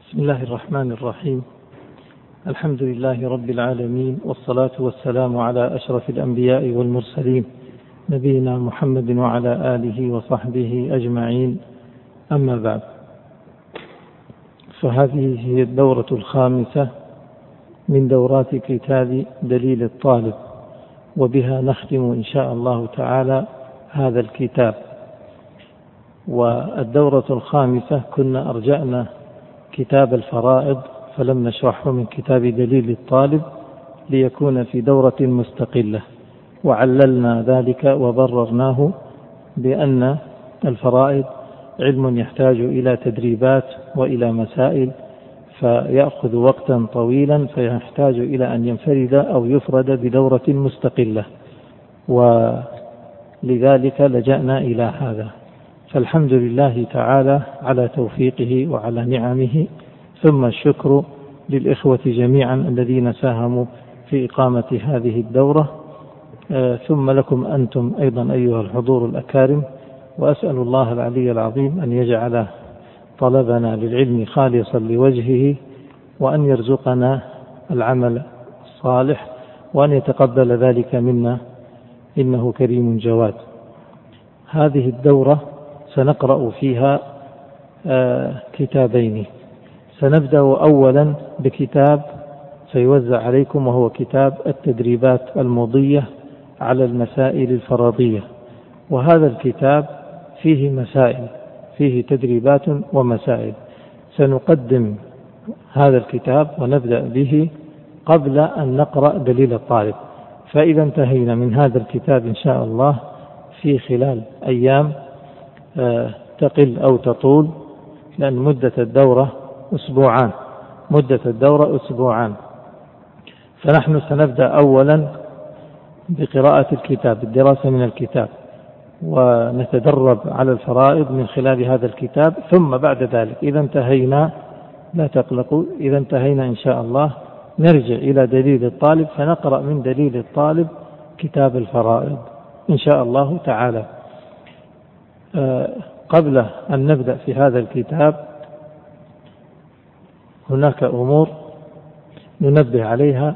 بسم الله الرحمن الرحيم. الحمد لله رب العالمين، والصلاة والسلام على أشرف الأنبياء والمرسلين نبينا محمد وعلى آله وصحبه أجمعين. أما بعد، فهذه هي الدورة الخامسة من دورات كتاب دليل الطالب، وبها نختم إن شاء الله تعالى هذا الكتاب. والدورة الخامسة كنا أرجأنا كتاب الفرائض فلم نشرحه من كتاب دليل الطالب ليكون في دورة مستقلة، وعللنا ذلك وبررناه بأن الفرائض علم يحتاج إلى تدريبات وإلى مسائل، فيأخذ وقتا طويلا، فيحتاج إلى أن ينفرد أو يفرد بدورة مستقلة، ولذلك لجأنا إلى هذا. فالحمد لله تعالى على توفيقه وعلى نعمه، ثم الشكر للإخوة جميعا الذين ساهموا في إقامة هذه الدورة، ثم لكم أنتم أيضا أيها الحضور الأكارم. وأسأل الله العلي العظيم أن يجعل طلبنا للعلم خالصا لوجهه، وأن يرزقنا العمل الصالح، وأن يتقبل ذلك منا إنه كريم جواد. هذه الدورة سنقرأ فيها كتابين. سنبدأ أولا بكتاب سيوزع عليكم، وهو كتاب التدريبات المضية على المسائل الفرضية. وهذا الكتاب فيه مسائل، فيه تدريبات ومسائل. سنقدم هذا الكتاب ونبدأ به قبل أن نقرأ دليل الطالب. فإذا انتهينا من هذا الكتاب إن شاء الله في خلال أيام تقل أو تطول، لأن مدة الدورة أسبوعان. فنحن سنبدأ أولا بقراءة الكتاب، الدراسة من الكتاب، ونتدرب على الفرائض من خلال هذا الكتاب. ثم بعد ذلك إذا انتهينا، لا تقلقوا، إذا انتهينا إن شاء الله نرجع إلى دليل الطالب، فنقرأ من دليل الطالب كتاب الفرائض إن شاء الله تعالى. قبل أن نبدأ في هذا الكتاب هناك أمور ننبه عليها.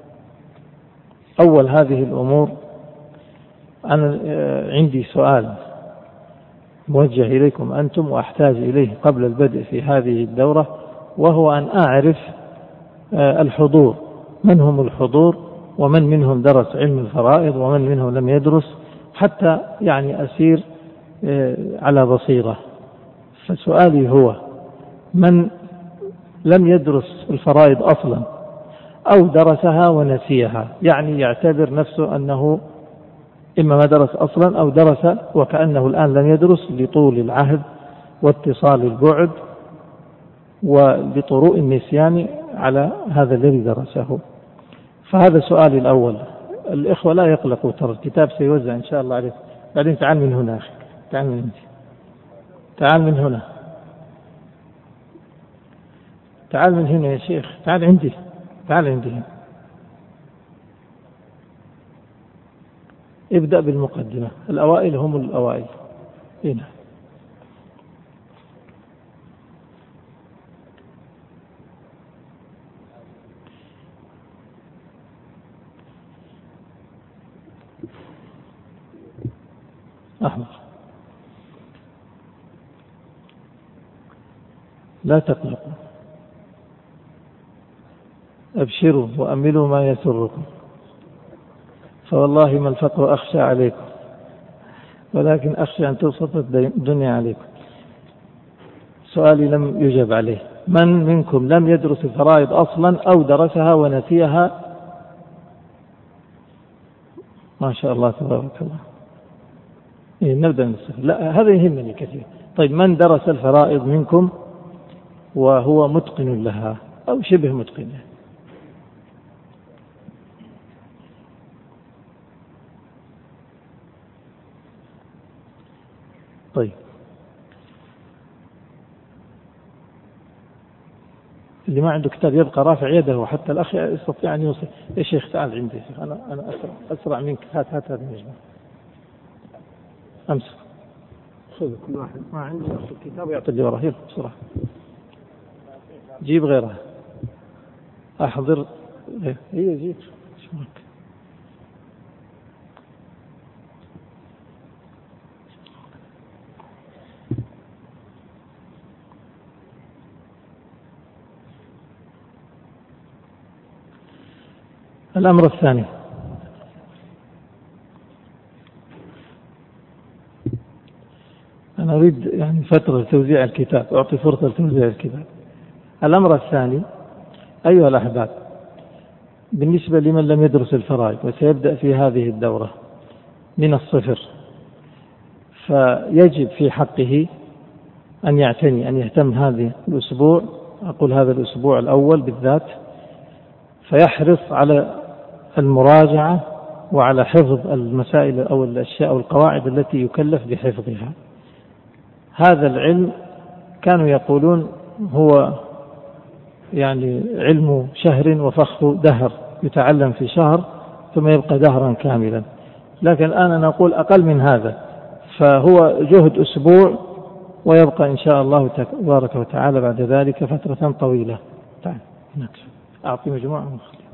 أول هذه الأمور، أنا عندي سؤال موجه إليكم أنتم وأحتاج إليه قبل البدء في هذه الدورة، وهو أن أعرف الحضور، من هم الحضور، ومن منهم درس علم الفرائض ومن منهم لم يدرس، حتى يعني أسير على بصيرة. فسؤالي هو: من لم يدرس الفرائض أصلا أو درسها ونسيها، يعني يعتبر نفسه أنه إما ما درس أصلا أو درس وكأنه الآن لم يدرس لطول العهد واتصال البعد ولطروء النسيان على هذا الذي درسه. فهذا سؤالي الأول. الإخوة لا يقلقوا، ترى الكتاب سيوزع إن شاء الله عليكم. بعدين تعال من هنا أخي، تعال من هنا، تعال من هنا يا شيخ، تعال عندي هنا. ابدأ بالمقدمة. الأوائل هم الأوائل هنا. أحمد، لا تقلقوا، أبشروا وأملوا ما يسركم، فوالله ما الفقر أخشى عليكم، ولكن أخشى أن تبسط الدنيا عليكم. سؤالي لم يجب عليه. من منكم لم يدرس الفرائض أصلا أو درسها ونسيها؟ ما شاء الله تبارك الله. نبدأ من الصفر. لا، هذا يهمني كثير. طيب، من درس الفرائض منكم وهو متقن لها أو شبه متقن؟ طيب، اللي ما عنده كتاب يبقى رافع يده، حتى الأخ يستطيع أن يوصل. يا شيخ تعال عندي، أنا أسرع منك. هات هذا المجمع، أمسك، خذ كل واحد ما عنده الكتاب ويعطي اللي وراه. يلا بسرعة. جيب غيرها، أحضر غير. هي جيب شوك. الأمر الثاني، أنا أريد يعني فترة لتوزيع الكتاب، أعطي فرصة لتوزيع الكتاب. الأمر الثاني أيها الأحباب، بالنسبة لمن لم يدرس الفرائض وسيبدأ في هذه الدورة من الصفر، فيجب في حقه أن يعتني، أن يهتم هذه الأسبوع، أقول هذا الأسبوع الأول بالذات، فيحرص على المراجعة وعلى حفظ المسائل أو الأشياء أو القواعد التي يكلف بحفظها. هذا العلم كانوا يقولون هو يعني علم شهر وفخ دهر، يتعلم في شهر ثم يبقى دهرا كاملا، لكن الآن نقول أقل من هذا، فهو جهد أسبوع ويبقى إن شاء الله تبارك وتعالى بعد ذلك فترة طويلة. تعال أعطي مجموعة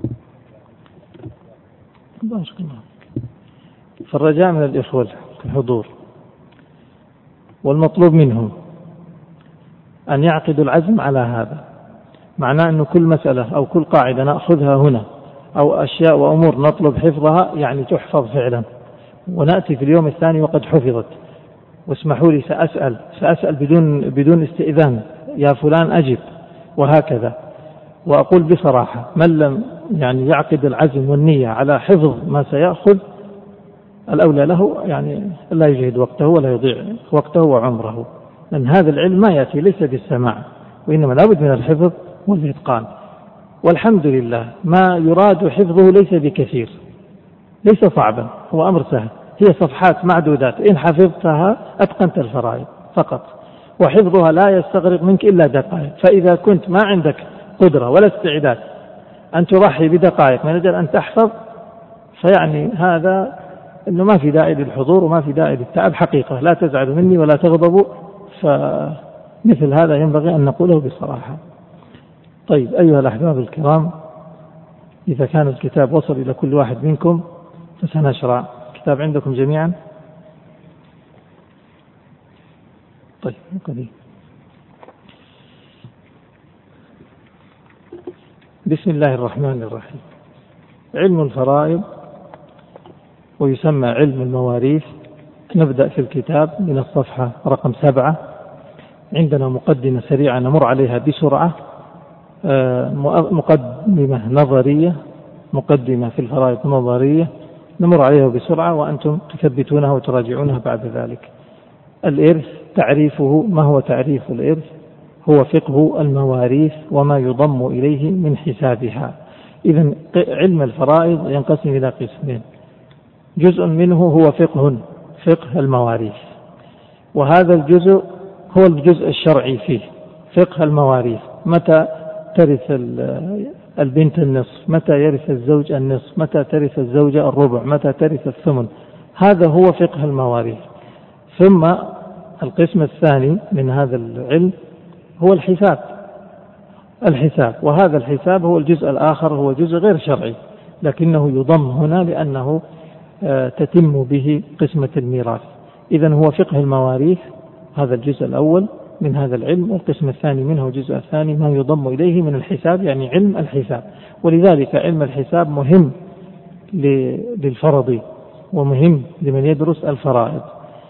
بارك الله. فالرجاء من الإخوة الحضور والمطلوب منهم أن يعقدوا العزم على هذا، معناه أنه كل مسألة أو كل قاعدة نأخذها هنا أو أشياء وأمور نطلب حفظها يعني تحفظ فعلا، ونأتي في اليوم الثاني وقد حفظت. واسمحوا لي سأسأل بدون استئذان، يا فلان أجب، وهكذا. وأقول بصراحة من لم يعني يعقد العزم والنية على حفظ ما سيأخذ، الأولى له يعني لا يجهد وقته ولا يضيع وقته وعمره، لأن هذا العلم ما يأتي ليس بالسماع، وإنما لابد من الحفظ والإتقان. والحمد لله ما يراد حفظه ليس بكثير، ليس صعبا، هو أمر سهل، هي صفحات معدودات إن حفظتها أتقنت الفرائض فقط، وحفظها لا يستغرق منك إلا دقائق. فإذا كنت ما عندك قدرة ولا استعداد أن تضحي بدقائق من أجل أن تحفظ، فيعني هذا إنه ما في داعي للحضور وما في داعي للتعب حقيقة. لا تزعلوا مني ولا تغضبوا، فمثل هذا ينبغي أن نقوله بصراحة. طيب أيها الأحباب الكرام، إذا كان الكتاب وصل إلى كل واحد منكم فسنشرع. الكتاب عندكم جميعا؟ طيب قديم. بسم الله الرحمن الرحيم. علم الفرائض ويسمى علم المواريث. نبدأ في الكتاب من الصفحة رقم 7. عندنا مقدمة سريعة نمر عليها بسرعة، مقدمة نظرية، مقدمة في الفرائض نظرية نمر عليها بسرعة وأنتم تثبتونها وتراجعونها بعد ذلك. الإرث تعريفه، ما هو تعريف الإرث؟ هو فقه المواريث وما يضم إليه من حسابها. إذن علم الفرائض ينقسم إلى قسمين، جزء منه هو فقه المواريث، وهذا الجزء هو الجزء الشرعي فيه. فقه المواريث، متى ترث البنت النصف، متى يرث الزوج النصف، متى ترث الزوجة الربع، متى ترث الثمن، هذا هو فقه المواريث. ثم القسم الثاني من هذا العلم هو الحساب، وهذا الحساب هو الجزء الآخر، هو جزء غير شرعي لكنه يضم هنا لأنه تتم به قسمة الميراث. إذن هو فقه المواريث، هذا الجزء الأول من هذا العلم، والقسم الثاني منه الجزء الثاني ما يضم إليه من الحساب، يعني علم الحساب. ولذلك علم الحساب مهم للفرض ومهم لمن يدرس الفرائض.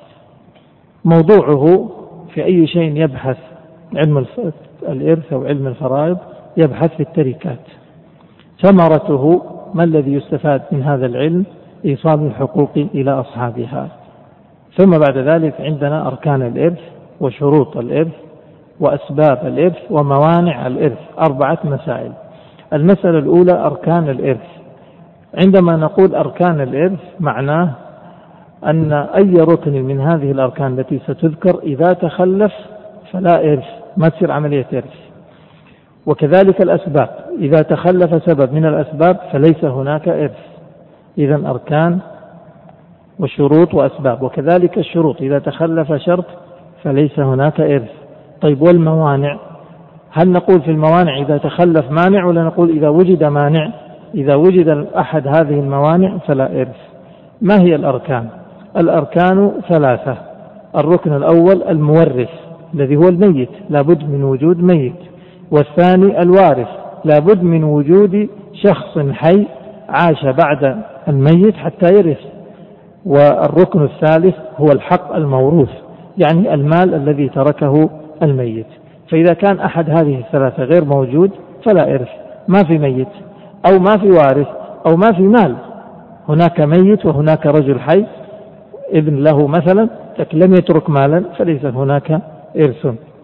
موضوعه في أي شيء يبحث علم الإرث أو علم الفرائض يبحث في التركات. ثمرته ما الذي يستفاد من هذا العلم؟ إيصال الحقوق إلى أصحابها. ثم بعد ذلك عندنا أركان الإرث وشروط الإرث وأسباب الإرث وموانع الإرث، 4 مسائل. المسألة الأولى أركان الإرث. عندما نقول أركان الإرث معناه أن أي ركن من هذه الأركان التي ستذكر إذا تخلف فلا إرث، ما تصير عملية إرث. وكذلك الأسباب، إذا تخلف سبب من الأسباب فليس هناك إرث. إذن أركان وشروط وأسباب. وكذلك الشروط، إذا تخلف شرط فليس هناك إرث. طيب والموانع؟ هل نقول في الموانع إذا تخلف مانع، ولا نقول إذا وجد مانع؟ إذا وجد أحد هذه الموانع فلا إرث. ما هي الأركان؟ الأركان ثلاثة. الركن الأول المورث الذي هو الميت، لابد من وجود ميت. والثاني الوارث، لابد من وجود شخص حي عاش بعد الميت حتى يرث. والركن الثالث هو الحق الموروث، يعني المال الذي تركه الميت. فإذا كان أحد هذه الثلاثة غير موجود فلا إرث، ما في ميت أو ما في وارث أو ما في مال. هناك ميت وهناك رجل حي، ابن له مثلا، لكن لم يترك مالا، فليس هناك إرث.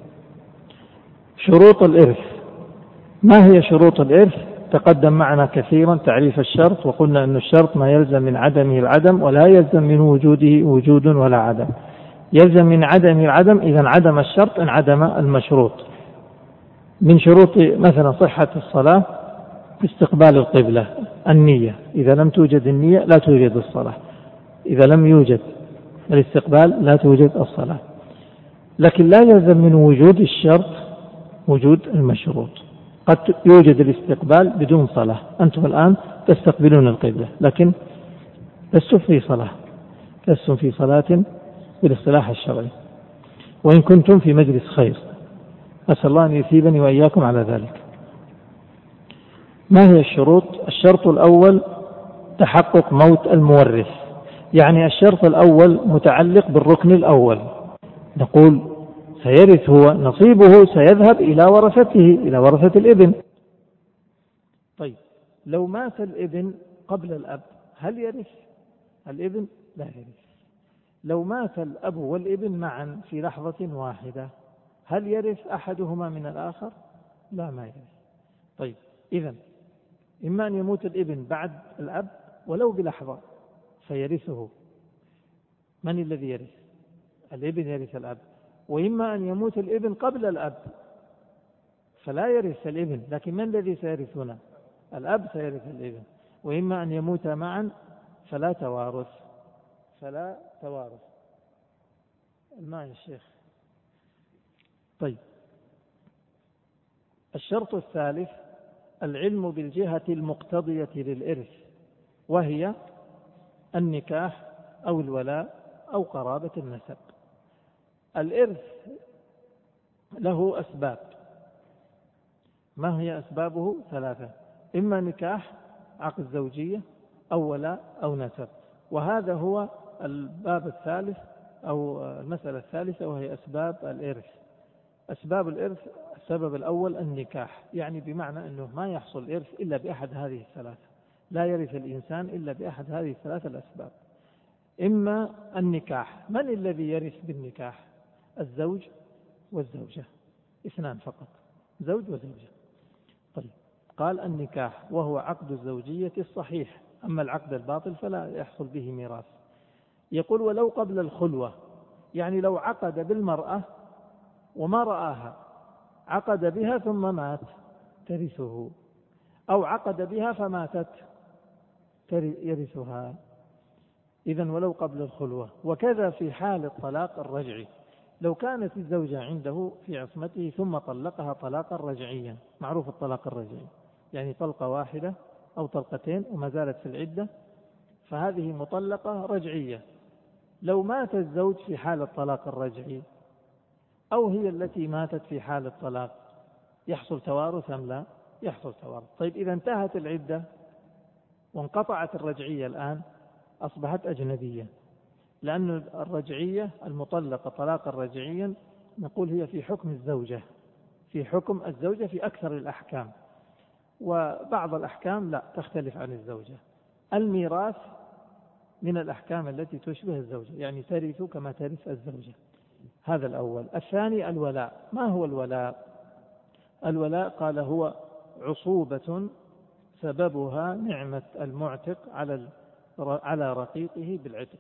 شروط الإرث. ما هي شروط الإرث؟ تقدم معنا كثيرا تعريف الشرط، وقلنا أن الشرط ما يلزم من عدمه العدم، ولا يلزم من وجوده وجود ولا عدم. يلزم من عدمه العدم، إذا انعدم الشرط انعدم المشروط. من شروط مثلا صحة الصلاة استقبال القبلة، النية، إذا لم توجد النية لا توجد الصلاة، إذا لم يوجد الاستقبال لا توجد الصلاة. لكن لا يلزم من وجود الشرط وجود المشروط. قد يوجد الاستقبال بدون صلاة، أنتم الآن تستقبلون القبلة لكن لستم في صلاة، لستم في صلاة بالاصطلاح الشرعي، وإن كنتم في مجلس خير، أسأل الله أن يثيبني وإياكم على ذلك. ما هي الشروط؟ الشرط الأول تحقق موت المورث، يعني الشرط الأول متعلق بالركن الأول، نقول سيرث هو، نصيبه سيذهب إلى ورثته، إلى ورثة الابن. طيب لو مات الابن قبل الأب هل يرث الابن؟ لا يرث. لو مات الأب والابن معا في لحظة واحدة هل يرث أحدهما من الآخر؟ لا، ما يرث. طيب إذن إما أن يموت الابن بعد الأب ولو بلحظة فيرثه. من الذي يرث؟ الابن يرث الأب. وإما أن يموت الابن قبل الأب فلا يرث الابن، لكن من الذي سيرث هنا؟ الأب سيرث الابن. وإما أن يموت معا فلا توارث، فلا توارث. الماء يا شيخ. طيب الشرط الثالث العلم بالجهة المقتضية للإرث، وهي النكاح أو الولاء أو قرابة النسب. الإرث له أسباب. ما هي أسبابه؟ ثلاثة: إما نكاح، عقد زوجية، أو ولاء أو نسب. وهذا هو الباب الثالث أو المسألة الثالثة، وهي أسباب الإرث. أسباب الإرث: السبب الأول النكاح، يعني بمعنى أنه ما يحصل الإرث إلا بأحد هذه الثلاثة، لا يرث الإنسان إلا بأحد هذه الثلاثة الأسباب. إما النكاح. من الذي يرث بالنكاح؟ الزوج والزوجة، اثنان فقط، زوج وزوجة. طيب قال النكاح وهو عقد الزوجية الصحيح، أما العقد الباطل فلا يحصل به ميراث. يقول ولو قبل الخلوة، يعني لو عقد بالمرأة وما رآها، عقد بها ثم مات ترثه، أو عقد بها فماتت يرثها. إذن ولو قبل الخلوة. وكذا في حال الطلاق الرجعي، لو كانت الزوجة عنده في عصمته ثم طلقها طلاقا رجعيا، معروف الطلاق الرجعي يعني طلقة واحدة أو طلقتين وما زالت في العدة، فهذه مطلقة رجعية. لو مات الزوج في حال الطلاق الرجعي أو هي التي ماتت في حال الطلاق، يحصل توارث أم لا؟ يحصل توارث. طيب إذا انتهت العدة وانقطعت الرجعية الآن أصبحت أجنبية، لأن الرجعية المطلقة طلاقا رجعيا نقول هي في حكم الزوجة، في حكم الزوجة في أكثر الأحكام، وبعض الأحكام لا تختلف عن الزوجة. الميراث من الأحكام التي تشبه الزوجة، يعني ترث كما ترث الزوجة. هذا الأول. الثاني الولاء. ما هو الولاء؟ الولاء قال هو عصوبة سببها نعمة المعتق على رقيقه بالعتق.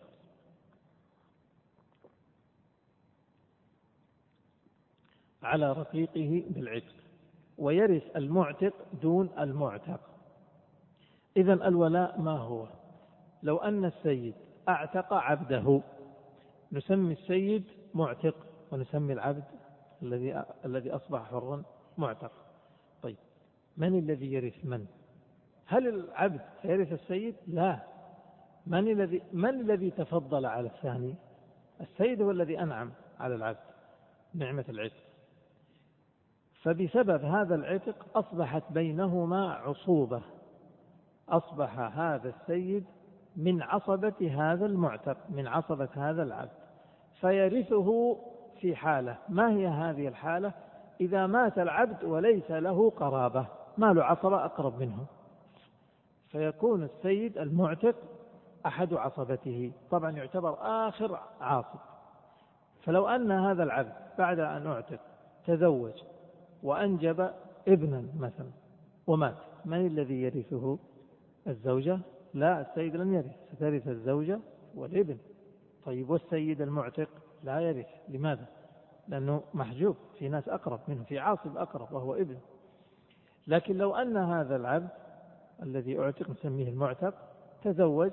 على رقيقه بالعتق، ويرث المعتق دون المعتق. إذن الولاء ما هو؟ لو أن السيد أعتق عبده نسمي السيد معتق، ونسمي العبد الذي أصبح حرا معتق. طيب من الذي يرث من؟ هل العبد سيرث السيد؟ لا. من الذي تفضل على الثاني؟ السيد هو الذي أنعم على العبد نعمة العتق، فبسبب هذا العتق أصبحت بينهما عصوبة، أصبح هذا السيد من عصبة هذا المعتق، من عصبة هذا العبد، فيرثه في حالة. ما هي هذه الحالة؟ إذا مات العبد وليس له قرابة، ما له عصبة أقرب منه، فيكون السيد المعتق أحد عصبته، طبعا يعتبر آخر عاصب. فلو أن هذا العبد بعد أن أعتق تزوج وأنجب ابنا مثلا ومات، من الذي يرثه؟ الزوجة؟ لا، السيد لن يرث، سترث الزوجة والابن. طيب والسيد المعتق لا يرث، لماذا؟ لأنه محجوب، في ناس أقرب منه، في عاصب أقرب وهو ابن. لكن لو أن هذا العبد الذي أعتق نسميه المعتق تزوج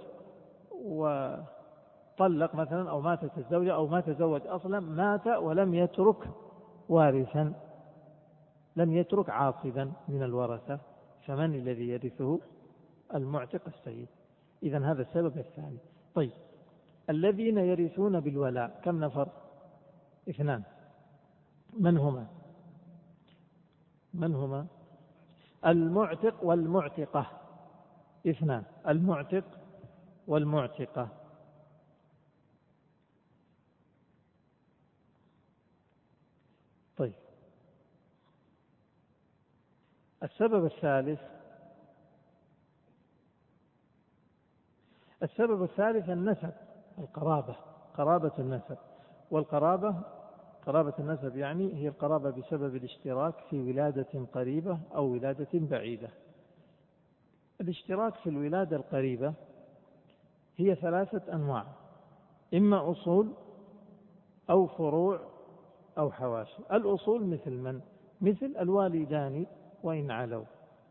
وطلق مثلا، أو ماتت الزوجة، أو ما تزوج أصلا، مات ولم يترك وارثا، لم يترك عاصبا من الورثة، فمن الذي يرثه؟ المعتق السيد. إذن هذا السبب الثاني. طيب الذين يرثون بالولاء كم نفر؟ 2. من هما؟ المعتق والمعتقة. 2. المعتق والمعتقة. طيب السبب الثالث النسب، القرابة، قرابة النسب. والقرابة، قرابة النسب يعني هي القرابة بسبب الاشتراك في ولادة قريبة أو ولادة بعيدة. الاشتراك في الولادة القريبة هي 3 أنواع: إما أصول أو فروع أو حواشي. الأصول مثل الوالدان وإن علوا،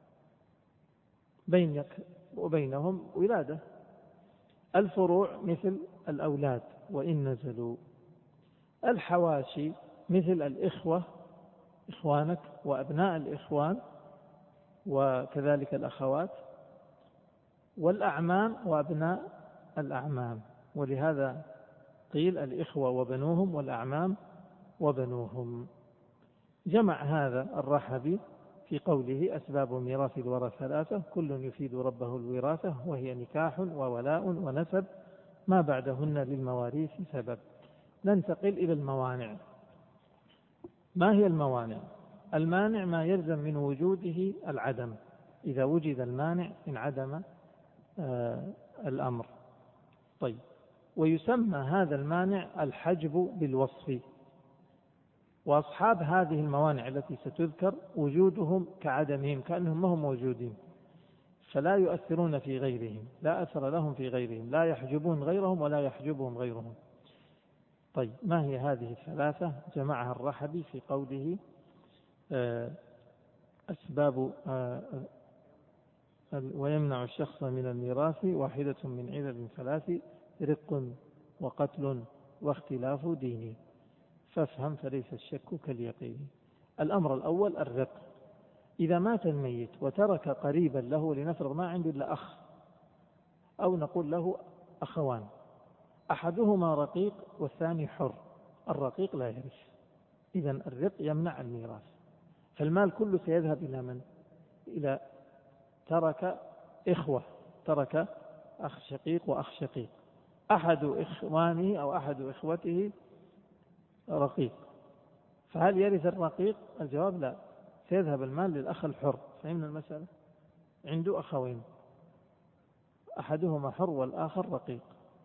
بينك وبينهم ولادة. الفروع مثل الأولاد وإن نزلوا. الحواشي مثل الإخوة، إخوانك وأبناء الإخوان، وكذلك الأخوات، والأعمام وأبناء الأعمام. ولهذا قيل الإخوة وبنوهم والأعمام وبنوهم. جمع هذا الرحبي في قوله: أسباب ميراث الورثة 3 كل يفيد ربه الوراثة، وهي نكاح وولاء ونسب، ما بعدهن للمواريث سبب. ننتقل إلى الموانع. ما هي الموانع؟ المانع ما يلزم من وجوده العدم، إذا وجد المانع انعدم الأمر. طيب ويسمى هذا المانع الحجب بالوصف. وأصحاب هذه الموانع التي ستذكر وجودهم كعدمهم، كأنهم ما هم موجودين، فلا يؤثرون في غيرهم، لا أثر لهم في غيرهم، لا يحجبون غيرهم ولا يحجبهم غيرهم. طيب ما هي هذه 3؟ جمعها الرحبي في قوله: أسباب ويمنع الشخص من الميراث 1 من علل 3: رق وقتل واختلاف ديني، فافهم فليس الشك كاليقين. الأمر الأول الرق. إذا مات الميت وترك قريبا له، لنفرض ما عنده إلا أخ، أو نقول له أخوان، أحدهما رقيق والثاني حر، الرقيق لا يرث، إذن الرق يمنع الميراث، فالمال كله سيذهب إلى من؟ إلى ترك إخوة، ترك أخ شقيق وأخ شقيق، أحد إخوانه أو أحد إخوته رقيق، فهل يرث الرقيق؟ الجواب لا، سيذهب المال للأخ الحر. فهمنا المسألة؟ عنده أخوين، أحدهما حر والآخر رقيق،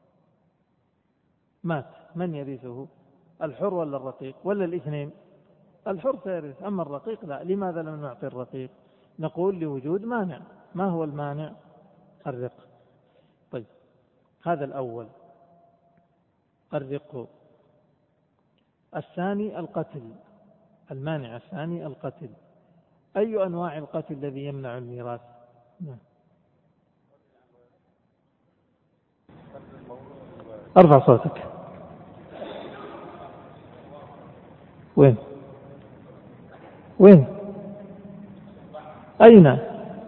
مات، من يرثه؟ الحر ولا الرقيق ولا الاثنين؟ الحر سيرث، أما الرقيق لا. لماذا لم نعطي الرقيق؟ نقول لوجود مانع. ما هو المانع؟ الرق. طيب هذا الأول الرق. الثاني القتل، المانع الثاني القتل. أي أنواع القتل الذي يمنع الميراث؟ ارفع صوتك. وين؟ أين؟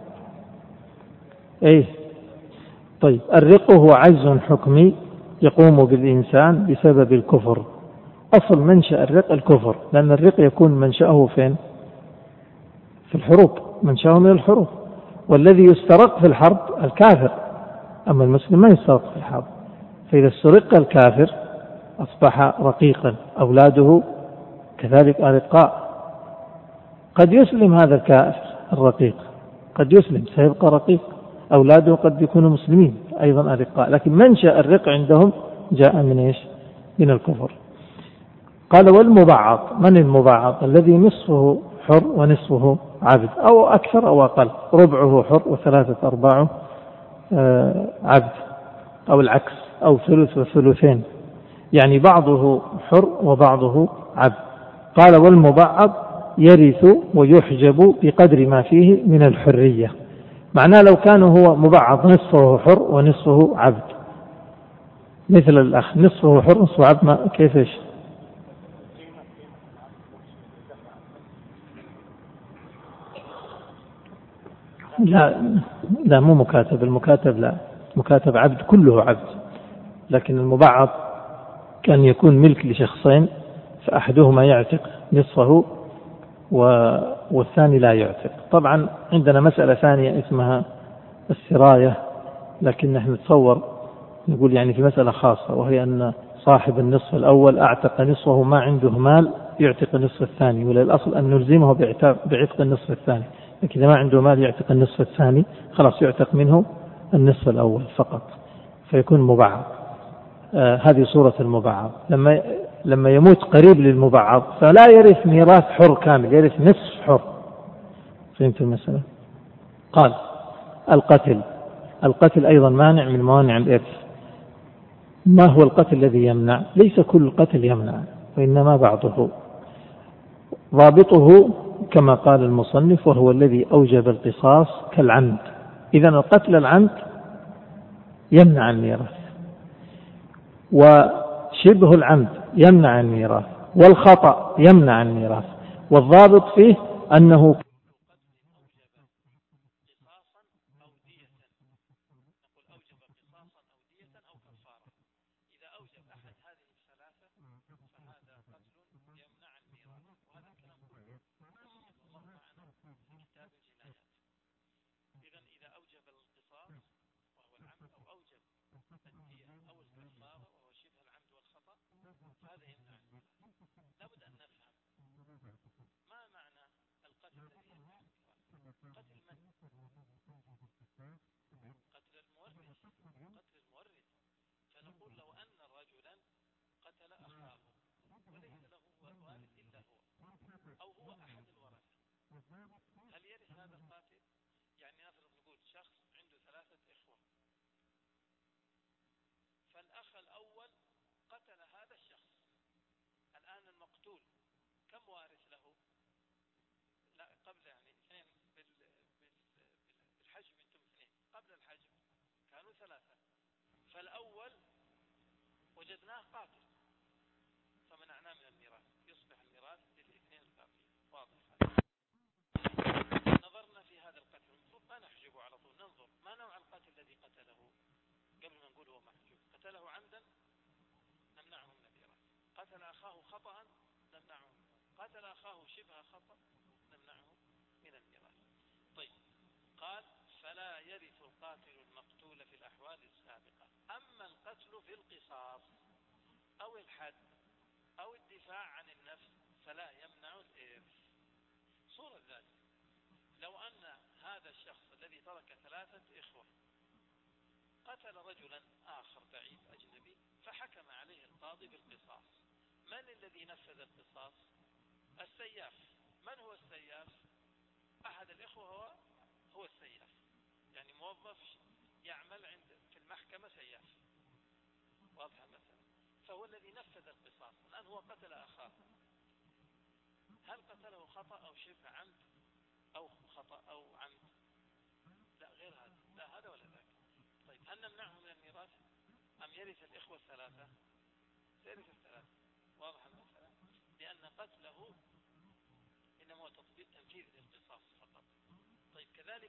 إيه؟ طيب الرق هو عجز حكمي يقوم بالإنسان بسبب الكفر. أصل منشأ الرق الكفر، لأن الرق يكون منشأه فين؟ في الحروب، منشأه من الحروب، والذي يسترق في الحرب الكافر، أما المسلم ما يسترق في الحرب. فإذا استرق الكافر أصبح رقيقا، أولاده كذلك أرقاء. قد يسلم هذا الكافر الرقيق، قد يسلم سيبقى رقيق، أولاده قد يكونوا مسلمين أيضا أرقاء، لكن منشأ الرق عندهم جاء من إيش؟ من الكفر. قال والمبعض، من المبعض؟ الذي نصفه حر ونصفه عبد، أو أكثر أو أقل، ربعه حر وثلاثة أرباعه عبد، أو العكس، أو ثلث وثلثين، يعني بعضه حر وبعضه عبد. قال والمبعض يرث ويحجب بقدر ما فيه من الحرية. معناه لو كان هو مبعض نصفه حر ونصفه عبد، مثل الأخ نصفه حر نصفه عبد، ما كيف إيش؟ لا مو مكاتب، المكاتب لا، مكاتب عبد كله عبد، لكن المبعض كان يكون ملك لشخصين، فأحدهما يعتق نصفه والثاني لا يعتق. طبعا عندنا مسألة ثانية اسمها السراية، لكن نحن نتصور نقول يعني في مسألة خاصة، وهي أن صاحب النصف الأول أعتق نصفه، ما عنده مال يعتق النصف الثاني، ولا الأصل أن نلزمه بعتق النصف الثاني، لكن إذا ما عنده مال يعتق النصف الثاني خلاص يعتق منه النصف الأول فقط، فيكون مبعض. هذه صورة المبعض. لما يموت قريب للمبعض فلا يرث ميراث حر كامل، يرث نصف حر. فهمت المسألة؟ قال القتل أيضا مانع من موانع الإرث. ما هو القتل الذي يمنع؟ ليس كل القتل يمنع، وإنما بعضه. ضابطه كما قال المصنف وهو الذي أوجب القصاص كالعمد. إذن القتل العمد يمنع الميراث، وشبه العمد يمنع الميراث، والخطأ يمنع الميراث. والضابط فيه أنه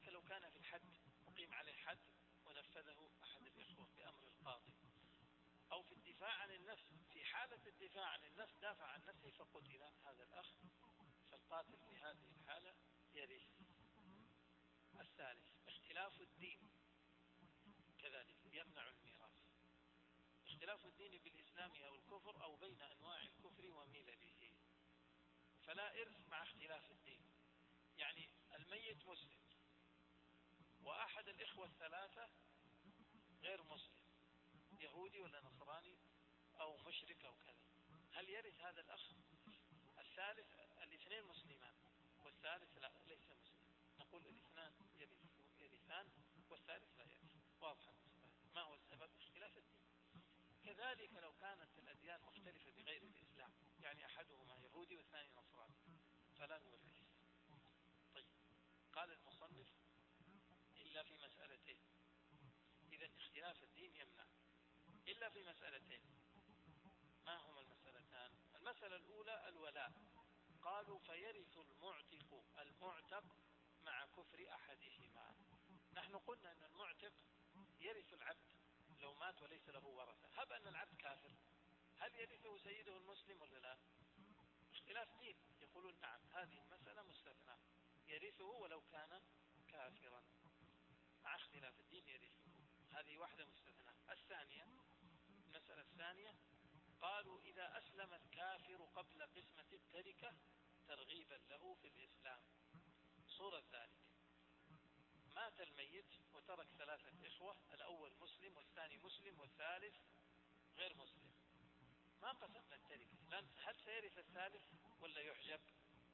كذلك لو كان في الحد أقيم عليه حد ونفذه أحد الإخوة بأمر القاضي، أو في الدفاع عن النفس، في حالة الدفاع عن النفس دافع عن نفسه فقتل هذا الأخ، فالقاتل في هذه الحالة يرث. الثالث اختلاف الدين كذلك يمنع الميراث، اختلاف الدين بالإسلام أو الكفر أو بين أنواع الكفر وملله، فلا إرث مع اختلاف الدين. يعني الميت مسلم وأحد الإخوة الثلاثة غير مسلم، يهودي ولا نصراني أو مشرك أو كذا، هل يرث هذا الأخ الثالث؟ الاثنين مسلمان والثالث لا ليس مسلم، نقول الاثنان يرثان والثالث لا يرث. واضح ما هو السبب؟ اختلاف الدين. كذلك لو كانت الأديان مختلفة بغير الإسلام، يعني أحدهما يهودي والثاني نصراني، فلا نورث. طيب قال المصنف إلا في مسألتين، إذا اختلاف الدين يمنع إلا في مسألتين. ما هما المسألتان؟ المسألة الأولى الولاء، قالوا فيرث المعتق مع كفر أحدهما. نحن قلنا أن المعتق يرث العبد لو مات وليس له ورثة، هب أن العبد كافر، هل يرثه سيده المسلم ولا لا؟ اختلاف دين، يقولون نعم هذه المسألة مستثنى، يرثه ولو كان كافرا، مع اختلاف الدين يرثه، هذه واحدة مستثنى. الثانية المسألة الثانية قالوا إذا أسلم الكافر قبل قسمة التركة ترغيبا له في الإسلام. صورة ذلك مات الميت وترك ثلاثة إخوة، الأول مسلم والثاني مسلم والثالث غير مسلم، ما قسمنا التركة، هل سيرث الثالث ولا يحجب؟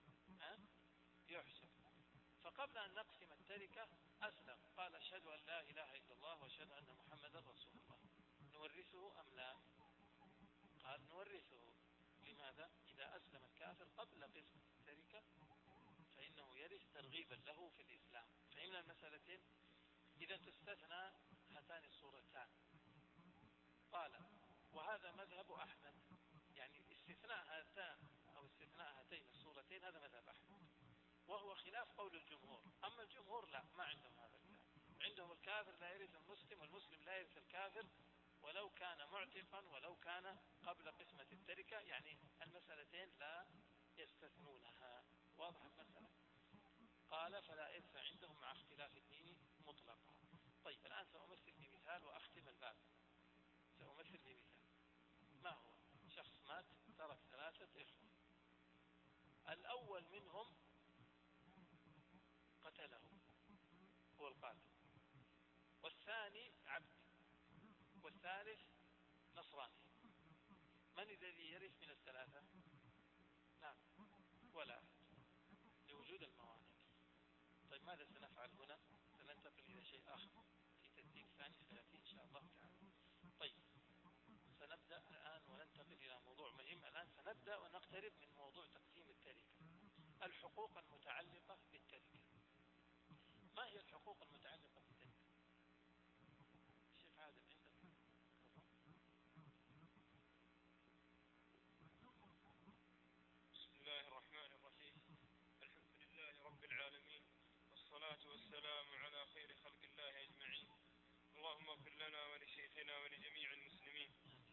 يحجب. فقبل أن نقسم التركة أسلم، قال أشهد أن لا إله إلا الله وأشهد أن محمدا رسول الله، نورثه أم لا؟ قال نورثه. لماذا؟ إذا أسلم الكافر قبل قسم التركة فإنه يرث ترغيبا له في الإسلام. فهمنا المسألتين؟ إذا تستثنى هاتان الصورتان. قال وهذا مذهب أحمد، يعني استثناء هاتين الصورتين هذا مذهب أحمد، وهو خلاف قول الجمهور. أما الجمهور لا، ما عندهم هذا الكلام، عندهم الكافر لا يرث المسلم والمسلم لا يرث الكافر ولو كان معتقا ولو كان قبل قسمة التركة، يعني المسألتين لا يستثنونها. واضح المسألة؟ قال فلا إرث عندهم مع اختلاف الدين مطلقا. طيب الآن سأمثل بمثال وأختم الباب. سأمثل بمثال. ما هو؟ شخص مات ترك ثلاثة إخوة، الأول منهم قتله هو القاتل، والثاني عبد، والثالث نصراني. من الذي يرث من الثلاثة؟ نعم ولا أحد لوجود الموانع. طيب ماذا سنفعل هنا؟ سننتقل إلى شيء آخر في ترتيب ثاني سيأتي إن شاء الله تعالى. طيب سنبدأ الآن وننتقل إلى موضوع مهم. الآن سنبدأ ونقترب من موضوع تقسيم التركة، الحقوق المتعلقة بالتركة. ما هي الحقوق المتعلقة بالتركة؟ الشيخ عادل عندك؟ بسم الله الرحمن الرحيم، الحمد لله رب العالمين، والصلاة والسلام على خير خلق الله أجمعين. اللهم اغفر لنا ولشيخنا ولجميع المسلمين.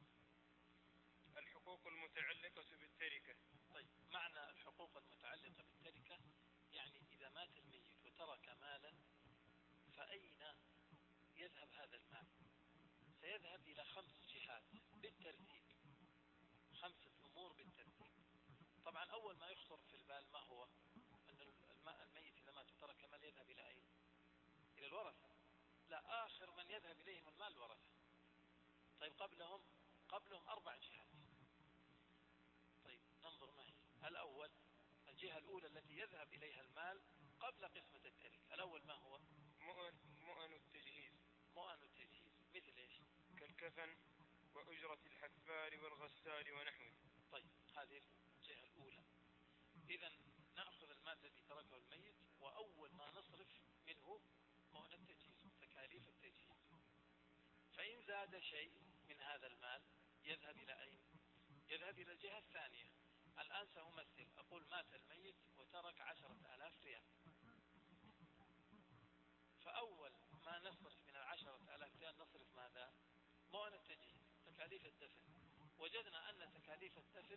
الحقوق المتعلقة بالتركة. طيب معنى الحقوق المتعلقة بالتركة يعني إذا مات الميت وترك مالا فأين يذهب هذا المال؟ سيذهب إلى 5 جهات بالترتيب، 5 أمور بالترتيب. طبعا أول ما يخطر في البال ما هو؟ أن الميت إذا مات وترك مال يذهب إلى أين؟ إلى الورثة. لا، آخر من يذهب إليهم المال الورثة. طيب قبلهم 4 جهات. طيب ننظر ما هي. الأول، الجهة الأولى التي يذهب إليها المال قبل قسمة التركة، الأول ما هو؟ مؤن التجهيز. مؤن التجهيز مثل إيش؟ كالكفن وأجرة الحفار والغسال ونحوه. طيب هذه الجهة الأولى. إذا نأخذ المال الذي تركه الميت وأول ما نصرف منه مؤن التجهيز، تكاليف التجهيز. فإن زاد شيء من هذا المال يذهب إلى أين؟ يذهب إلى الجهة الثانية. الآن سأمثل، أقول مات الميت وترك 10,000 ريال. تكاليف الدفن، وجدنا أن تكاليف الدفن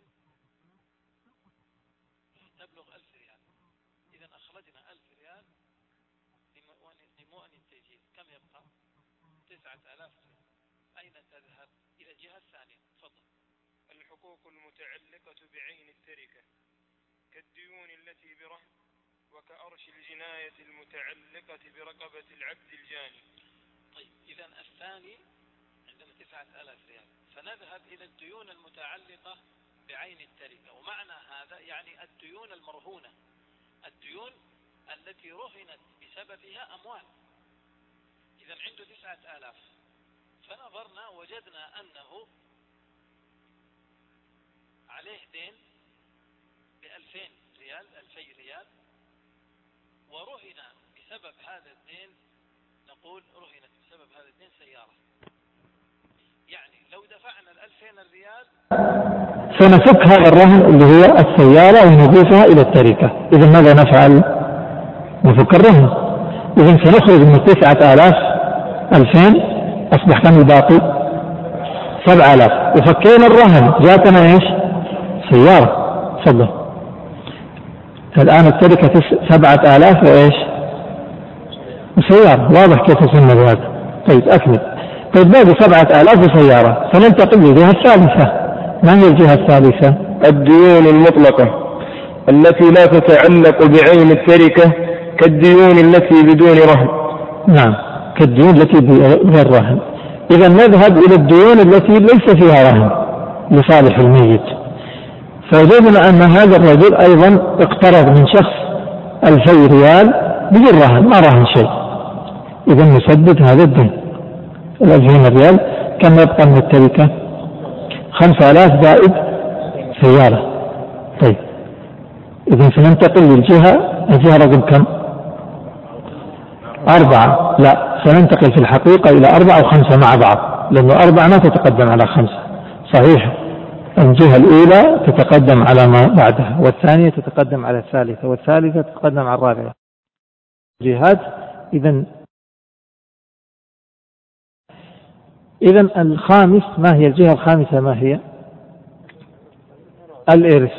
تبلغ 1000 ريال. إذا أخرجنا 1000 ريال لمؤن التجهيز، كم يبقى؟ 9000 ريال. أين تذهب؟ إلى الجهة الثانية. تفضل. الحقوق المتعلقة بعين التركة كالديون التي برهن، وكأرش الجناية المتعلقة برقبة العبد الجاني. طيب، إذا الثاني عندنا 9000 ريال، فنذهب إلى الديون المتعلقة بعين التركة. ومعنى هذا يعني الديون المرهونة، الديون التي رهنت بسببها أموال. إذا عنده 9000، فنظرنا وجدنا أنه عليه دين ب2000 ريال، 2000 ريال، ورهن بسبب هذا الدين، نقول رهنت بسبب هذا الدين سيارة. يعني لو دفعنا 2000 الريال سنفك هذا الرهن اللي هي السيارة ونضيفها إلى التركة. إذا ماذا نفعل؟ نفك الرهن. إذا سنخرج من 9000 2000، أصبح كم الباقي؟ 7000. وفكينا الرهن، جاتنا إيش؟ سيارة. تفضل. الآن التركة 7000 وإيش؟ وسيارة. واضح كيف يسمى هذا؟ طيب أكمل. طيب باقي 7000 وسيارة، فننتقل للجهة الثالثة. ما هي الجهة الثالثة؟ الديون المطلقة التي لا تتعلق بعين التركة كالديون التي بدون رهن. نعم، كالديون التي بغير رهن. إذا نذهب إلى الديون التي ليس فيها رهن لصالح الميت. فوجدنا أن هذا الرجل أيضا اقترض من شخص 2000 ريال بدون رهن، ما رهن شيء. إذا نسدد هذا الدين. 2000 ريال كم يبقى من التركة؟ 5000 زائد سيارة. طيب إذا سننتقل الجهة رقم كم؟ 4. لا، سننتقل في الحقيقة إلى 4 و5 مع بعض، لأنه 4 ما تتقدم على 5. صحيح، الجهة الأولى تتقدم على ما بعدها، والثانية تتقدم على الثالثة، والثالثة تتقدم على الرابعة. جهات. إذن الخامس، ما هي الجهة الخامسة؟ ما هي؟ الإرث.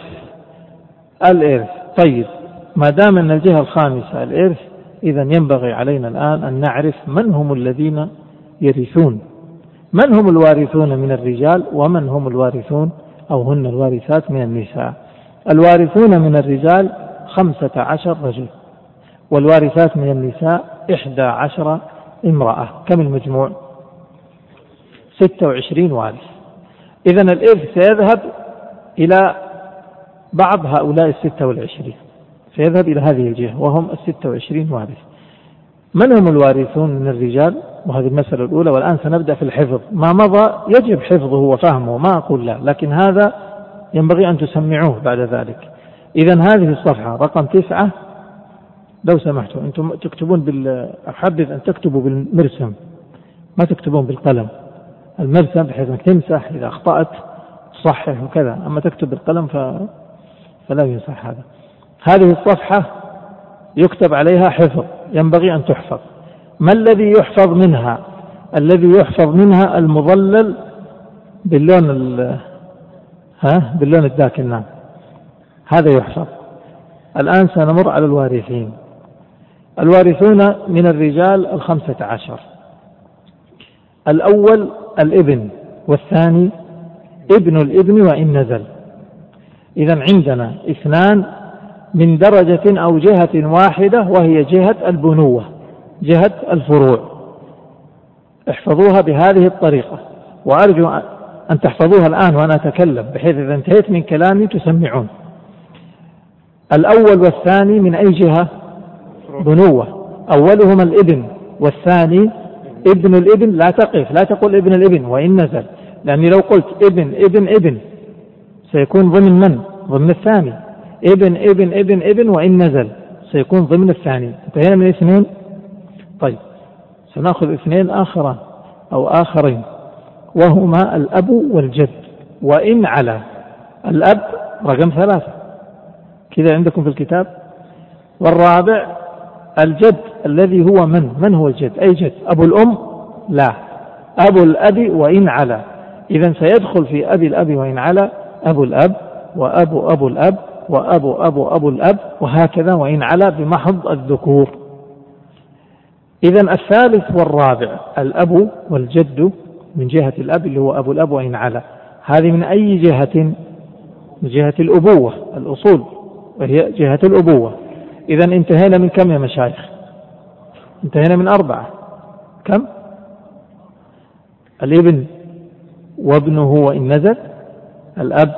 طيب، ما دام أن الجهة الخامسة الإرث، إذن ينبغي علينا الآن أن نعرف من هم الذين يرثون، من هم الوارثون من الرجال، ومن هم الوارثون أو هن الوارثات من النساء. الوارثون من الرجال 15 رجل، والوارثات من النساء 11 امرأة. كم المجموع؟ 26 وارث. إذن الإرث سيذهب إلى بعض هؤلاء 26، سيذهب إلى هذه الجهة وهم 26 وارث. من هم الوارثون من الرجال؟ وهذه المسألة الأولى. والآن سنبدأ في الحفظ. ما مضى يجب حفظه وفهمه، ما أقول لا، لكن هذا ينبغي أن تسمعوه بعد ذلك. إذن هذه الصفحة رقم 9، لو سمحتوا أنتم تكتبون أحبذ أن تكتبوا بالمرسم، ما تكتبون بالقلم. المرسم بحيث أنك تمسح إذا أخطأت تصحح وكذا، أما تكتب بالقلم فلا ينصح هذا. هذه الصفحة يكتب عليها حفظ، ينبغي أن تحفظ. ما الذي يحفظ منها؟ الذي يحفظ منها المظلل باللون الداكن. نعم، هذا يحفظ. الآن سنمر على الوارثين. الوارثون من الرجال 15. الأول الابن، والثاني ابن الابن وإن نزل. إذن عندنا 2 من درجة أو جهة واحدة، وهي جهة البنوة، جهة الفروع. احفظوها بهذه الطريقة، وأرجو أن تحفظوها الآن وأنا أتكلم، بحيث إذا انتهيت من كلامي تسمعون. الأول والثاني من أي جهة؟ بنوة. أولهما الابن، والثاني ابن الابن. لا تقف، لا تقول ابن الابن وإن نزل، لأني لو قلت ابن سيكون ضمن من؟ ضمن الثاني. ابن وإن نزل سيكون ضمن الثاني. انتهينا من 2. طيب، سنأخذ 2 آخران أو آخرين، وهما الأب والجد وإن على. الأب رقم 3 كذا عندكم في الكتاب. والرابع الجد الذي هو من هو الجد؟ أي جد؟ أبو الأم؟ لا، أبو الأب وإن على. إذن سيدخل في أبي الأب وإن على أبو الأب وأبو أبو الأب وأبو أبو أبو الأب وهكذا وإن على بمحض الذكور. إذن الثالث والرابع الأب والجد من جهة الأب اللي هو أبو الأب وإن على، هذه من أي جهة؟ من جهة الأبوة الأصول، وهي جهة الأبوة. إذن انتهينا من كم يا مشايخ؟ انتهينا من 4. كم؟ الابن وابنه وإن نزل، الأب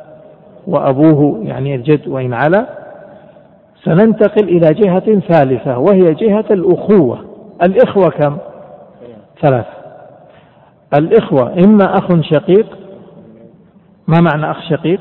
وأبوه يعني الجد وإن على. سننتقل إلى جهة ثالثة وهي جهة الأخوة. الإخوة كم؟ 3. الإخوة إما أخ شقيق. ما معنى أخ شقيق؟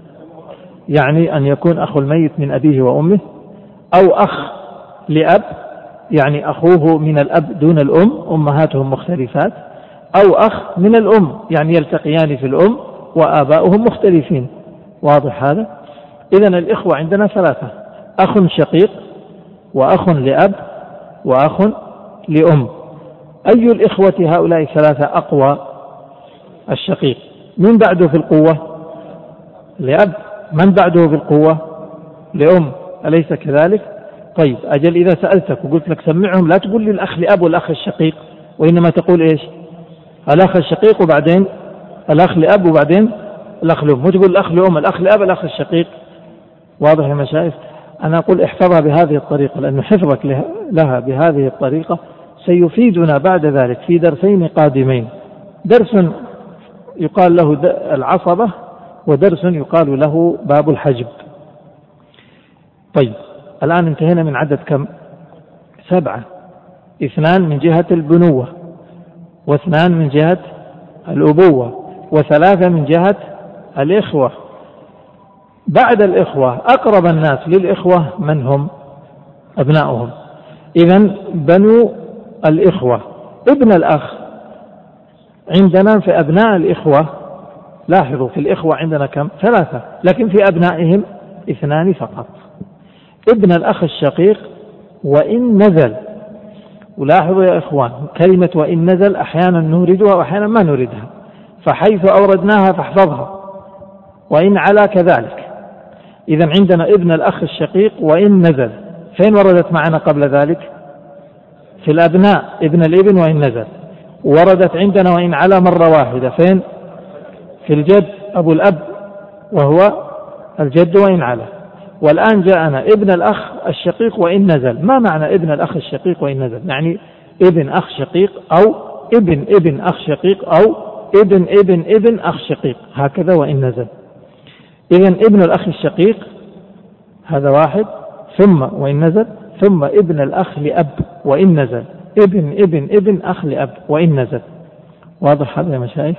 يعني أن يكون أخو الميت من أبيه وأمه، أو أخ لأب يعني أخوه من الأب دون الأم أمهاتهم مختلفات، أو أخ من الأم يعني يلتقيان في الأم وآباؤهم مختلفين. واضح هذا؟ إذن الإخوة عندنا 3: أخ شقيق وأخ لأب وأخ لأم. أي الإخوة هؤلاء 3 أقوى؟ الشقيق. من بعده في القوة؟ لأب. من بعده في القوة؟ لأم. أليس كذلك؟ طيب أجل إذا سألتك وقلت لك سمعهم لا تقول لي الأخ لأب والأخ الشقيق، وإنما تقول إيش؟ الأخ الشقيق وبعدين الأخ لأب وبعدين الأخ لأم، مو تقول الأخ لأم الأخ لأب الأخ الشقيق. واضح يا مشايخ؟ أنا أقول احفظها بهذه الطريقة، لأن حفظك لها بهذه الطريقة سيفيدنا بعد ذلك في درسين قادمين: درس يقال له العصبة، ودرس يقال له باب الحجب. طيب الآن انتهينا من عدد كم؟ 7. 2 من جهة البنوة، و2 من جهة الأبوة، و3 من جهة الإخوة. بعد الإخوة أقرب الناس للإخوة من هم؟ أبناؤهم. إذن بنو الإخوة. ابن الأخ عندنا في أبناء الإخوة، لاحظوا في الإخوة عندنا كم؟ 3، لكن في أبنائهم 2 فقط. ابن الأخ الشقيق وإن نزل. ولاحظوا يا إخوان كلمة وإن نزل أحيانا نوردها وأحيانا ما نوردها، فحيث أوردناها فاحفظها. وإن على كذلك. إذن عندنا ابن الأخ الشقيق وإن نزل، فين وردت معنا قبل ذلك؟ في الأبناء ابن الابن وإن نزل. وردت عندنا وإن على مرة واحدة، فين؟ في الجد أبو الأب وهو الجد وإن على. والآن جاءنا ابن الأخ الشقيق وإن نزل. ما معنى ابن الأخ الشقيق وإن نزل؟ يعني ابن أخ شقيق أو ابن أخ شقيق أو ابن أخ شقيق، هكذا وإن نزل. إذن ابن الأخ الشقيق هذا واحد، ثم وإن نزل، ثم ابن الأخ لأب وإن نزل، ابن أخ لأب وإن نزل. واضح هذا يا مشايخ؟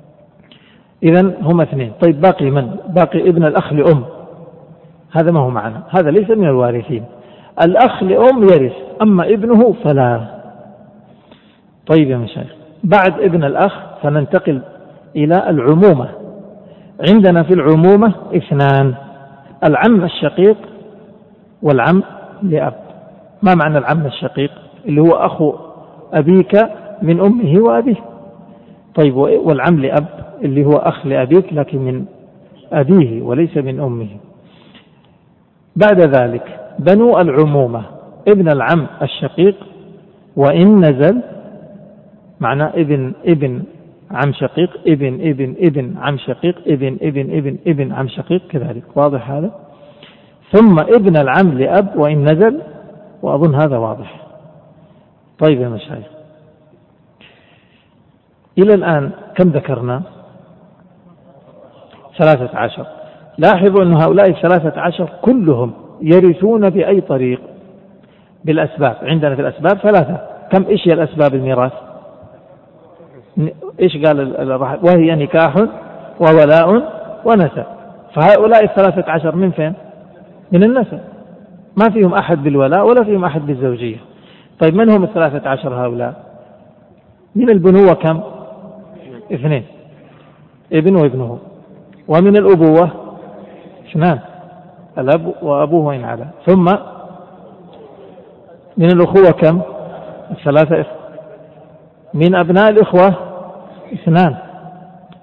إذن هم 2. طيب باقي من؟ باقي ابن الأخ لأم، هذا ما هو معنا، هذا ليس من الوارثين. الأخ لأم يرث، أما ابنه فلا. طيب يا مشايخ، بعد ابن الأخ فننتقل إلى العمومة. عندنا في العمومة 2: العم الشقيق والعم لأب. ما معنى العم الشقيق؟ اللي هو أخو أبيك من أمه وأبيه. طيب والعم لأب اللي هو أخ لأبيك لكن من أبيه وليس من أمه. بعد ذلك بنو العمومة: ابن العم الشقيق وإن نزل، معنى ابن عم شقيق، ابن عم شقيق، ابن عم شقيق كذلك. واضح هذا؟ ثم ابن العم لأب وإن نزل، وأظن هذا واضح. طيب يا مشايخ، إلى الآن كم ذكرنا؟ 13. لاحظوا أن هؤلاء 13 كلهم يرثون بأي طريق؟ بالأسباب. عندنا في الأسباب 3. كم؟ إيش هي الأسباب الميراث؟ إيش قال؟ وهي نكاح وولاء ونسب. فهؤلاء 13 من فين؟ من النسب، ما فيهم أحد بالولاء ولا فيهم أحد بالزوجية. طيب من هم 13 هؤلاء؟ من البنوة كم؟ 2، ابن وابنه. ومن الأبوة 2، الأب وأبوه وإن على. ثم من الأخوة كم؟ 3. من أبناء الإخوة 2،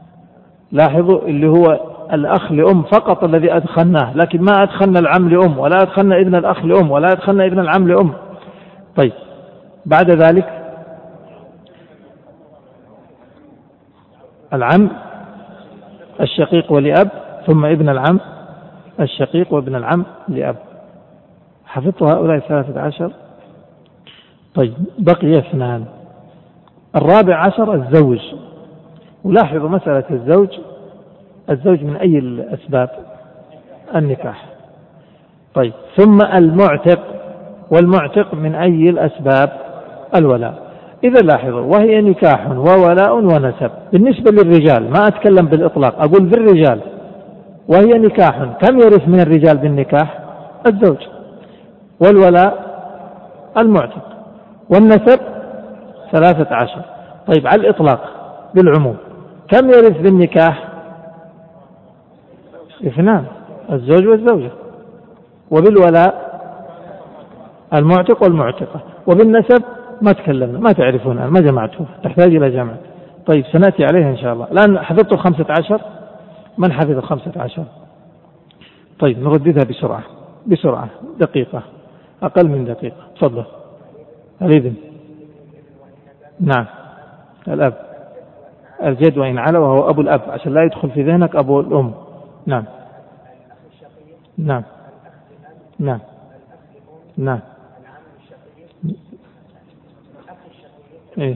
لاحظوا اللي هو الأخ لأم فقط الذي أدخلناه، لكن ما أدخلنا العم لأم، ولا أدخلنا ابن الأخ لأم، ولا أدخلنا ابن العم لأم. طيب بعد ذلك العم الشقيق ولأب، ثم ابن العم الشقيق وابن العم لأب. حفظت هؤلاء 13. طيب بقي 2. الرابع عشر الزوج. ولاحظوا مسألة الزوج من أي الأسباب؟ النكاح. طيب ثم المعتق، والمعتق من أي الأسباب؟ الولاء. إذا لاحظوا وهي نكاح وولاء ونسب. بالنسبة للرجال ما أتكلم بالإطلاق، أقول بالرجال وهي نكاح، كم يرث من الرجال بالنكاح؟ الزوج، والولاء المعتق، والنسب 13. طيب على الإطلاق بالعموم كم يرث بالنكاح؟ 2، الزوج والزوجة، وبالولاء المعتق والمعتقة، وبالنسب ما تكلمنا، ما تعرفون، ما جمعته، تحتاج إلى جمع. طيب سنأتي عليها إن شاء الله. الآن حفظت 15. من حفظ 15؟ طيب نرددها بسرعة دقيقة، أقل من دقيقة. تفضل. الابن. نعم. الأب. الجد وإن على وهو أبو الأب، عشان لا يدخل في ذهنك أبو الأم. نعم. نعم. نعم. نعم. إيه؟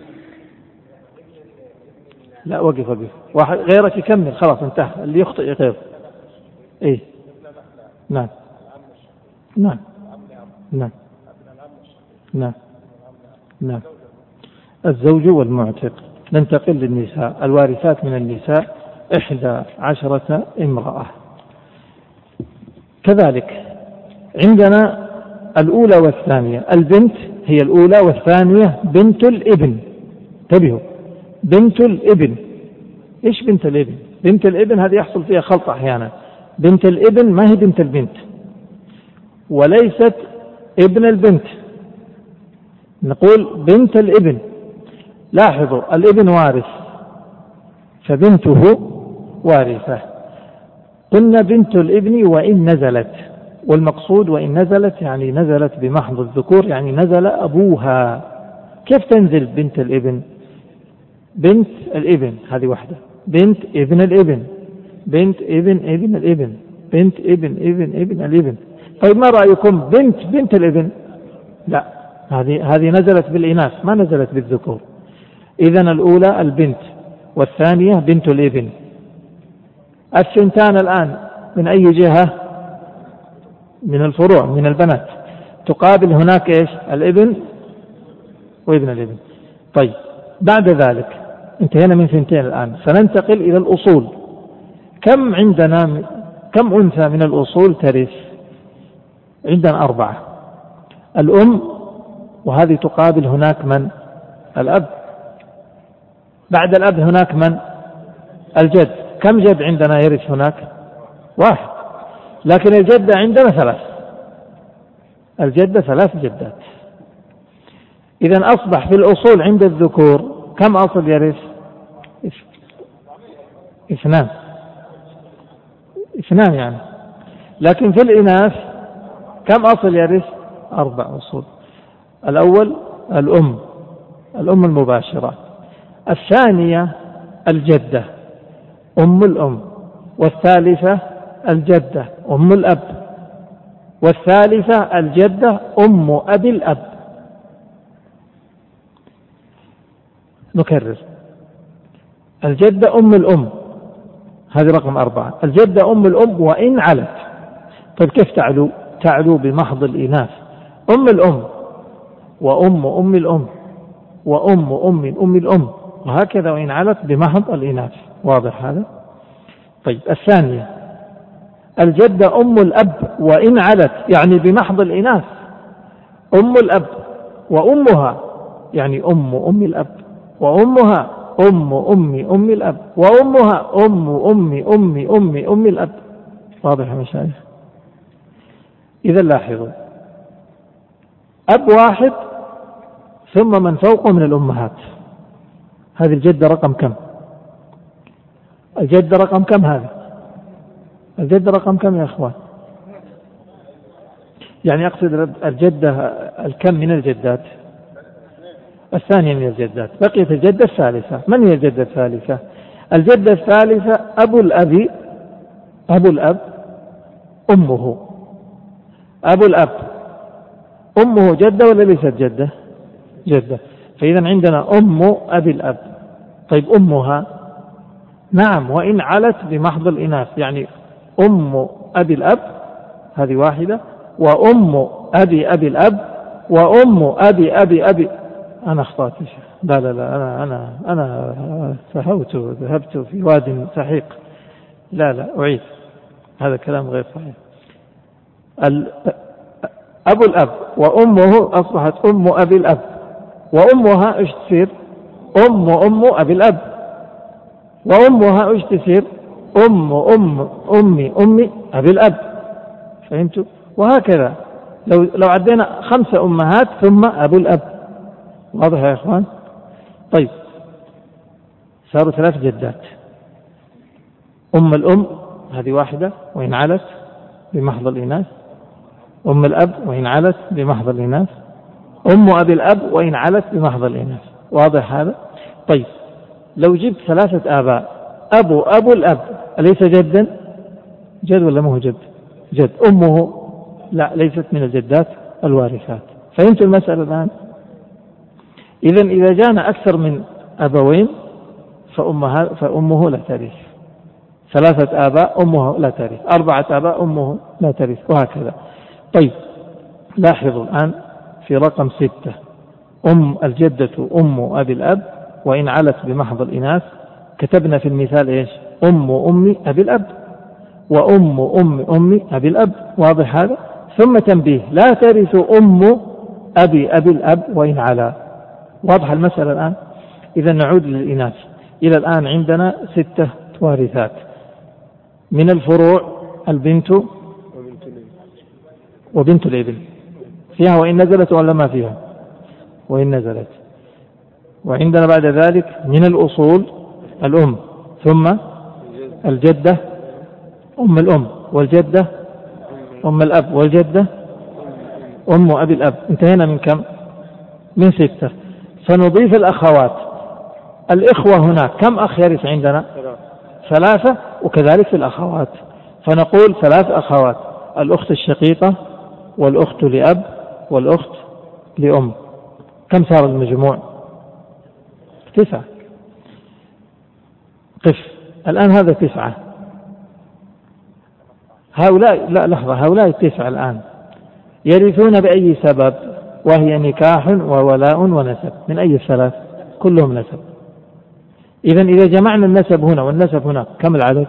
لا وقف واحد غيرك يكمل، خلاص انتهى، اللي يخطئ غير. إيه؟ نعم. نعم. نعم. نعم. نعم. الزوج والمعتق. ننتقل للنساء الوارثات من النساء 11 امرأة. كذلك عندنا الأولى والثانية. البنت هي الأولى، والثانية بنت الابن. انتبهوا، بنت الابن. إيش بنت الابن؟ بنت الابن هذه يحصل فيها خلط أحيانا. بنت الابن ما هي بنت البنت، وليست ابن البنت، نقول بنت الابن. لاحظوا الابن وارث فبنته وارثة. قلنا بنت الابن وإن نزلت، والمقصود وإن نزلت يعني نزلت بمحض الذكور، يعني نزل أبوها. كيف تنزل بنت الابن؟ بنت الابن هذه واحدة، بنت ابن الابن، بنت ابن الابن، بنت ابن الابن. طيب ما رأيكم بنت الابن؟ لا، هذه نزلت بالإناث ما نزلت بالذكور. إذن الأولى البنت، والثانية بنت الابن. الثنتان الآن من أي جهة؟ من الفروع، من البنات. تقابل هناك إيش؟ الابن وابن الابن. طيب بعد ذلك انتهينا من ثنتين، الآن سننتقل إلى الأصول. كم عندنا، كم أنثى من الأصول ترث؟ عندنا 4. الأم، وهذه تقابل هناك من؟ الأب. بعد الأب هناك من؟ الجد. كم جد عندنا يرث هناك؟ 1. لكن الجدة عندنا 3. الجدة 3 جدات. إذن أصبح في الأصول عند الذكور كم أصل يرث؟ 2 يعني. لكن في الإناث كم أصل يرث؟ 4 أصول. الأول الأم المباشرة، الثانية الجدة أم الأم، والثالثة الجدة أم الأب، والثالثة الجدة أم أبي الأب. نكرر، الجدة أم الأم هذه رقم 4، الجدة أم الأم وإن علت. طيب كيف تعلو بمحض الإناث. أم الأم وأم الأم وأم الأم، وهكذا وإن علت بمحض الإناث. واضح هذا؟ طيب الثانية الجدة أم الأب وإن علت، يعني بمحض الإناث. أم الأب وأمها يعني أم الأب، وأمها أم الأب، وأمها أم الأب. واضح يا مشايخ؟ إذا لاحظوا، أب واحد ثم من فوقه من الأمهات. هذه الجدة رقم كم؟ الجد رقم كم هذا؟ الجد رقم كم يا أخوان؟ يعني أقصد الجدة الكم من الجدات؟ الثانية من الجدات. بقيت الجدة الثالثة. من هي الجدة الثالثة؟ الجدة الثالثة أبو الأب أمه. أبو الأب أمه جدة ولا ليست جدة؟ جدة. فإذا عندنا أم أبي الأب. طيب أمها؟ نعم، وإن علت بمحض الإناث، يعني أم أبي الأب هذه واحدة، وأم أبي الأب، وأم أبي. أنا أخطأت يا شيخ. لا أنا ذهبت في واد سحيق. لا أعيد، هذا كلام غير صحيح. أبو الأب وأمه أصبحت أم أبي الأب، وأمها إيش تصير؟ أم أبي الأب، وأمها إيش تصير؟ أمي أبي الأب. فهمتوا؟ وهكذا لو عدينا 5 أمهات ثم أبو الأب. واضح يا إخوان؟ طيب صاروا 3 جدات. أم الأم هذه واحدة وإن علت بمحض الإناث، أم الأب وإن علت بمحض الإناث، أم أبي الأب وإن علت بمحض الإناث. واضح هذا؟ طيب لو جبت 3 آباء، أبو الأب أليس جدا؟ جد ولا ما هو جد؟ جد. أمه لا، ليست من الجدات الوارثات. فهمت المسألة الآن؟ إذن إذا جاءنا أكثر من أبوين فأمه لا ترث. 3 آباء أمه لا ترث، 4 آباء أمه لا ترث، وهكذا. طيب لاحظوا الآن في رقم 6 الجدة أم أبي الأب وإن علت بمحض الإناث. كتبنا في المثال إيش؟ أمي أبي الأب، أمي أبي الأب. واضح هذا؟ ثم تنبيه: لا ترث أم أبي الأب وإن علا. واضح المسألة الآن؟ إذا نعود للإناث. إلى الآن عندنا 6 وارثات. من الفروع البنت وبنت الابن، فيها وإن نزلت ولا ما فيها؟ وإن نزلت. وعندنا بعد ذلك من الأصول الأم، ثم الجدة أم الأم، والجدة أم الأب، والجدة أم أبي الأب. انتهينا من كم؟ من 6. سنضيف الأخوات. الإخوة هناك كم أخ يرث عندنا؟ 3. وكذلك في الأخوات فنقول 3 أخوات: الأخت الشقيقة، والأخت لأب، والأخت لأم. كم صار المجموع؟ 9. قف الآن، هذا 9. هؤلاء لا لحظة، هؤلاء 9 الآن يرثون بأي سبب؟ وهي نكاح وولاء ونسب. من أي الثلاث؟ كلهم نسب. إذن إذا جمعنا النسب هنا والنسب هنا كم العدد؟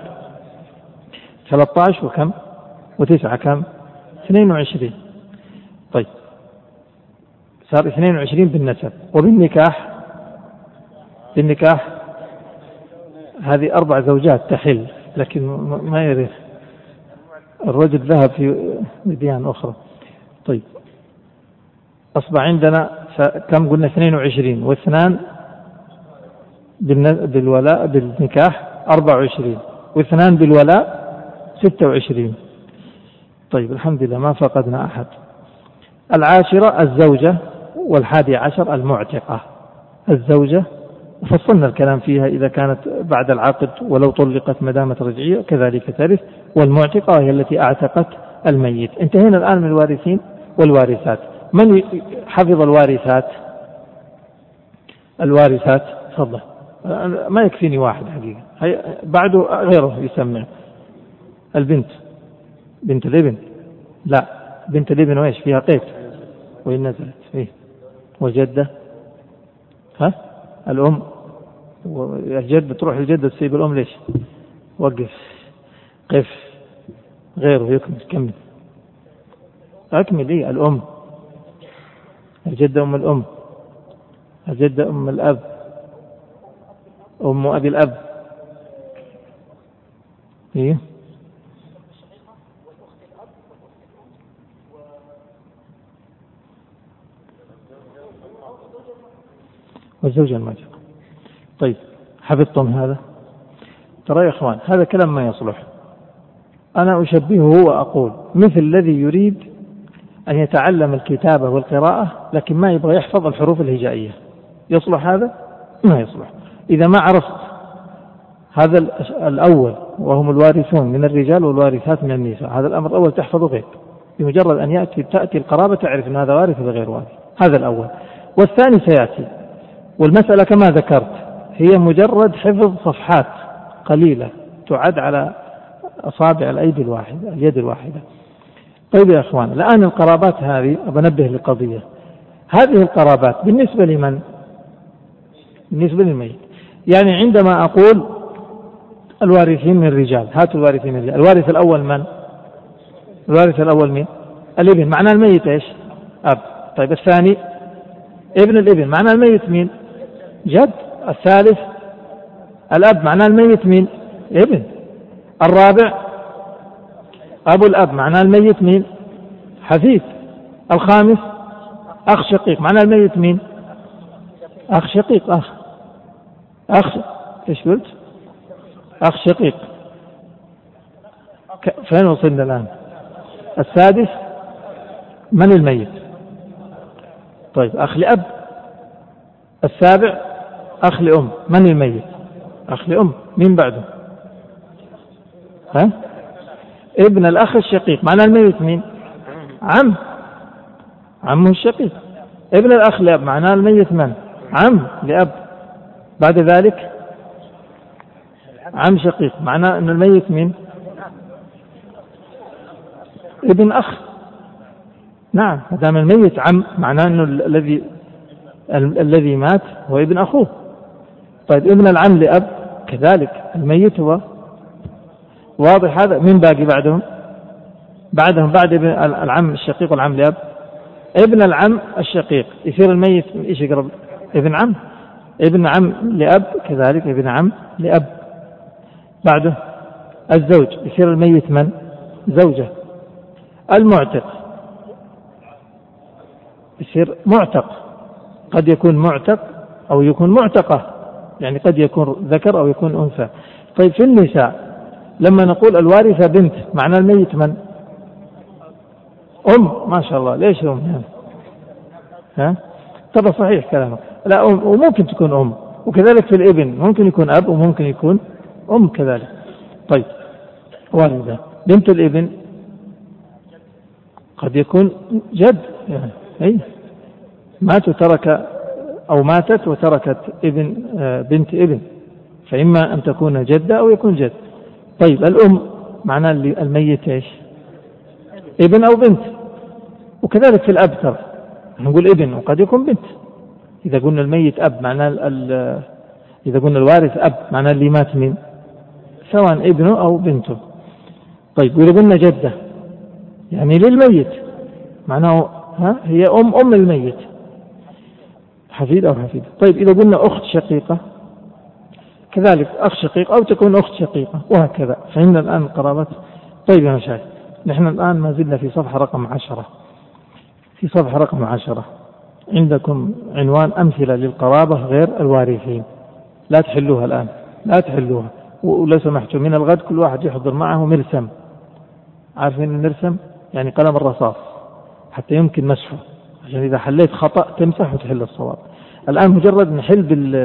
13 وكم؟ و9 كم؟ 22. طيب صار 22 بالنسب. وبالنكاح؟ بالنكاح هذه 4 زوجات تحل، لكن ما يرث. الرجل ذهب في ديان أخرى. طيب أصبح عندنا كم قلنا؟ 22 واثنان بالولاء بالنكاح 24 واثنان بالولاء 26. طيب الحمد لله ما فقدنا أحد. 10 الزوجة، 11 المعتقة. الزوجة فصلنا الكلام فيها إذا كانت بعد العقد ولو طلقت مدامة رجعية كذلك ترث. والمعتقة هي التي أعتقت الميت. انتهينا الآن من الوارثين والوارثات. من حفظ الوارثات؟ تفضل. ما يكفيني واحد حقيقة، بعده غيره يسمع. البنت، بنت الابن، لا بنت الابن وإيش فيها قيد وإن نزلت فيه. وجدة، الأم، الجد تروح الجدة تسيب الأم ليش؟ وقف، قف، غيره يكمل، كمل، أكمل. إيه؟ الأم، الجدة أم الأم، الجدة أم الأب، أم أبي الأب. إيه؟ والزوجة المعتقة. طيب حفظتم هذا؟ ترى يا إخوان هذا كلام ما يصلح. أنا أشبهه وأقول مثل الذي يريد أن يتعلم الكتابة والقراءة لكن ما يبغى يحفظ الحروف الهجائية، يصلح هذا؟ ما يصلح. إذا ما عرفت هذا الأول وهم الوارثون من الرجال والوارثات من النساء، هذا الأمر الأول تحفظه غير، بمجرد أن تأتي القرابة تعرف أن هذا وارث ولا غير وارث، هذا الأول. والثاني سيأتي. والمسألة كما ذكرت هي مجرد حفظ صفحات قليلة تعد على أصابع اليد الواحدة. طيب يا أخوان، الآن القرابات هذه بنبه لقضية. هذه القرابات بالنسبة لمن؟ بالنسبة للميت. يعني عندما أقول الوارثين من الرجال، هاتوا الوارثين من الرجال، الوارث الأول من؟ الوارث الأول من؟ الابن، معنى الميت إيش؟ أب. طيب الثاني ابن الابن، معنى الميت مين؟ جد. الثالث الأب، معنى الميت مين؟ ابن. الرابع أبو الأب، معنى الميت مين؟ حفيد. الخامس أخ شقيق، معنى الميت مين؟ أخ شقيق. إيش قلت؟ أخ شقيق. فين وصلنا الآن؟ السادس من الميت؟ طيب أخ لأب. السابع أخ لأم، من الميت؟ أخ لأم. مين بعده؟ ابن الأخ الشقيق، معنى الميت مين؟ عمه الشقيق. ابن الأخ لأب، معنى الميت من؟ عم لأب. بعد ذلك عم شقيق، معنى أن الميت مين؟ ابن أخ. نعم، مدام الميت عم معناه أنه الذي مات هو ابن أخوه. طيب ابن العم لأب كذلك الميت هو. واضح هذا؟ من باقي بعدهم بعد ابن العم الشقيق والعم لأب ابن العم الشقيق، يصير الميت إيش يقرب؟ ابن عم. ابن عم لأب كذلك ابن عم لأب. بعده الزوج، يصير الميت من؟ زوجة. المعتق يصير معتق، قد يكون معتق أو يكون معتقة، يعني قد يكون ذكر أو يكون أنثى. طيب في النساء لما نقول الوارثة بنت، معنى الميت من؟ أم. ما شاء الله، ليش أم يعني؟ طبعا صحيح كلامك. لا، أم، وممكن تكون أم. وكذلك في الابن ممكن يكون أب وممكن يكون أم كذلك. طيب والدة. بنت الابن قد يكون جد، يعني ماتت وتركت بنت ابن، فإما أن تكون جدة أو يكون جد. طيب الأم، معنى الميت إيش؟ ابن أو بنت. وكذلك في الأب ترى نقول ابن وقد يكون بنت. إذا قلنا الميت أب معنى إذا قلنا الوارث أب معنى اللي مات من سواء ابنه أو بنته. طيب وإذا قلنا جدة يعني للميت معناه هي أم الميت، حفيد أو حفيدة. طيب إذا قلنا أخت شقيقة كذلك أخ شقيق أو تكون أخت شقيقة وهكذا. فهمنا الآن القرابات. طيب يا مشايخ، نحن الآن ما زلنا في صفحة رقم 10. في صفحة رقم 10 عندكم عنوان أمثلة للقرابة غير الوارثين. لا تحلوها الآن، لا تحلوها، ولو سمحتوا من الغد كل واحد يحضر معه مرسم. عارفين المرسم؟ يعني قلم الرصاص حتى يمكن مسحه، عشان إذا حليت خطأ تمسح وتحل الصواب. الآن مجرد نحل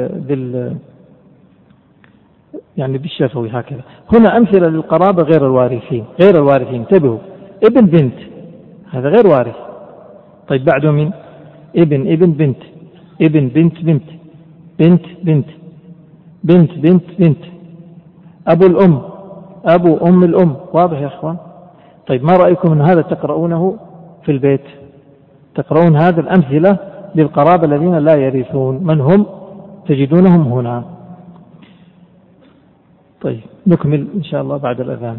يعني بالشفوي هكذا. هنا أمثلة للقرابة غير الوارثين. انتبهوا، ابن بنت هذا غير وارث. طيب بعده من؟ ابن بنت، ابن بنت بنت، بنت بنت، بنت بنت بنت، أبو الأم، أبو أم الأم. واضح يا أخوان؟ طيب ما رأيكم أن هذا تقرؤونه في البيت؟ تقرؤون هذه الأمثلة للقرابة الذين لا يرثون، من هم؟ تجدونهم هنا. طيب نكمل إن شاء الله بعد الأذان.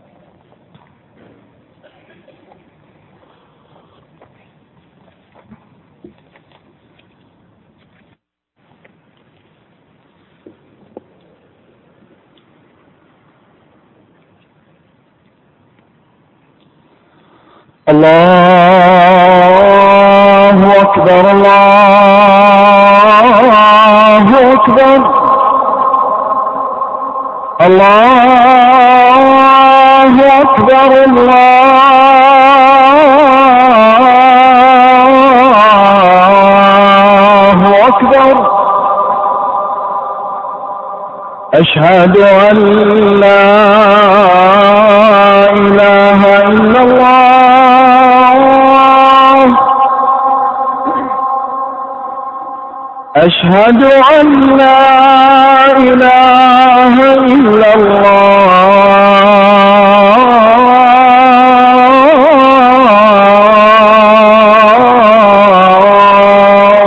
الله أكبر، الله أكبر، الله أكبر الله أكبر أشهد أن لا إله إلا الله أشهد أن لا إله إلا الله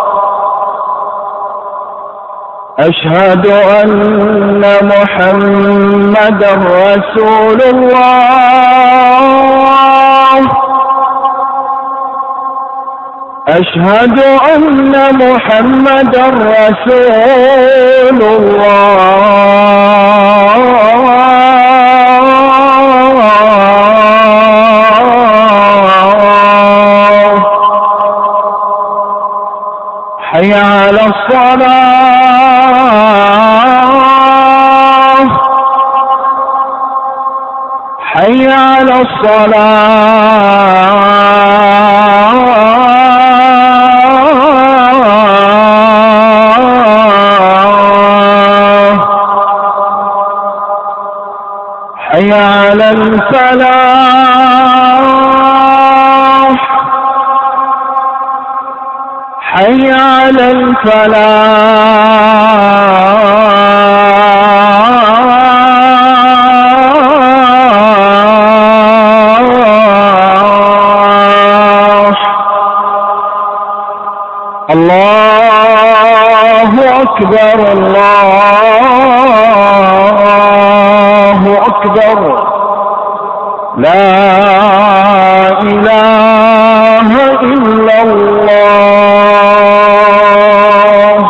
أشهد أن محمدا رسول الله أشهد أن محمدا رسول الله حي على الصلاة حي على الصلاة حي على الفلاح حي على الفلاح الله أكبر الله أكبر لا إله إلا الله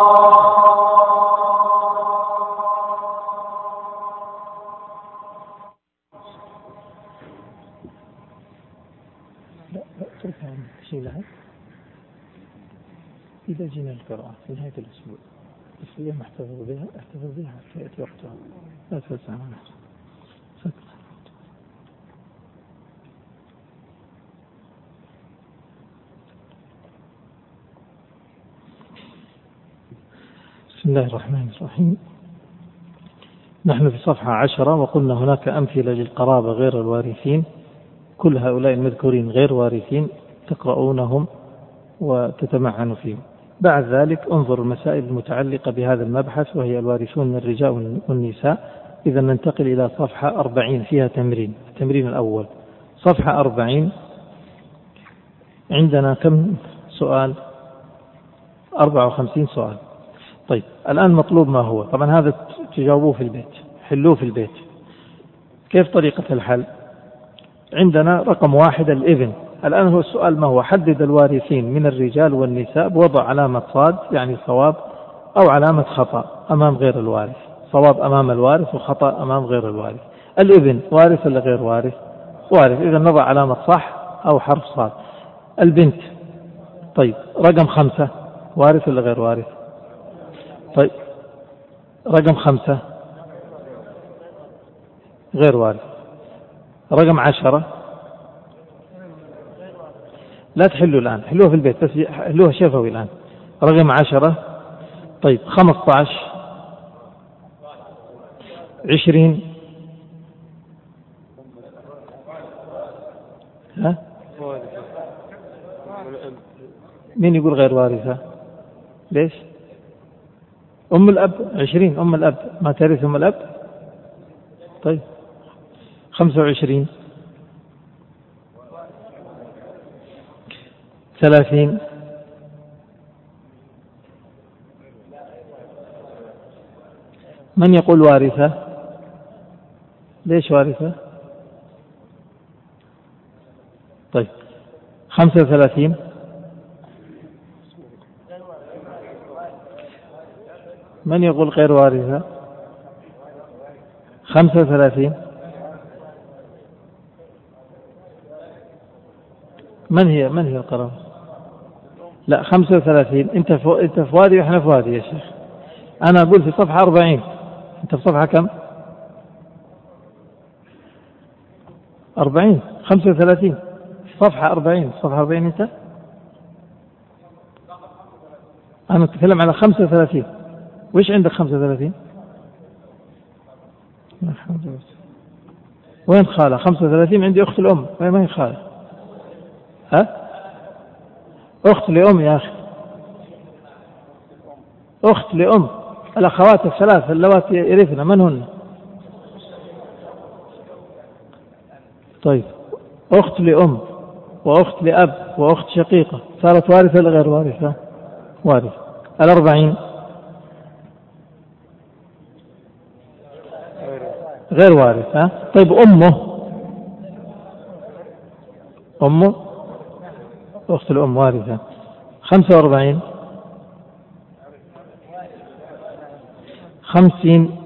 إذا جينا القراءة في نهاية الأسبوع بس اليوم احتفظ بها فيأتي وقتها لا تفزع عنها. بسم الله الرحمن الرحيم. نحن في صفحة 10 وقلنا هناك أمثلة للقرابة غير الوارثين، كل هؤلاء المذكورين غير وارثين تقرؤونهم وتتمعنوا فيهم. بعد ذلك انظر المسائل المتعلقة بهذا المبحث وهي الوارثون من الرجال والنساء. إذا ننتقل إلى صفحة 40 فيها التمرين الأول. صفحة 40 عندنا كم سؤال؟ 54 سؤال. طيب الآن مطلوب ما هو؟ طبعا هذا تجاوبوه في البيت، حلوه في البيت. كيف طريقة الحل؟ عندنا رقم 1 الابن. الآن هو السؤال ما هو؟ حدد الوارثين من الرجال والنساء بوضع علامة صاد يعني صواب أو علامة خطأ أمام غير الوارث. صواب أمام الوارث وخطأ أمام غير الوارث. الابن وارث ولا غير وارث؟ وارث، إذا نضع علامة صح أو حرف صاد. البنت طيب رقم 5 وارث ولا غير وارث؟ طيب رقم 5 غير وارث. رقم 10 لا تحلوا الآن، حلوه في البيت بس حلوه شفوي الآن. رقم 10 طيب 15 20 ها؟ مين يقول غير وارثة؟ ليش؟ أم الأب 20 أم الأب ما ترث أم الأب. طيب 25 30 من يقول وارثة؟ ليش وارثة؟ طيب 35 من يقول غير وارثة؟ 35 من هي القرابة؟ لا 35 انت في وادي واحنا في وادي يا شيخ. انا اقول في صفحة 40 انت في صفحة كم؟ 40 35 صفحة 40 صفحة 40 أنت؟ أنا أتكلم على 35. وإيش عندك 35؟ وين خالة 35؟ عندي أخت الأم. وين ما هي خالة؟ ها؟ أخت لأم يا أخي، أخت لأم. الأخوات الثلاث اللواتي يرثن من هن؟ طيب أخت لأم وأخت لأب وأخت شقيقة صارت وارثة ولا غير وارثة؟ وارثة. 40 غير وارثة. طيب أمه أخت الأم وارثة. 45 50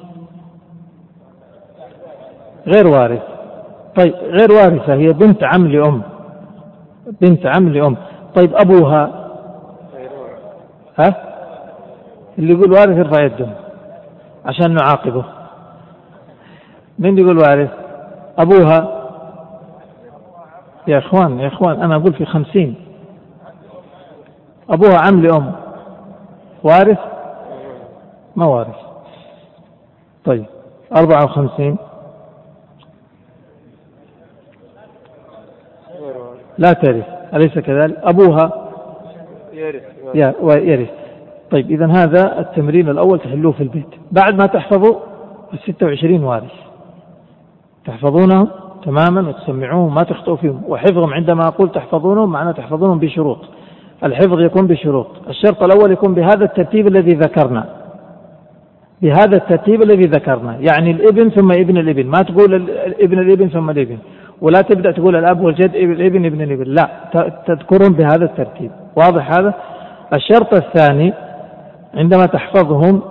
غير وارث. طيب غير وارثة هي بنت عم لأم، بنت عم لأم. طيب أبوها ها؟ اللي يقول وارث يرفع يده عشان نعاقبه. من يقول وارث؟ أبوها. يا إخوان أنا أقول في 50 أبوها عم لأم وارث؟ ما وارث. طيب 54 لا ترث، أليس كذلك؟ أبوها يرث. طيب إذن هذا التمرين الأول تحلوه في البيت بعد ما تحفظوا 26 وارث، تحفظونهم تماما وتسمعوهم ما تخطئوا فيهم. وحفظهم عندما أقول تحفظونهم معناه تحفظونهم بشروط. الحفظ يكون بشروط. الشرط الأول يكون بهذا الترتيب الذي ذكرنا، بهذا الترتيب الذي ذكرنا، يعني الابن ثم ابن الابن، ما تقول ابن الابن ثم الابن، ولا تبدأ تقول الأب والجد ابن ابن الابن، لا تذكرهم بهذا الترتيب. واضح هذا؟ الشرط الثاني عندما تحفظهم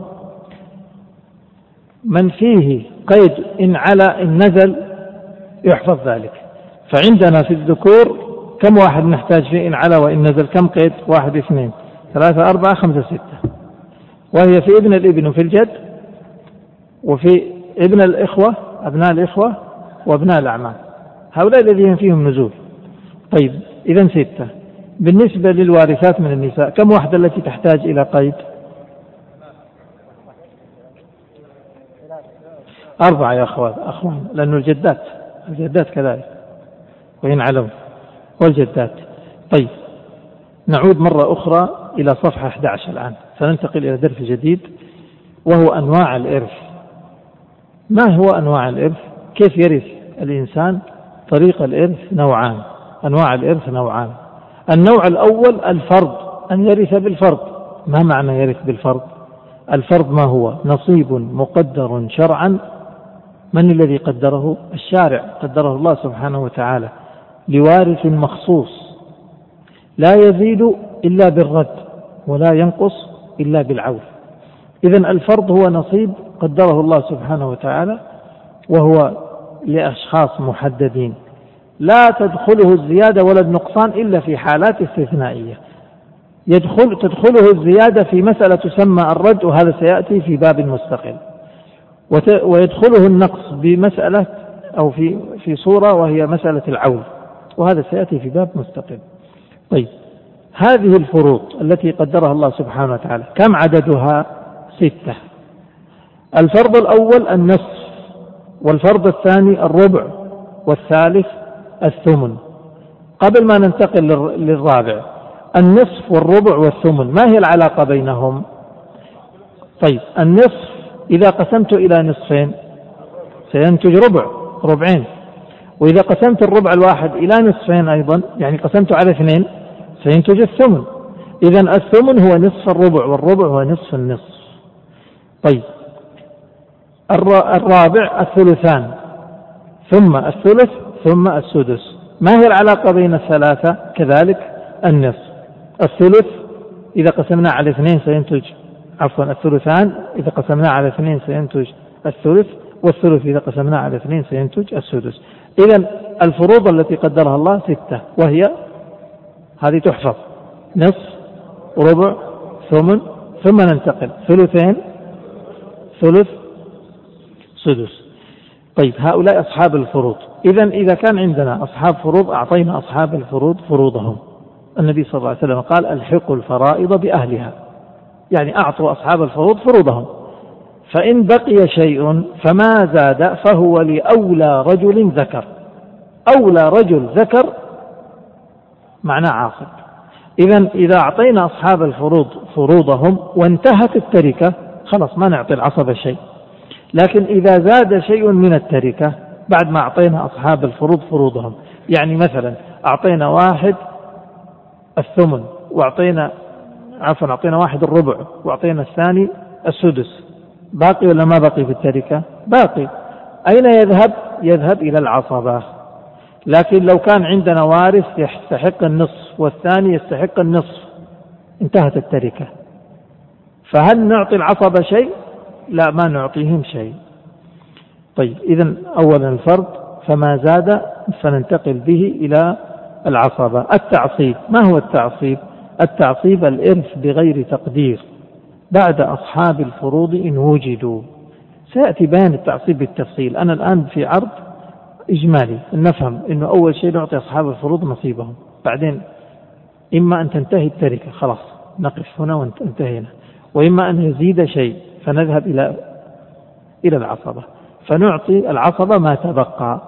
من فيه قيد إن على إن نزل يحفظ ذلك. فعندنا في الذكور كم واحد نحتاج فيه إن على وإن نزل؟ كم قيد؟ 1 2 3 4 5 6، وهي في ابن الابن وفي الجد وفي ابن الإخوة أبناء الإخوة وأبناء الأعمام، هؤلاء الذين فيهم نزول. طيب إذن 6. بالنسبة للوارثات من النساء كم واحدة التي تحتاج إلى قيد؟ 4 يا أخوان، لأن الجدات كذلك وإن علوا والجدات. طيب نعود مرة أخرى إلى صفحة 11 الآن، سننتقل إلى درس جديد وهو أنواع الإرث. ما هو أنواع الإرث؟ كيف يرث الإنسان؟ طريق الإرث نوعان، أنواع الإرث نوعان. النوع الأول الفرض، أن يرث بالفرض. ما معنى يرث بالفرض؟ الفرض ما هو؟ نصيب مقدر شرعا. من الذي قدره؟ الشارع، قدره الله سبحانه وتعالى لوارث مخصوص، لا يزيد إلا بالرد ولا ينقص إلا بالعوف. إذن الفرض هو نصيب قدره الله سبحانه وتعالى، وهو لأشخاص محددين، لا تدخله الزيادة ولا النقصان إلا في حالات استثنائية. تدخله الزيادة في مسألة تسمى الرد، وهذا سيأتي في باب مستقل، ويدخله النقص بمسألة أو في صورة وهي مسألة العول، وهذا سيأتي في باب مستقل. طيب هذه الفروض التي قدرها الله سبحانه وتعالى كم عددها؟ 6. الفرض الأول النصف، والفرض الثاني الربع، والثالث الثمن. قبل ما ننتقل للرابع، النصف والربع والثمن ما هي العلاقة بينهم؟ طيب النصف إذا قسمت إلى نصفين سينتج ربعين، وإذا قسمت الربع الواحد إلى نصفين أيضا يعني قسمت على 2 سينتج الثمن. إذن الثمن هو نصف الربع والربع هو نصف النصف. طيب الرابع الثلثان، ثم الثلث ثم السدس. ما هي العلاقة بين الثلاثة؟ كذلك النصف. الثلث إذا قسمنا على 2 سينتج الثلثان إذا قسمنا على 2 سينتج الثلث، والثلث إذا قسمنا على 2 سينتج السدس. إذن الفروض التي قدرها الله 6، وهي هذه تحفظ: نصف، ربع، ثمن، ثم ننتقل ثلثين، ثلث، سدس. طيب هؤلاء أصحاب الفروض. إذا كان عندنا أصحاب فروض أعطينا أصحاب الفروض فروضهم. النبي صلى الله عليه وسلم قال الحقوا الفرائض بأهلها، يعني أعطوا أصحاب الفروض فروضهم، فإن بقي شيء فما زاد فهو لأولى رجل ذكر. أولى رجل ذكر معناه عاصب. إذا أعطينا أصحاب الفروض فروضهم وانتهت التركة خلاص ما نعطي العصبة شيء. لكن إذا زاد شيء من التركة بعد ما أعطينا أصحاب الفروض فروضهم، يعني مثلا أعطينا واحد الثمن أعطينا واحد الربع وأعطينا الثاني السدس، باقي ولا ما باقي في التركة؟ باقي. أين يذهب إلى العصبة. لكن لو كان عندنا وارث يستحق النصف والثاني يستحق النصف انتهت التركة، فهل نعطي العصبة شيء؟ لا، ما نعطيهم شيء. طيب إذن أولا الفرض، فما زاد فننتقل به إلى العصبة. التعصيب، ما هو التعصيب؟ التعصيب الإرث بغير تقدير بعد أصحاب الفروض إن وجدوا. سيأتي بيان التعصيب بالتفصيل. أنا الآن في عرض إجمالي نفهم أنه أول شيء نعطي أصحاب الفروض نصيبهم، بعدين إما أن تنتهي التركة خلاص نقف هنا وانتهينا، وإما أن يزيد شيء فنذهب إلى العصبة، فنعطي العصبة ما تبقى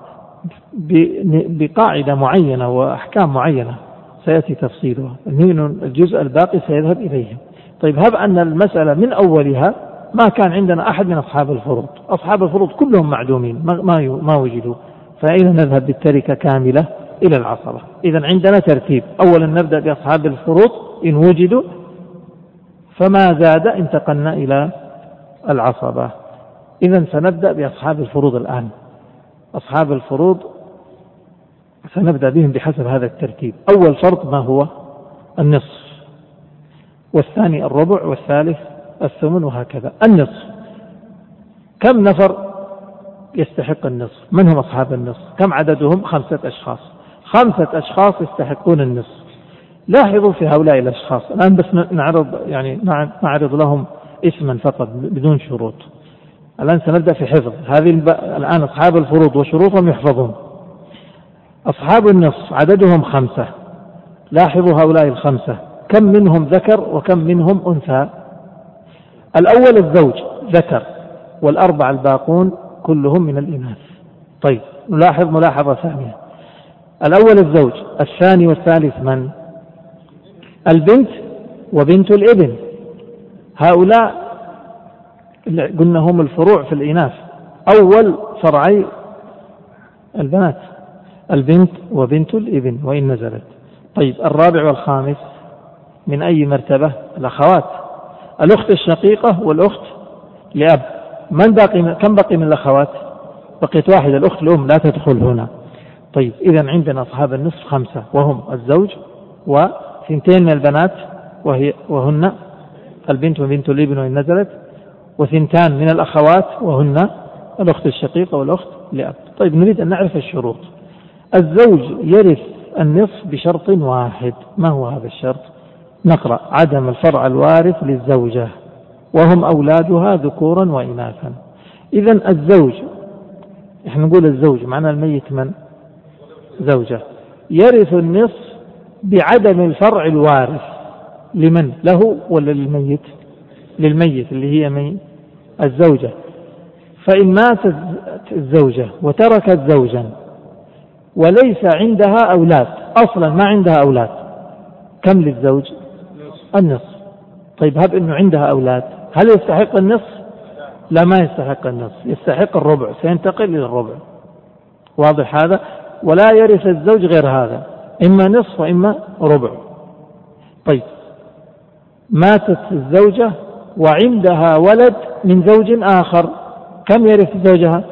بقاعدة معينة وأحكام معينة سيأتي تفصيلها. الجزء الباقي سيذهب إليهم. طيب هب أن المسألة من أولها ما كان عندنا أحد من أصحاب الفروض، أصحاب الفروض كلهم معدومين ما وجدوا، فإذا نذهب بالتركة كاملة إلى العصبة. إذا عندنا ترتيب، أولا نبدأ بأصحاب الفروض إن وجدوا، فما زاد انتقلنا إلى العصبة. إذا سنبدأ بأصحاب الفروض الآن. أصحاب الفروض سنبدأ بهم بحسب هذا الترتيب. أول فرض ما هو؟ النصف، والثاني الربع، والثالث الثمن، وهكذا. النصف كم نفر يستحق النصف؟ من هم أصحاب النصف؟ كم عددهم؟ 5 أشخاص. 5 أشخاص يستحقون النصف. لاحظوا في هؤلاء الأشخاص الآن بس نعرض لهم اسما فقط بدون شروط. الآن سنبدأ في حفظ الآن أصحاب الفروض وشروطهم يحفظون. أصحاب النصف عددهم 5. لاحظوا هؤلاء 5 كم منهم ذكر وكم منهم أنثى؟ الأول الزوج ذكر، وال4 الباقون كلهم من الإناث. طيب نلاحظ ملاحظة ثانية، الأول الزوج، الثاني والثالث من؟ البنت وبنت الابن. هؤلاء قلنا هم الفروع في الإناث، أول فرعي البنات البنت وبنت الابن وإن نزلت. طيب الرابع والخامس من أي مرتبة؟ الأخوات، الأخت الشقيقة والأخت لأب. كم بقي من الأخوات؟ بقيت واحدة، الأخت الأم لا تدخل هنا. طيب إذن عندنا أصحاب النصف 5 وهم الزوج و2 من البنات وهن البنت وبنت الابن وإن نزلت، و2 من الأخوات وهن الأخت الشقيقة والأخت لأب. طيب نريد أن نعرف الشروط. الزوج يرث النصف بشرط واحد. ما هو هذا الشرط؟ نقرأ: عدم الفرع الوارث للزوجة وهم أولادها ذكورا وإناثا. إذن الزوج، إحنا نقول الزوج معنى الميت من؟ زوجة، يرث النصف بعدم الفرع الوارث. لمن؟ له ولا للميت؟ للميت اللي هي الزوجة. فإن ماتت الزوجة وتركت زوجا وليس عندها أولاد، أصلا ما عندها أولاد، كم للزوج؟ النصف. طيب هب أنه عندها أولاد، هل يستحق النصف؟ لا، ما يستحق النصف، يستحق الربع، سينتقل إلى الربع. واضح هذا؟ ولا يرث الزوج غير هذا، إما نصف وإما ربع. طيب ماتت الزوجة وعندها ولد من زوج آخر، كم يرث زوجها؟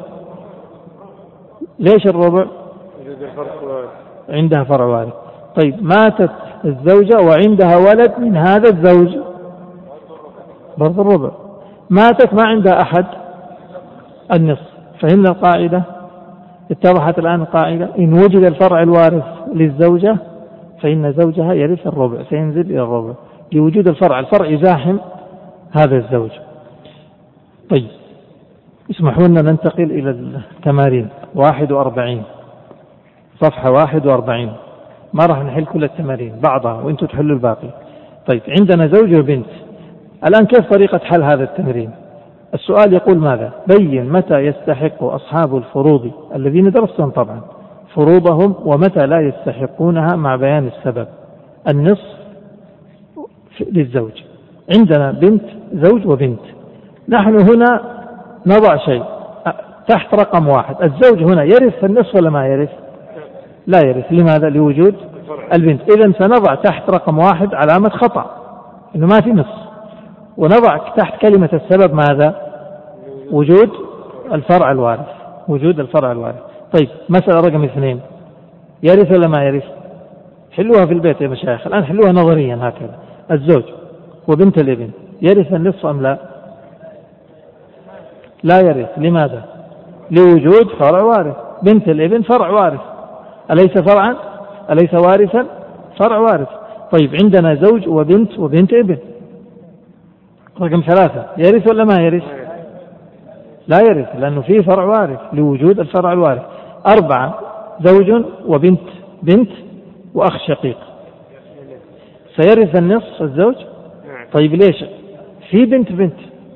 ليش الربع؟ عندها فرع وارث. طيب ماتت الزوجة وعندها ولد من هذا الزوج، برضو الربع. ماتت ما عندها أحد، النصف. فهمنا القاعدة؟ اتضحت الآن القاعدة. إن وجد الفرع الوارث للزوجة فإن زوجها يرث الربع، سينزل إلى الربع لوجود الفرع يزاحم هذا الزوج. طيب اسمحوا لنا ننتقل إلى التمارين 41 صفحة 41. ما راح نحل كل التمارين، بعضها وانتم تحلوا الباقي. طيب عندنا زوج وبنت. الآن كيف طريقة حل هذا التمرين؟ السؤال يقول ماذا؟ بين متى يستحق أصحاب الفروض الذين درستهم طبعا فروضهم ومتى لا يستحقونها مع بيان السبب. النصف للزوج. عندنا بنت زوج وبنت. نحن هنا نضع شيء تحت رقم 1. الزوج هنا يرث النصف ولا ما يرث؟ لا يرث. لماذا؟ لوجود البنت. إذن سنضع تحت رقم 1 علامة خطأ إنه ما في نصف، ونضع تحت كلمة السبب ماذا؟ وجود الفرع الوارث. وجود الفرع الوارث. طيب مسألة رقم 2 يرث ولا ما يرث؟ حلوها في البيت يا مشايخ، الآن حلوها نظريا هكذا. الزوج وبنت الابن يرث النصف أم لا؟ لا يرث. لماذا؟ لوجود فرع وارث. بنت الابن فرع وارث، أليس فرعا؟ أليس وارثا؟ فرع وارث. طيب عندنا زوج وبنت وبنت ابن. رقم 3 يرث ولا ما يرث؟ لا يرث لأنه فيه فرع وارث لوجود الفرع الوارث. 4 زوج وبنت بنت وأخ شقيق. سيرث النصف الزوج؟ طيب ليش؟ في بنت بنت.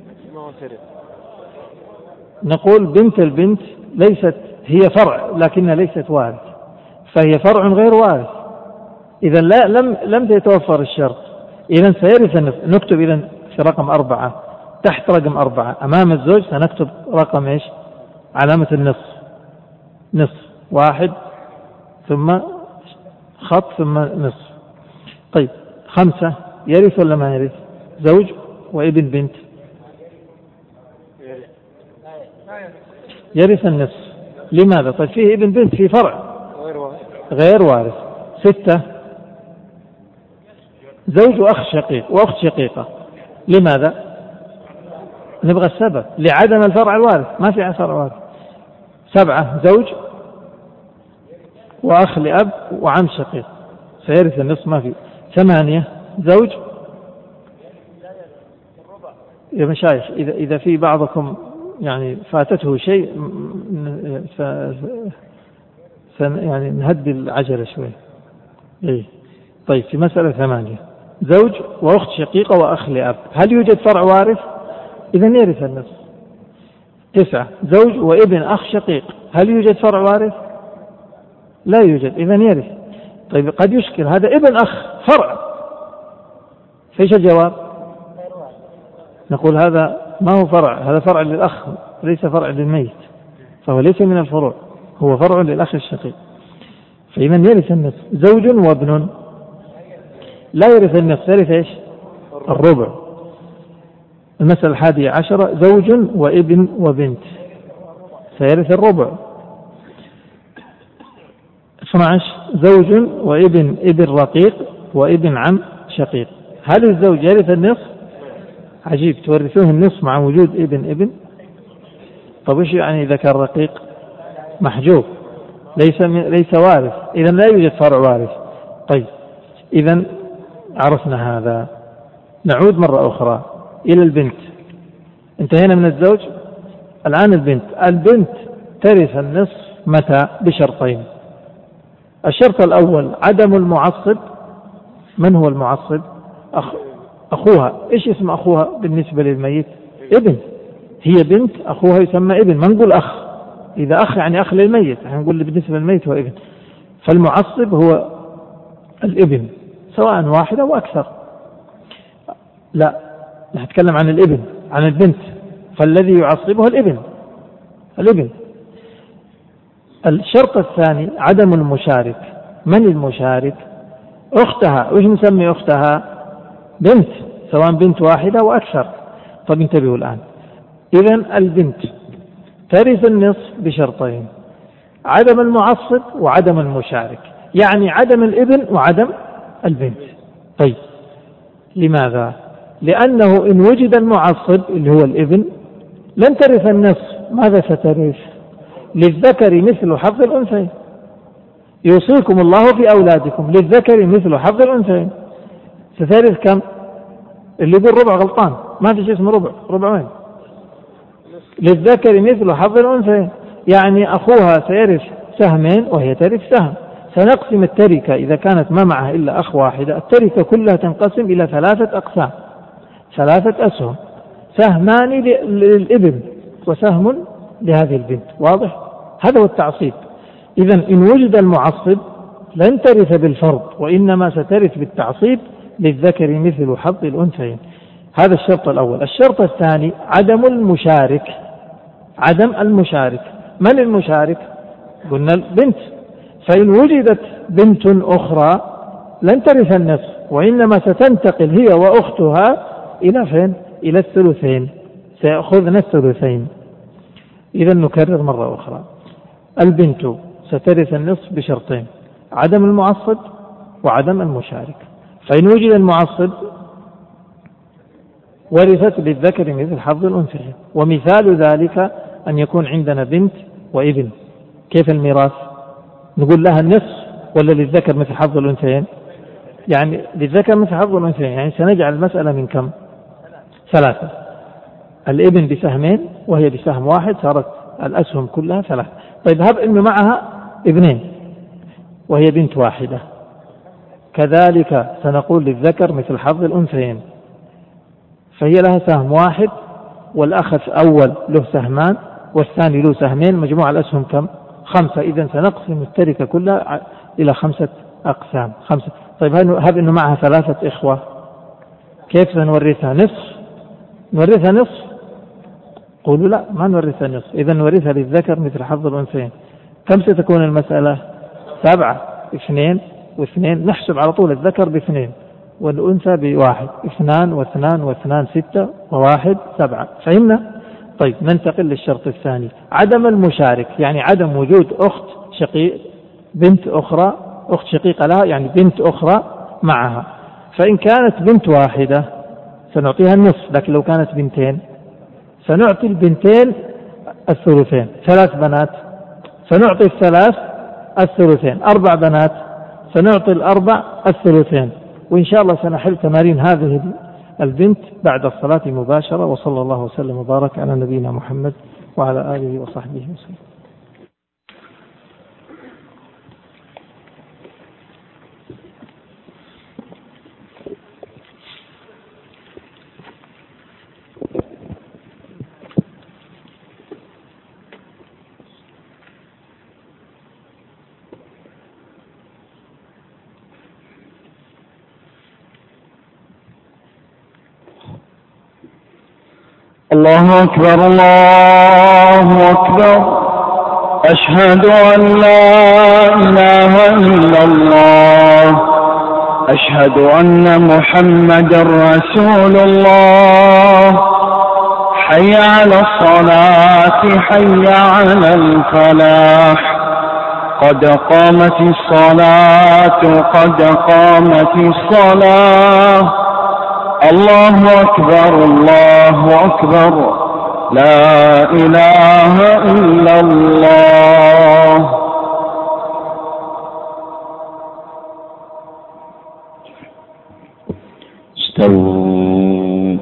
نقول بنت البنت ليست هي فرع لكنها ليست وارث، فهي فرع غير وارث. إذا لم يتوفر الشرط، إذا سيرث النصف. نكتب إذا في رقم 4 تحت رقم 4 أمام الزوج سنكتب رقم إيش؟ علامة النصف. نصف 1 ثم خط ثم نصف. طيب 5 يرث ولا ما يرث؟ زوج وابن بنت يرث النصف. لماذا؟ طيب فيه ابن بنت في فرع غير وارث. 6 زوج وأخ شقيق وأخت شقيقة. لماذا؟ نبغى السبب لعدم الفرع الوارث، ما في فرع وارث. 7 زوج وأخ لأب وعم شقيق سيرث النصف، ما في. 8 زوج يا مشايخ إذا في بعضكم يعني فاتته شيء يعني نهدي العجلة شوي. إيه؟ طيب في مسألة 8 زوج وأخت شقيقة وأخ لأب، هل يوجد فرع وارث؟ إذا يرث النصف. 9 زوج وابن أخ شقيق، هل يوجد فرع وارث؟ لا يوجد، إذا يرث. طيب قد يشكل هذا ابن أخ فرع، فيش الجواب؟ نقول هذا ما هو فرع، هذا فرع للأخ ليس فرع للميت، فهو ليس من الفروع، هو فرع للأخ الشقيق، فإذا يرث النصف. زوج وابن لا يرث النصف، يرث إيش؟ الربع. المسألة 11 زوج وابن وبنت سيرث الربع. 12 زوج وابن رقيق وابن عم شقيق، هل الزوج يرث النصف؟ عجيب، تورثوه النصف مع وجود ابن. طب ايش يعني إذا كان رقيق محجوب ليس وارث، إذا لا يوجد فرع وارث. طيب إذا عرفنا هذا. نعود مرة أخرى إلى البنت. انتهينا من الزوج، الآن البنت ترث النصف متى؟ بشرطين. الشرط الأول عدم المعصب. من هو المعصب؟ أخوها. إيش اسم أخوها بالنسبة للميت؟ ابن. هي بنت، أخوها يسمى ابن، ما نقول أخ. إذا أخ يعني أخ للميت، نقول بالنسبة للميت هو ابن. فالمعصب هو الابن سواء واحد أو أكثر. لا نتكلم عن الابن، عن البنت، فالذي يعصبه الابن. الشرط الثاني عدم المشارك. من المشارك؟ أختها. وإيش نسمي أختها؟ بنت، سواء بنت واحدة أو أكثر. طب انتبهوا الآن. إذن البنت ترث النصف بشرطين: عدم المعصب وعدم المشارك، يعني عدم الابن وعدم البنت. طيب لماذا؟ لأنه إن وجد المعصب اللي هو الابن لن ترث النصف. ماذا سترث؟ للذكر مثل حظ الأنثيين. يوصيكم الله في أولادكم للذكر مثل حظ الأنثيين. سترث كم؟ اللي يقول ربع غلطان، ما في شيء اسمه ربع. ربع وين؟ للذكر مثل حظ الأنثيين، يعني أخوها سيرث سهمين وهي ترث سهم. سنقسم التركة إذا كانت ما معها إلا أخ واحدة، التركة كلها تنقسم إلى 3 أقسام، 3 أسهم، سهمان للابن وسهم لهذه البنت. واضح؟ هذا هو التعصيب. إذن إن وجد المعصب لن ترث بالفرض، وإنما سترث بالتعصيب، للذكر مثل حظ الأنثيين. هذا الشرط الأول. الشرط الثاني عدم المشارك. عدم المشارك. من المشارك؟ قلنا البنت. فإن وجدت بنت أخرى لن ترث النصف، وإنما ستنتقل هي وأختها إلى فين؟ إلى الثلثين، سيأخذن الثلثين. إذا نكرر مرة أخرى، البنت سترث النصف بشرطين: عدم المعصب وعدم المشارك. فإن وجد المعصب ورثت للذكر مثل حظ الأنثيين. ومثال ذلك أن يكون عندنا بنت وابن. كيف الميراث؟ نقول لها النصف ولا للذكر مثل حظ الأنثيين؟ يعني للذكر مثل حظ الأنثيين، يعني سنجعل المسألة من كم؟ 3. الابن بسهمين وهي بسهم واحد، صارت الأسهم كلها 3. طيب هب إنه معها ابنين وهي بنت واحدة، كذلك سنقول للذكر مثل حظ الأنثيين، فهي لها سهم واحد والأخ الأول له سهمان والثاني له سهمين، مجموع الأسهم كم؟ 5. إذن سنقسم التركة كلها إلى 5 أقسام. 5. طيب هب إنه معها 3 إخوة، كيف سنورثها؟ نصف؟ نورثها نصف؟ قولوا لا، ما نورثها نصف، إذن نورثها للذكر مثل حظ الأنثيين. كم ستكون المسألة؟ 7. 2 و2، نحسب على طول الذكر ب2 والأنثى ب1. 2 و2 و2 6 و1 7. فهمنا؟ طيب ننتقل للشرط الثاني، عدم المشارك، يعني عدم وجود أخت شقيق، بنت أخرى، أخت شقيقة لها، يعني بنت أخرى معها. فإن كانت بنت واحدة سنعطيها النصف، لكن لو كانت بنتين سنعطي البنتين الثلثين. 3 بنات سنعطي ال3 الثلثين. 4 بنات سنعطي ال4 الثلثين. وإن شاء الله سنحل تمارين هذه البنت بعد الصلاة مباشرة. وصلى الله وسلم وبارك على نبينا محمد وعلى آله وصحبه وسلم. الله أكبر الله أكبر، أشهد أن لا إله إلا الله، أشهد أن محمد رسول الله. حي على الصلاة، حي على الفلاح، قد قامت الصلاة، قد قامت الصلاة. الله أكبر الله أكبر، لا إله إلا الله. استووا،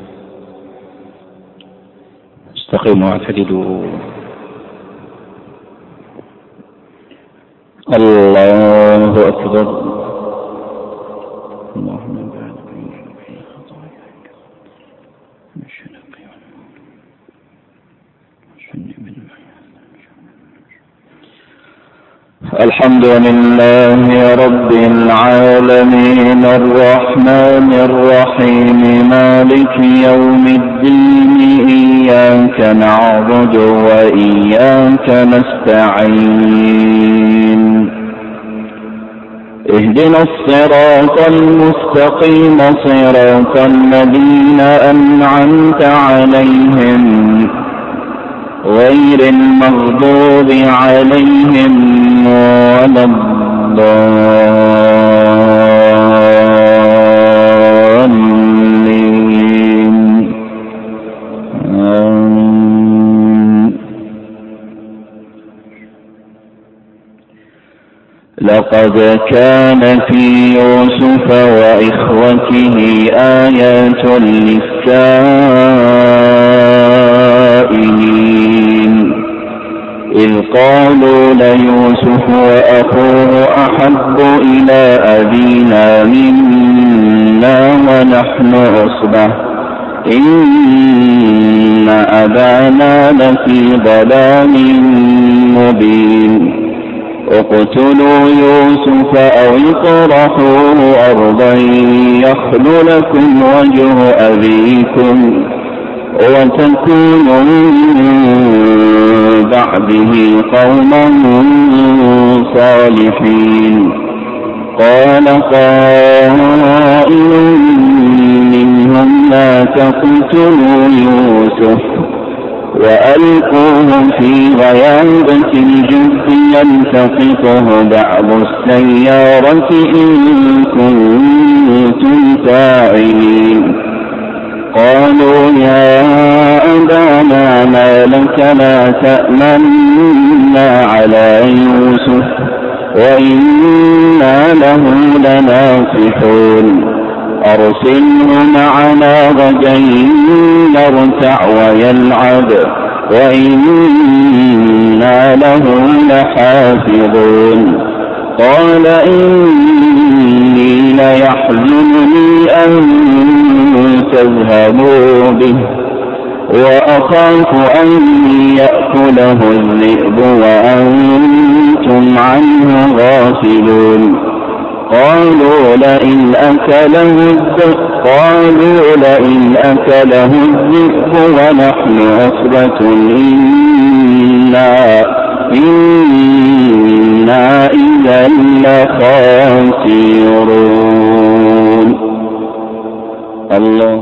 استقيموا واعتدلوا. الله أكبر. الحمد لله رب العالمين، الرحمن الرحيم، مالك يوم الدين، إياك نعبد وإياك نستعين، اهدنا الصراط المستقيم، صراط الذين أنعمت عليهم غير المغضوب عليهم ولا الضالين. لقد كان في يوسف وإخوته آيات للسائلين الغافلين إذ قالوا ليوسف وأخوه أحب إلى أبينا منا ونحن عصبة إن أبانا لفي ضلال مبين اقتلوا يوسف أو اطرحوه أرضا يخل لكم وجه أبيكم وتكونوا من بعده قوما صالحين قال قائل منهم لا تقتلوا يوسف وألقوه في غيابة الجب يلتقطه بعض السيارة إن كنتم فاعلين قالوا يا أبانا ما لك لا تأمنا على يوسف وإنا له لناصحون أرسله معنا غدا يرتع ويلعب وإنا له لحافظون قال إني ليحزنني أن تذهبوا به وأخاف أن يأكله الذئب وأنتم عنه غافلون قالوا لئن أكله الذئب ونحن عصبة إنا إذا لخاسرون الله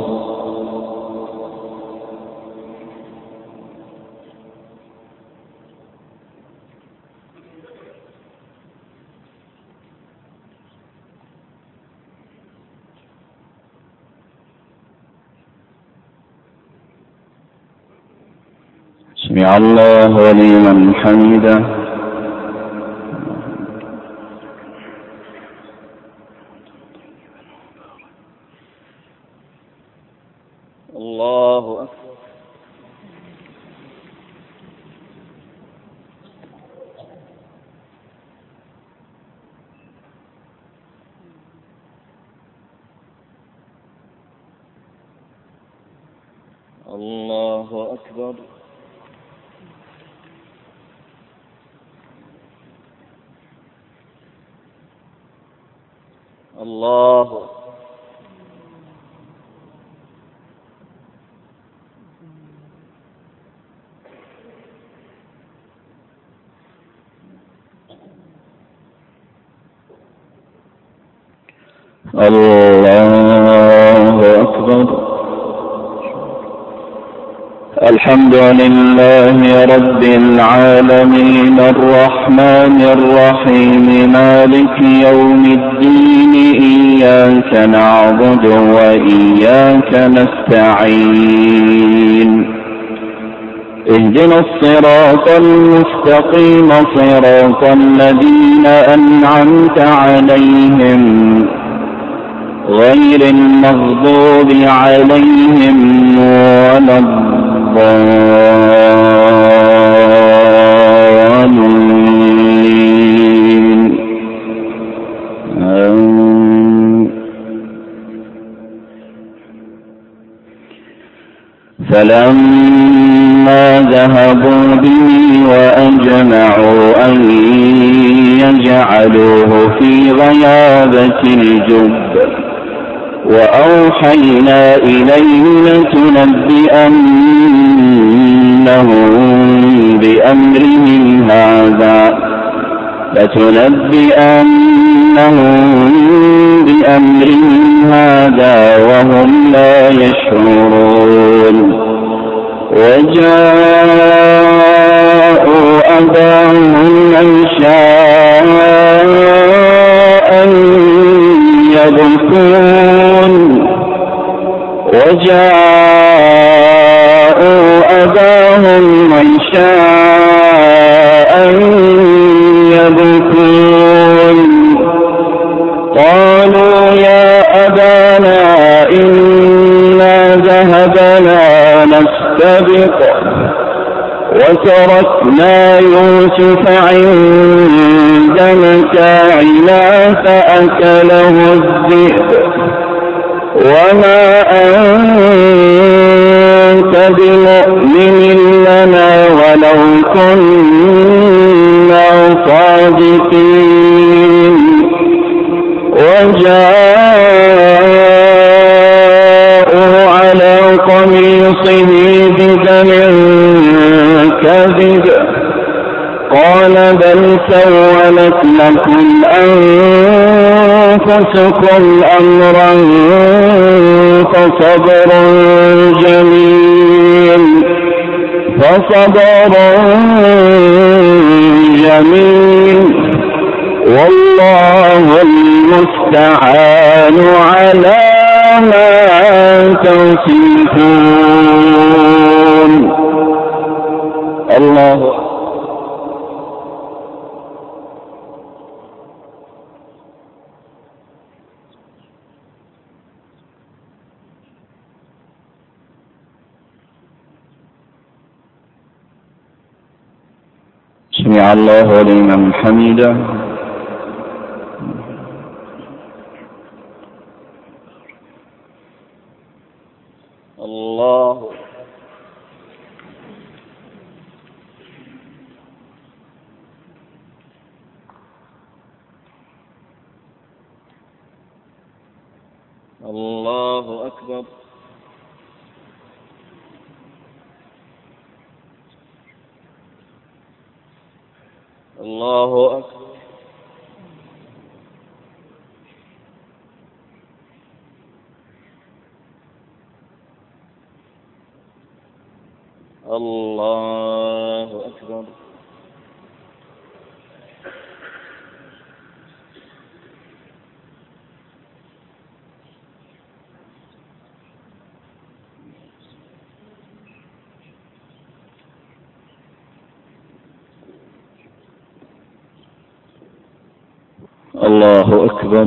سمع الله لمن حمده الله أكبر الله أكبر الله أكبر الحمد لله رب العالمين الرحمن الرحيم مالك يوم الدين إياك نعبد وإياك نستعين اهدنا الصراط المستقيم صراط الذين أنعمت عليهم غير المغضوب عليهم ولا الضالين فلما ذهبوا به وأجمعوا أن يجعلوه في غيابة الجب وأوحينا إليه لتنبئنهم بأمرهم هذا وهم لا يشعرون وجاءوا أباهم عشاء يبكون قالوا يا أبانا إنا ذهبنا نستبق وتركنا يوسف عند متاعنا فأكله الذئب وما أنت بمؤمن لنا ولو كنا صادقين وجاءوا على قميصه بدم كذب قال بل سولت لكم أنفسكم أمرا فصبر جميل والله المستعان على ما تصفون. الله سمع الله لمن حمده. الله الله أكبر. الله أكبر. الله أكبر. الله أكبر.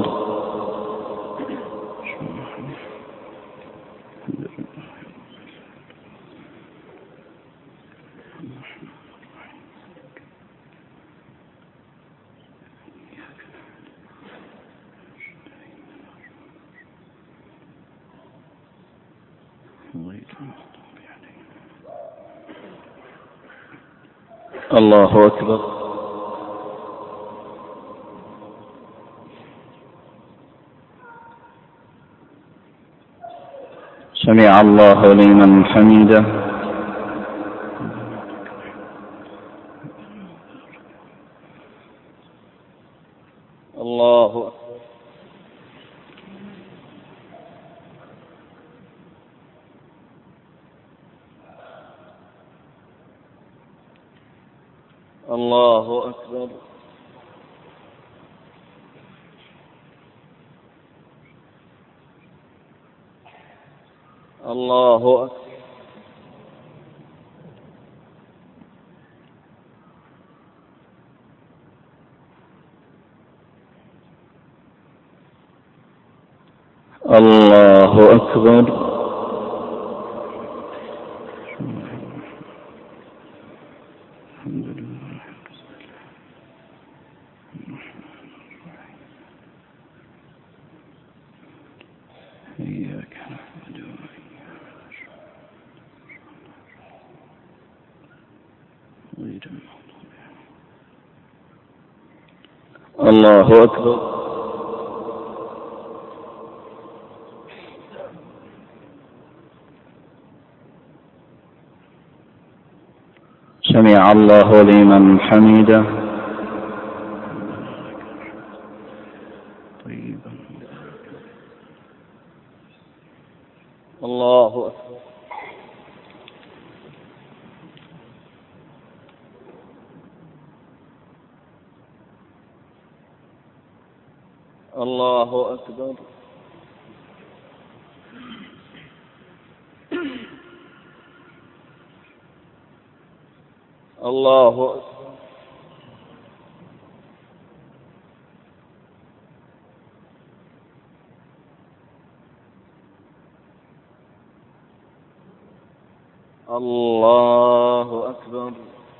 الله أكبر. سمع الله لمن حمده. الله أكبر. الله أكبر. الله أكبر. الله أكبر. الحمد لله. إياك نعبد وإياك نستعين. الله أكبر. سمع الله لمن حمده. طيبا. الله أكبر. الله أكبر. الله أكبر. الله أكبر.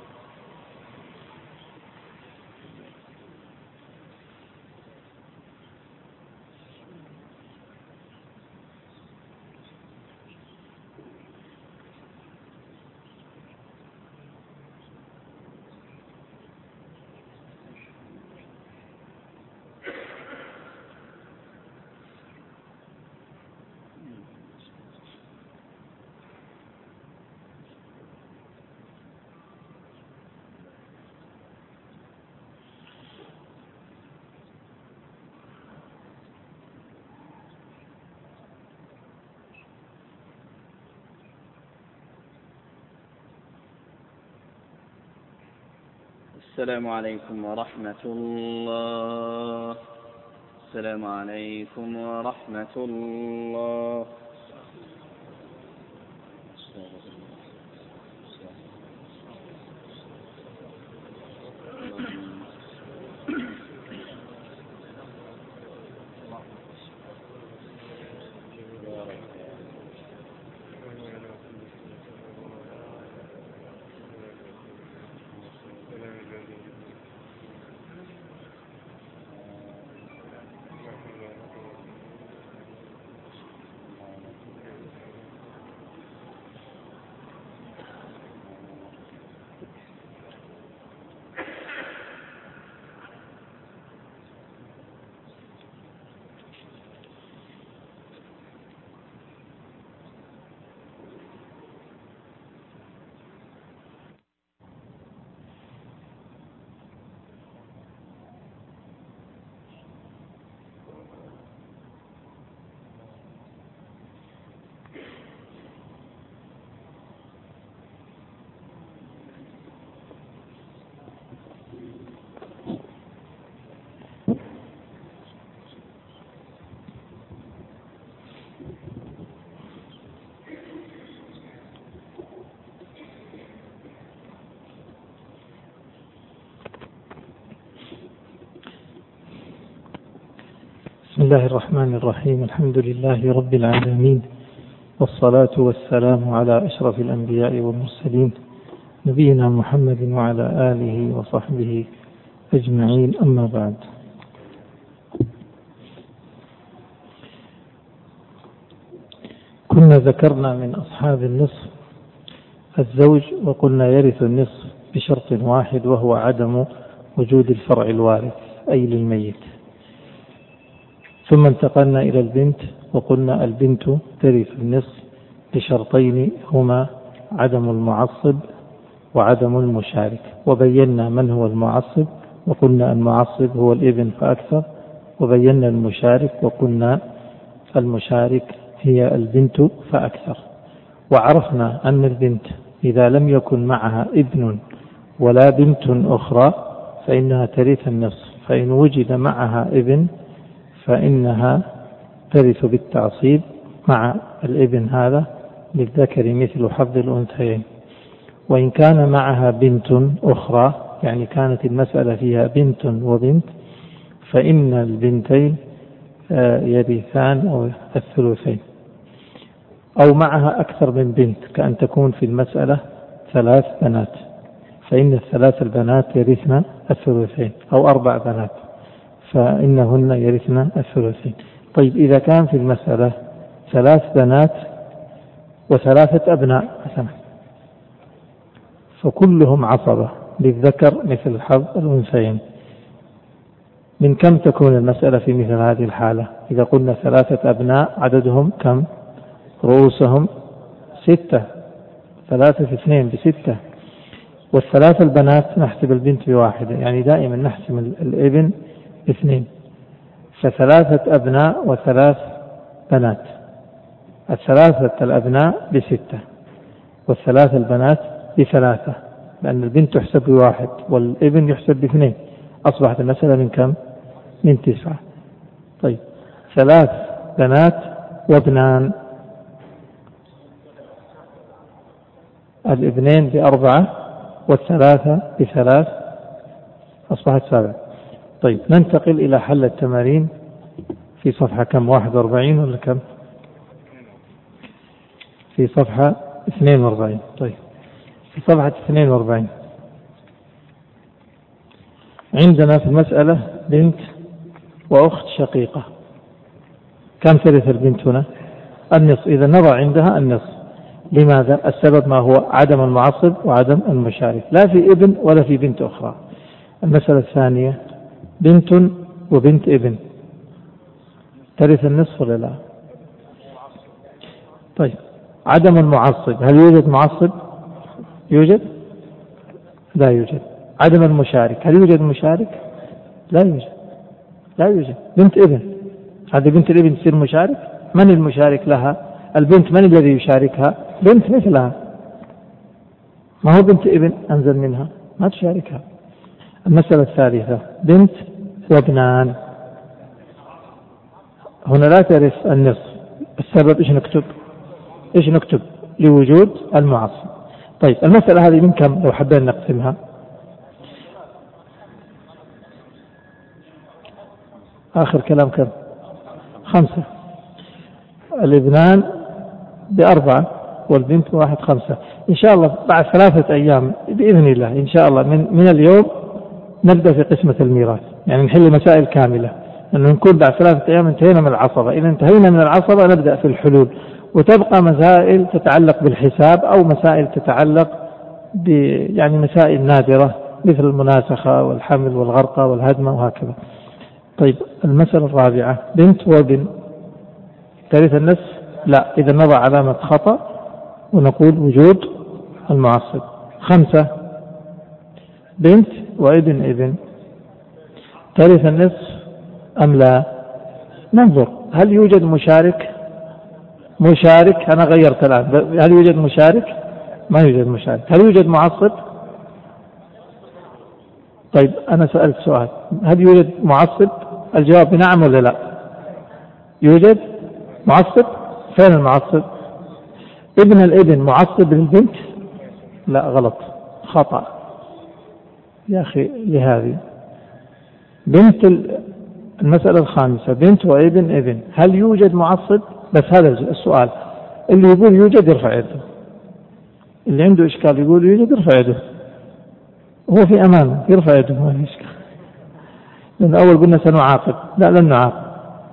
السلام عليكم ورحمة الله. السلام عليكم ورحمة الله. بسم الله الرحمن الرحيم. الحمد لله رب العالمين، والصلاة والسلام على أشرف الأنبياء والمرسلين نبينا محمد وعلى آله وصحبه أجمعين. أما بعد، كنا ذكرنا من أصحاب النصف الزوج، وقلنا يرث النصف بشرط واحد، وهو عدم وجود الفرع الوارث أي للميت. ثم انتقلنا إلى البنت، وقلنا البنت ترث النصف بشرطين، هما عدم المعصب وعدم المشارك. وبينا من هو المعصب، وقلنا المعصب هو الابن فأكثر، وبينا المشارك وقلنا المشارك هي البنت فأكثر. وعرفنا أن البنت إذا لم يكن معها ابن ولا بنت أخرى فإنها ترث النصف، فإن وجد معها ابن فإنها ترث بالتعصيب مع الابن هذا للذكر مثل حظ الأنثيين. وإن كان معها بنت أخرى، يعني كانت المسألة فيها بنت وبنت، فإن البنتين يرثان الثلثين. أو معها أكثر من بنت، كأن تكون في المسألة 3 بنات، فإن الثلاث البنات يرثن الثلثين، أو 4 بنات فإنهن يرثن الثلثين. طيب، إذا كان في المسألة 3 بنات و3 أبناء مثلا، فكلهم عصبة للذكر مثل حظ الأنثيين، من كم تكون المسألة في مثل هذه الحالة؟ إذا قلنا 3 أبناء عددهم كم؟ رؤوسهم 6، 3 في 2 ب6. والثلاث البنات نحسب البنت بواحدة، يعني دائما نحسب الابن 2. ف3 أبناء و3 بنات، 3 الأبناء ب6 وال3 البنات ب3، لأن البنت تحسب ب1 والابن يحسب ب2، أصبحت المسألة من كم؟ من 9. طيب، 3 بنات وابنان، الابنين ب4 والثلاثة ب3، أصبحت 7. طيب، ننتقل إلى حل التمارين في صفحة كم؟ 41 ولا كم؟ في صفحة 42. طيب في صفحة 42 عندنا في المسألة بنت وأخت شقيقة. كم ترث البنت هنا؟ النصف. إذا نضع عندها النصف. لماذا؟ السبب ما هو؟ عدم المعصب وعدم المشارك، لا في ابن ولا في بنت أخرى. المسألة الثانية بنت وبنت ابن، ترث النصف ولا لا؟ طيب عدم المعصب، هل يوجد معصب؟ يوجد؟ لا يوجد. عدم المشارك، هل يوجد مشارك؟ لا يوجد. لا يوجد. بنت ابن، هذه بنت الابن تصير مشارك؟ من المشارك لها؟ البنت من الذي يشاركها؟ بنت مثلها، ما هو بنت ابن أنزل منها، ما تشاركها. المسألة الثالثة بنت وابنان، هنا لا ترث النصف. السبب ايش نكتب؟ ايش نكتب؟ لوجود المعصب. طيب المسألة هذه من كم لو حبينا نقسمها؟ آخر كلام كم؟ 5. الابنان ب4 والبنت 1 5. إن شاء الله بعد 3 أيام بإذن الله إن شاء الله من اليوم نبدأ في قسمة الميراث، يعني نحل مسائل كاملة، لأنه نكون بعد 3 أيام انتهينا من العصبة. إذا انتهينا من العصبة نبدأ في الحلول، وتبقى مسائل تتعلق بالحساب أو مسائل تتعلق يعني مسائل نادرة مثل المناسخة والحمل والغرقة والهدمة وهكذا. طيب المسألة الرابعة بنت وابن، ترث النصف؟ لا. إذا نضع علامة خطأ ونقول وجود المعصب. 5 بنت وابن ابن، ترث النصف أم لا؟ ننظر هل يوجد مشارك؟ مشارك، أنا غيرت الآن، هل يوجد مشارك؟ ما يوجد مشارك. هل يوجد معصب؟ طيب أنا سألت سؤال، هل يوجد معصب؟ الجواب نعم ولا لا؟ يوجد معصب. فين المعصب؟ ابن الابن معصب للبنت؟ لا غلط، خطأ يا أخي. لهذه بنت المسألة الخامسة بنت وابن ابن، هل يوجد معصب؟ بس هذا السؤال، اللي يقول يوجد يرفع يده، اللي عنده إشكال يقول يوجد يرفع يده، هو في أمانه يرفع يده ما في إشكال، لأن أول قلنا سنعاقب، لا لن نعاقب.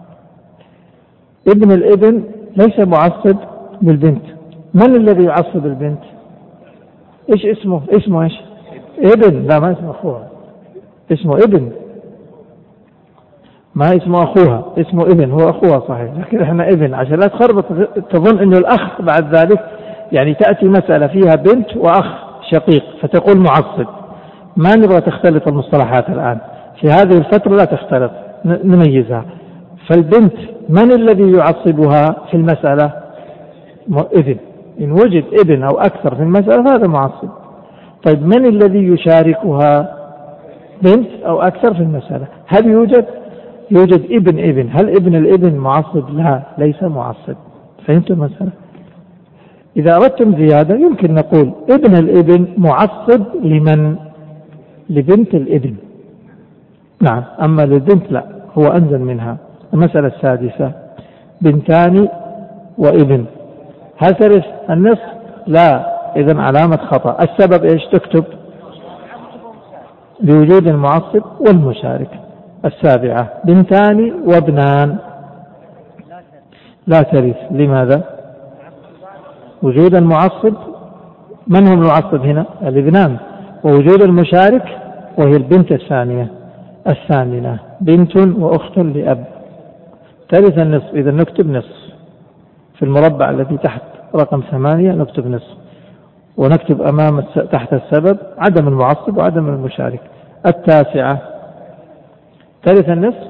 ابن الابن ليس معصب بالبنت. من الذي يعصب البنت؟ ايش اسمه؟ اسمه ايش؟ ابن. لا ما اسمه اخوها، اسمه ابن، ما اسمه اخوها، اسمه ابن. هو اخوها صحيح، لكن احنا ابن عشان لا تخربط تظن انه الاخ بعد ذلك، يعني تأتي مسألة فيها بنت واخ شقيق فتقول معصب. ما نبغى تختلط المصطلحات الآن في هذه الفترة، لا تختلط، نميزها. فالبنت من الذي يعصبها في المسألة؟ ابن. إن وجد ابن أو أكثر في المسألة هذا معصب. طيب من الذي يشاركها؟ بنت أو أكثر في المسألة. هل يوجد ابن؟ هل ابن الابن معصب؟ لا ليس معصب. فهمتوا المسألة؟ إذا أردتم زيادة يمكن نقول ابن الابن معصب لمن؟ لبنت الابن، نعم. أما للبنت لا، هو أنزل منها. المسألة السادسة بنتان وابن، هل ترث النصف؟ لا. إذن علامة خطأ. السبب إيش تكتب؟ لوجود المعصب والمشارك. السابعة بنتان وابنان، لا ترث. لماذا؟ وجود المعصب. من هم المعصب هنا؟ الابنان. ووجود المشارك وهي البنت الثامنة بنت وأخت لأب، ترث النصف. إذا نكتب نصف في المربع الذي تحت رقم 8، نكتب نصف، ونكتب أمام تحت السبب عدم المعصب وعدم المشارك. التاسعة ترث النصف.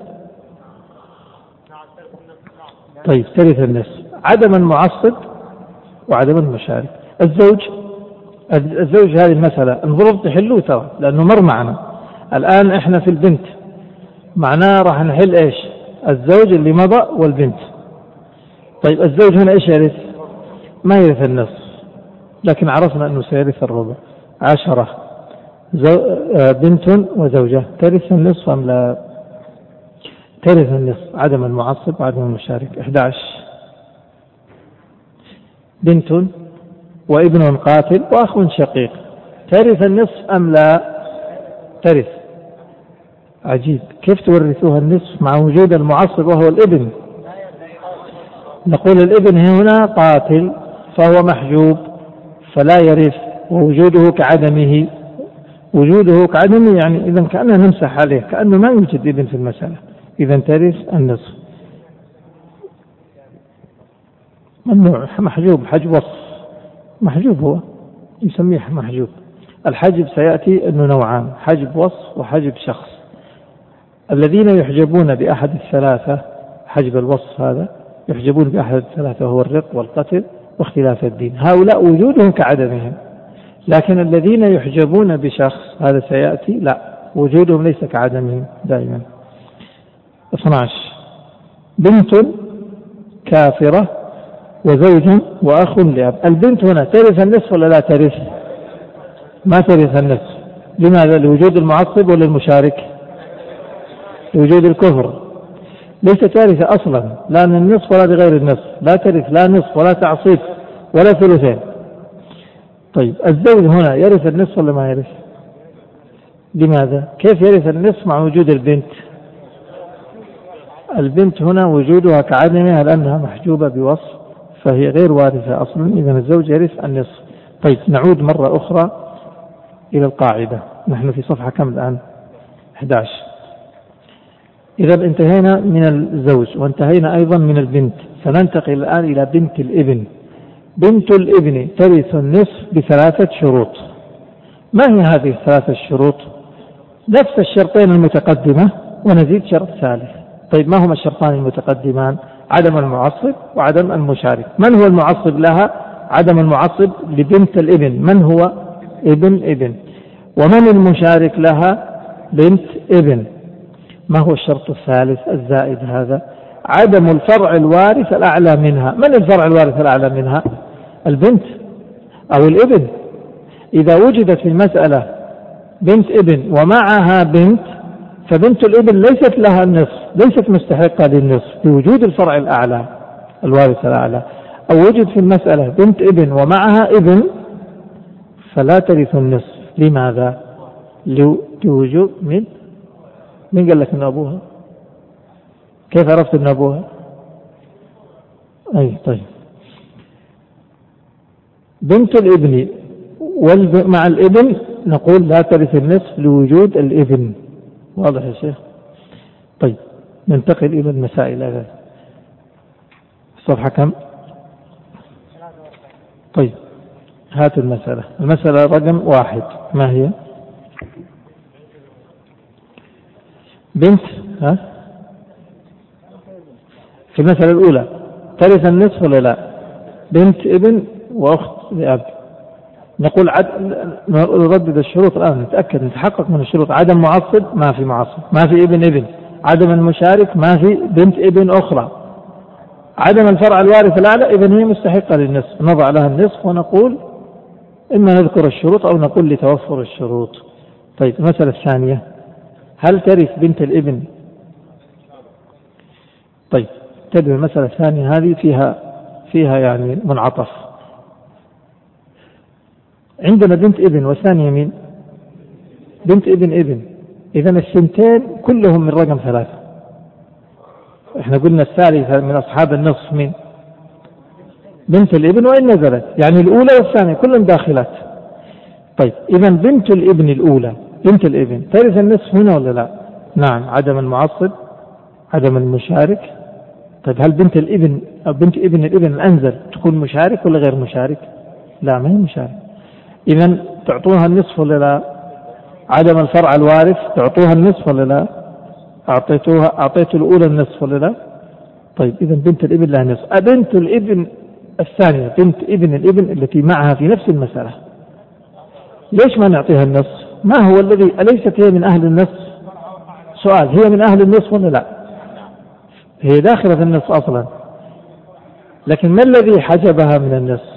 طيب ترث النصف، عدم المعصب وعدم المشارك. الزوج هذه المسألة المفروض تحلوه ترى، لأنه مر معنا. الآن إحنا في البنت، معناه راح نحل إيش؟ الزوج اللي مضى والبنت. طيب الزوج هنا إيش يرث؟ ما يرث النصف، لكن عرفنا أنه سيرث الربع. 10 بنت وزوجة، ترث النصف أم لا؟ ترث النصف، عدم المعصب وعدم المشارك. 11 بنت وابن قاتل وأخ شقيق، ترث النصف أم لا؟ ترث. عجيب، كيف تورثوها النصف مع وجود المعصب وهو الابن؟ نقول الابن هنا قاتل فهو محجوب فلا يرث، ووجوده كعدمه، وجوده كعدمه يعني إذن كأننا نمسح عليه كأنه ما يوجد ابن في المسألة، إذن ترث النصف. ممنوع، محجوب، حجب وصف، محجوب هو يسميه محجوب. الحجب سيأتي أنه نوعان، حجب وصف وحجب شخص. الذين يحجبون بأحد الثلاثة، حجب الوصف هذا يحجبون بأحد الثلاثة وهو الرق والقتل واختلاف الدين، هؤلاء وجودهم كعدمهم. لكن الذين يحجبون بشخص هذا سيأتي لا، وجودهم ليس كعدمهم دائما. 12 بنت كافرة وزوج وأخ لأب. البنت هنا ترث النصف ولا لا ترث؟ ما ترث النصف. لماذا؟ لوجود المعصب ولا المشارك؟ لوجود الكفر. ليست وارثة أصلا، لا من النصف ولا بغير النصف، لا ترث لا نصف ولا تعصيب ولا ثلثين. طيب الزوج هنا يرث النصف ولا ما يرث؟ لماذا؟ كيف يرث النصف مع وجود البنت؟ البنت هنا وجودها كعدمها لأنها محجوبة بوصف فهي غير وارثة أصلا، إذن الزوج يرث النصف. طيب نعود مرة أخرى إلى القاعدة، نحن في صفحة كم الآن؟ 11. إذا انتهينا من الزوج وانتهينا أيضا من البنت، فننتقل الآن إلى بنت الابن. بنت الابن ترث النصف بثلاثة شروط. ما هي هذه الثلاثة الشروط؟ نفس الشرطين المتقدمة ونزيد شرط ثالث. طيب ما هما الشرطان المتقدمان؟ عدم المعصب وعدم المشارك. من هو المعصب لها؟ عدم المعصب لبنت الابن، من هو؟ ابن. ومن المشارك لها؟ بنت ابن. ما هو الشرط الثالث الزائد هذا؟ عدم الفرع الوارث الأعلى منها. من الفرع الوارث الأعلى منها؟ البنت أو الابن. إذا وجدت في المسألة بنت ابن ومعها بنت، فبنت الابن ليست لها النصف، ليست مستحقة للنصف بوجود الفرع الأعلى الوارث الأعلى. أو وجد في المسألة بنت ابن ومعها ابن فلا ترث النصف. لماذا؟ لوجود من قال لك ان ابوها؟ كيف عرفت ان ابوها؟ اي طيب، بنت الابن مع الابن نقول لا ترث النصف لوجود الابن. واضح يا شيخ؟ طيب ننتقل الى المسائل هذه. الصفحة كم؟ طيب هات المسألة رقم 1. ما هي؟ بنت في المسألة الأولى ترث النصف ولا لا؟ بنت ابن وأخت لأب. نقول نردد الشروط الآن، نتأكد نتحقق من الشروط. عدم معصب ما في معصب، ما في ابن. عدم المشارك ما في بنت ابن أخرى. عدم الفرع الوارث الأعلى إذن هي مستحقة للنصف، نضع لها النصف ونقول إما نذكر الشروط أو نقول لتوفر الشروط. طيب المسألة الثانية، هل ترث بنت الابن؟ طيب تدري المسألة الثانية هذه فيها يعني منعطف. عندنا بنت ابن والثانية مين؟ بنت ابن. إذن السنتين كلهم من رقم 3. احنا قلنا الثالثة من أصحاب النصف مين؟ بنت الابن وإن نزلت، يعني الأولى والثانية كلهم داخلات. طيب إذن بنت الابن الأولى بنت الابن ترث النصف هنا ولا لا؟ نعم، عدم المعصب عدم المشارك. طيب هل بنت الابن أو بنت ابن الابن الأنزل تكون مشارك ولا غير مشارك؟ لا، ما هي مشارك. إذن تعطوها النصف ولا لا؟ عدم الفرع الوارث تعطوها النصف ولا لا؟ أعطيت الأولى النصف ولا لا؟ طيب إذن بنت الابن لها نصف. بنت الابن الثانية بنت ابن الابن التي معها في نفس المسألة ليش ما نعطيها النصف؟ ما هو الذي أليست هي من أهل النصف؟ سؤال، هي من أهل النصف ولا لا؟ هي داخلة في النصف أصلا، لكن ما الذي حجبها من النصف؟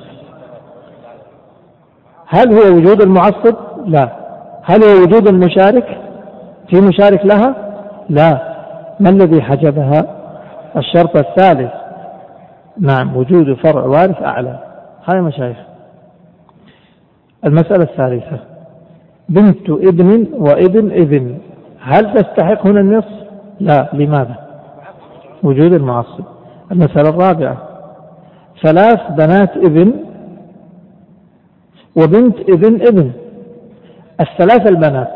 هل هو وجود المعصب؟ لا. هل هو وجود المشارك؟ في مشارك لها؟ لا. ما الذي حجبها؟ الشرط الثالث، نعم، وجود فرع وارث أعلى. هاي مشايخ المسألة الثالثة: بنت ابن وابن ابن، هل تستحق هنا النصف؟ لا. لماذا؟ وجود المعصب. المسألة الرابعة: 3 بنات ابن وبنت ابن ابن، ال3 البنات،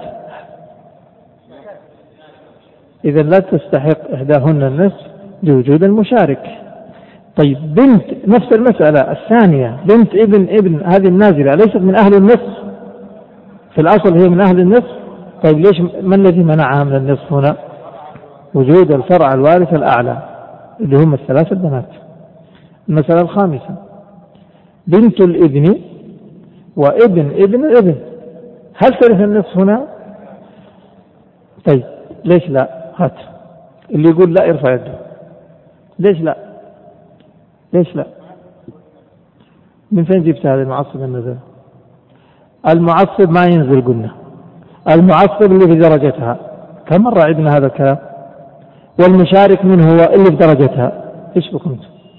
إذا لا تستحق إحداهن النصف لوجود المشارك. طيب بنت، نفس المسألة الثانية، بنت ابن ابن، هذه النازلة ليست من أهل النصف، في الأصل هي من أهل النصف. طيب ليش، ما الذي منعها من النصف هنا؟ وجود الفرع الوارث الأعلى اللي هم ال3 البنات. المسألة الخامسة: بنت الابن وابن ابن ابن، هل ترث النصف هنا؟ طيب ليش لا؟ هات اللي يقول لا يرفع يده. ليش لا؟ ليش لا؟ من فين جبت هذا المعصب النزل؟ المعصب ما ينزل، قلنا المعصب اللي في درجتها، كم مرة عدنا هذا الكلام. والمشارك منه هو اللي في درجتها. ايش بكم؟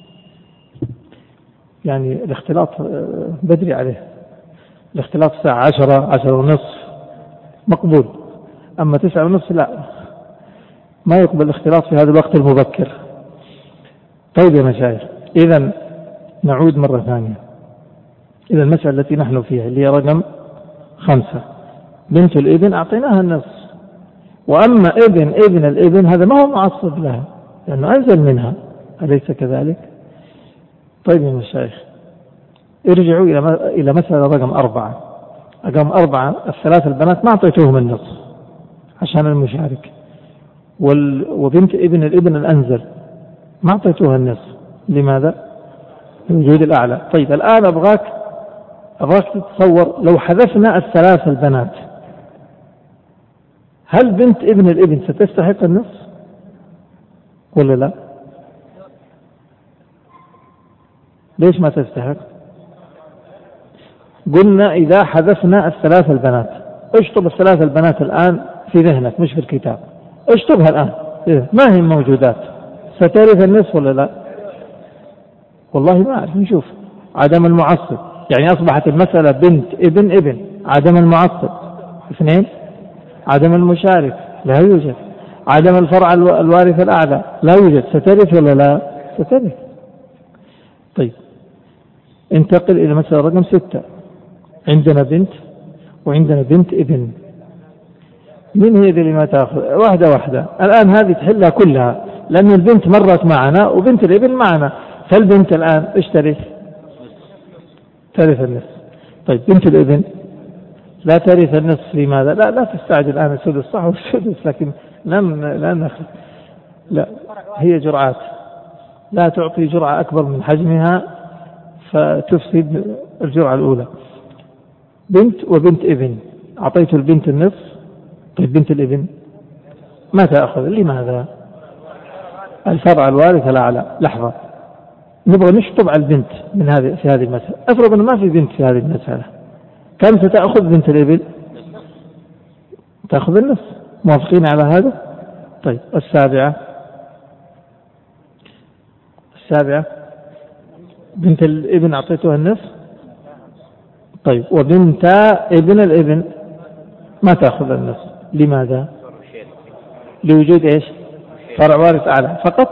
يعني الاختلاط بدري عليه، الاختلاط الساعة 10 10 ونصف مقبول، أما 9 ونصف لا، ما يقبل الاختلاط في هذا الوقت المبكر. طيب يا مشايخ، إذا نعود مرة ثانية إلى المسألة التي نحن فيها اللي هي رقم 5. بنت الابن أعطيناها النصف، وأما ابن ابن الابن هذا ما هو معصب لها لأنه أنزل منها، أليس كذلك؟ طيب يا مشايخ، ارجعوا إلى مسألة رقم 4. رقم 4 ال3 البنات ما أعطيتوهم النصف عشان المشارك، وبنت ابن الابن الأنزل ما أعطيتوها النصف. لماذا؟ لوجود الأعلى. طيب الآن أبغاك تتصور لو حذفنا ال3 البنات، هل بنت ابن الابن ستستحق النصف ولا لا؟ ليش ما تستحق؟ قلنا إذا حذفنا ال3 البنات. اشطب ال3 البنات الآن في ذهنك مش في الكتاب، اشطبها الآن، ما هي موجودات، سترث النصف ولا لا؟ والله ما أعرف، نشوف. عدم المعصب، يعني أصبحت المسألة بنت ابن ابن، عدم المعصب 2، عدم المشارك لا يوجد، عدم الفرع الوارث الأعلى لا يوجد، سترث ولا لا؟ سترث. طيب انتقل إلى مسألة رقم 6. عندنا بنت وعندنا بنت ابن، من هي اللي ما تأخذ؟ واحدة واحدة الآن، هذه تحلها كلها لأن البنت مرت معنا وبنت الابن معنا، فالبنت الآن ايش ترث؟ ترث النصف. طيب بنت الابن لا ترث النصف. لماذا؟ لا تستعجل الآن، السدس صح والسدس، لكن لا نأخذ، لا هي جرعات، لا تعطي جرعة أكبر من حجمها فتفسد الجرعة الأولى. بنت وبنت ابن، أعطيت البنت النصف. طيب بنت الابن ما تأخذ. لماذا؟ الفرع الوارث الأعلى. لحظة، نبغى نشطب على البنت في هذه المسألة. أفرض أنه ما في بنت في هذه المسألة، كم ستأخذ بنت الابن؟ تأخذ النصف. موافقين على هذا؟ طيب السابعة بنت الابن أعطيتها النصف. طيب وبنت ابن الابن ما تأخذ النصف. لماذا؟ لوجود ايش؟ فرع وارث أعلى فقط.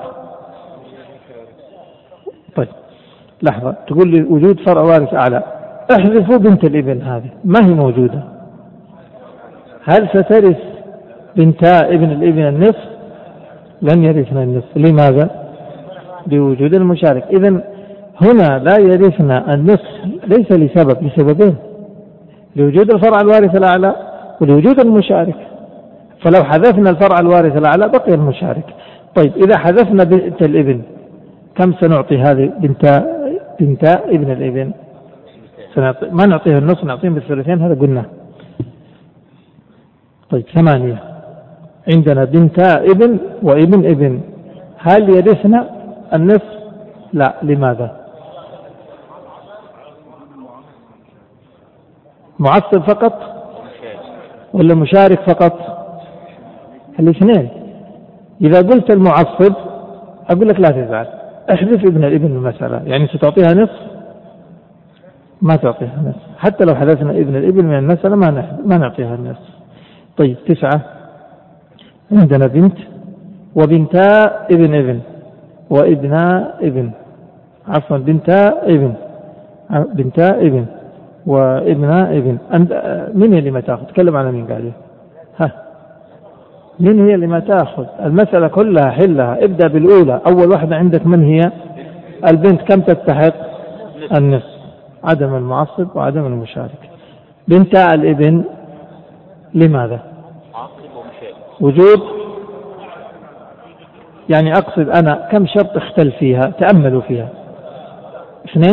طيب لحظة، تقول لي وجود فرع وارث أعلى، احذفوا بنت الابن، هذه ما هي موجودة. هل سترث بنتا ابن الابن النصف؟ لن يرثنا النصف. لماذا؟ بوجود المشارك. إذن هنا لا يرثنا النصف ليس لسببين: لوجود الفرع الوارث الأعلى ولوجود المشارك. فلو حذفنا الفرع الوارث الأعلى بقي المشارك. طيب إذا حذفنا بنت الابن كم سنعطي هذه بنتا ابن الابن؟ ما نعطيه النصف، نعطيهم بالثلثين، هذا قلنا. طيب 8 عندنا بنتا ابن وابن ابن، هل يرثنا النصف؟ لا. لماذا؟ معصب فقط ولا مشارك فقط؟ الاثنين. إذا قلت المعصب أقول لك لا تزعل، احذف ابن الابن المسألة، يعني ستعطيها نصف ما تعطيها النصف، حتى لو حدثنا ابن الابن من المسألة ما نعطيها النصف. طيب 9 عندنا بنت وبنتا ابن وابنا ابن، عفوا بنتا ابن وابنا ابن. من هي اللي ما تأخذ؟ تكلم على مين قاعدة؟ من هي اللي ما تأخذ؟ المسألة كلها حلها، ابدأ بالأولى. أول واحدة عندك من هي؟ البنت. كم تستحق؟ النصف، عدم المعصب وعدم المشارك. بنتا الابن لماذا؟ وجود، يعني أقصد أنا كم شرط اختل فيها، تأملوا فيها. 2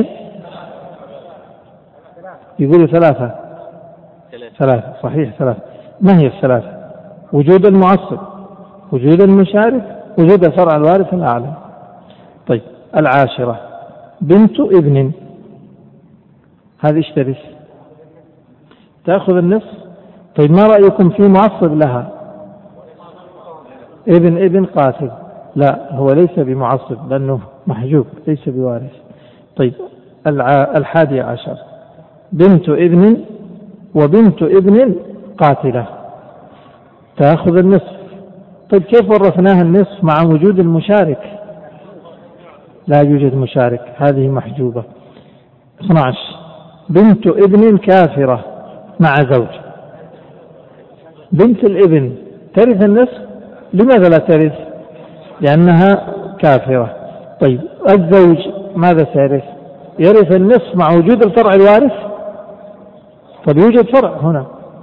يقولوا 3 صحيح 3. ما هي الثلاثة؟ وجود المعصب، وجود المشارك، وجود الفرع الوارث الأعلى. طيب 10 بنت ابن، هذه ايش ترث؟ تأخذ النصف. طيب ما رأيكم في معصب لها؟ ابن قاتل، لا هو ليس بمعصب لأنه محجوب ليس بوارث. طيب 11 بنت ابن وبنت ابن قاتلة، تأخذ النصف. طيب كيف ورثناها النصف مع وجود المشارك؟ لا يوجد مشارك، هذه محجوبة. 12 بنت ابن كافرة مع زوج، بنت الابن ترث النصف. لماذا لا ترث؟ لأنها كافرة. طيب الزوج ماذا سيرث؟ يرث النصف مع وجود الفرع الوارث. طيب يوجد فرع هنا.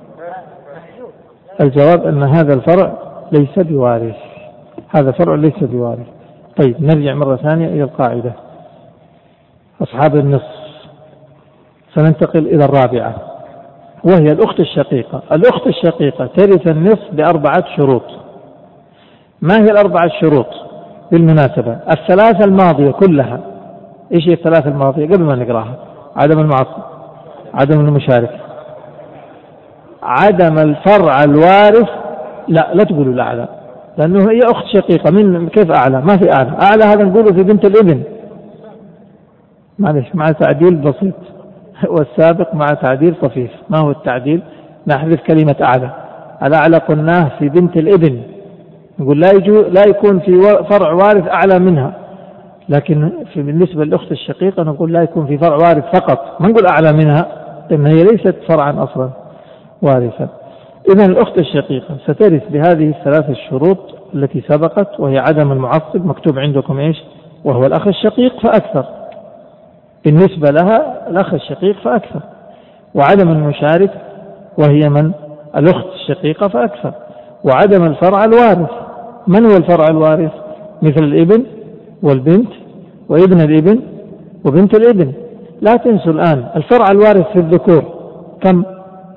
الجواب أن هذا الفرع ليس بوارث، هذا فرع ليس بوارث. طيب نرجع مرة ثانية إلى القاعدة. أصحاب النصف سننتقل إلى الرابعة وهي الأخت الشقيقة. الأخت الشقيقة ترث النصف ب4 شروط. ما هي ال4 شروط؟ بالمناسبة 3 الماضية كلها، إيش هي 3 الماضية قبل ما نقراها؟ عدم المعصب، عدم المشارك، عدم الفرع الوارث. لا تقولوا الأعلى، لأنه هي أخت شقيقة. من كيف أعلى؟ ما في أعلى هذا نقوله في بنت الابن، معلش مع تعديل بسيط، والسابق مع تعديل طفيف. ما هو التعديل؟ نحذف كلمة أعلى. الأعلى قلناه في بنت الابن، نقول لا يكون في فرع وارث أعلى منها، لكن بالنسبة للأخت الشقيقة نقول لا يكون في فرع وارث فقط، ما نقول أعلى منها لأن هي ليست فرعا أصلا وارثا. إذن الأخت الشقيقة سترث بهذه ال3 الشروط التي سبقت، وهي عدم المعصب مكتوب عندكم إيش؟ وهو الأخ الشقيق فأكثر، بالنسبة لها الأخ الشقيق فأكثر، وعدم المشارك وهي من؟ الأخت الشقيقة فأكثر، وعدم الفرع الوارث. من هو الفرع الوارث؟ مثل الابن والبنت وابن الابن وبنت الابن. لا تنسوا الآن الفرع الوارث في الذكور كم؟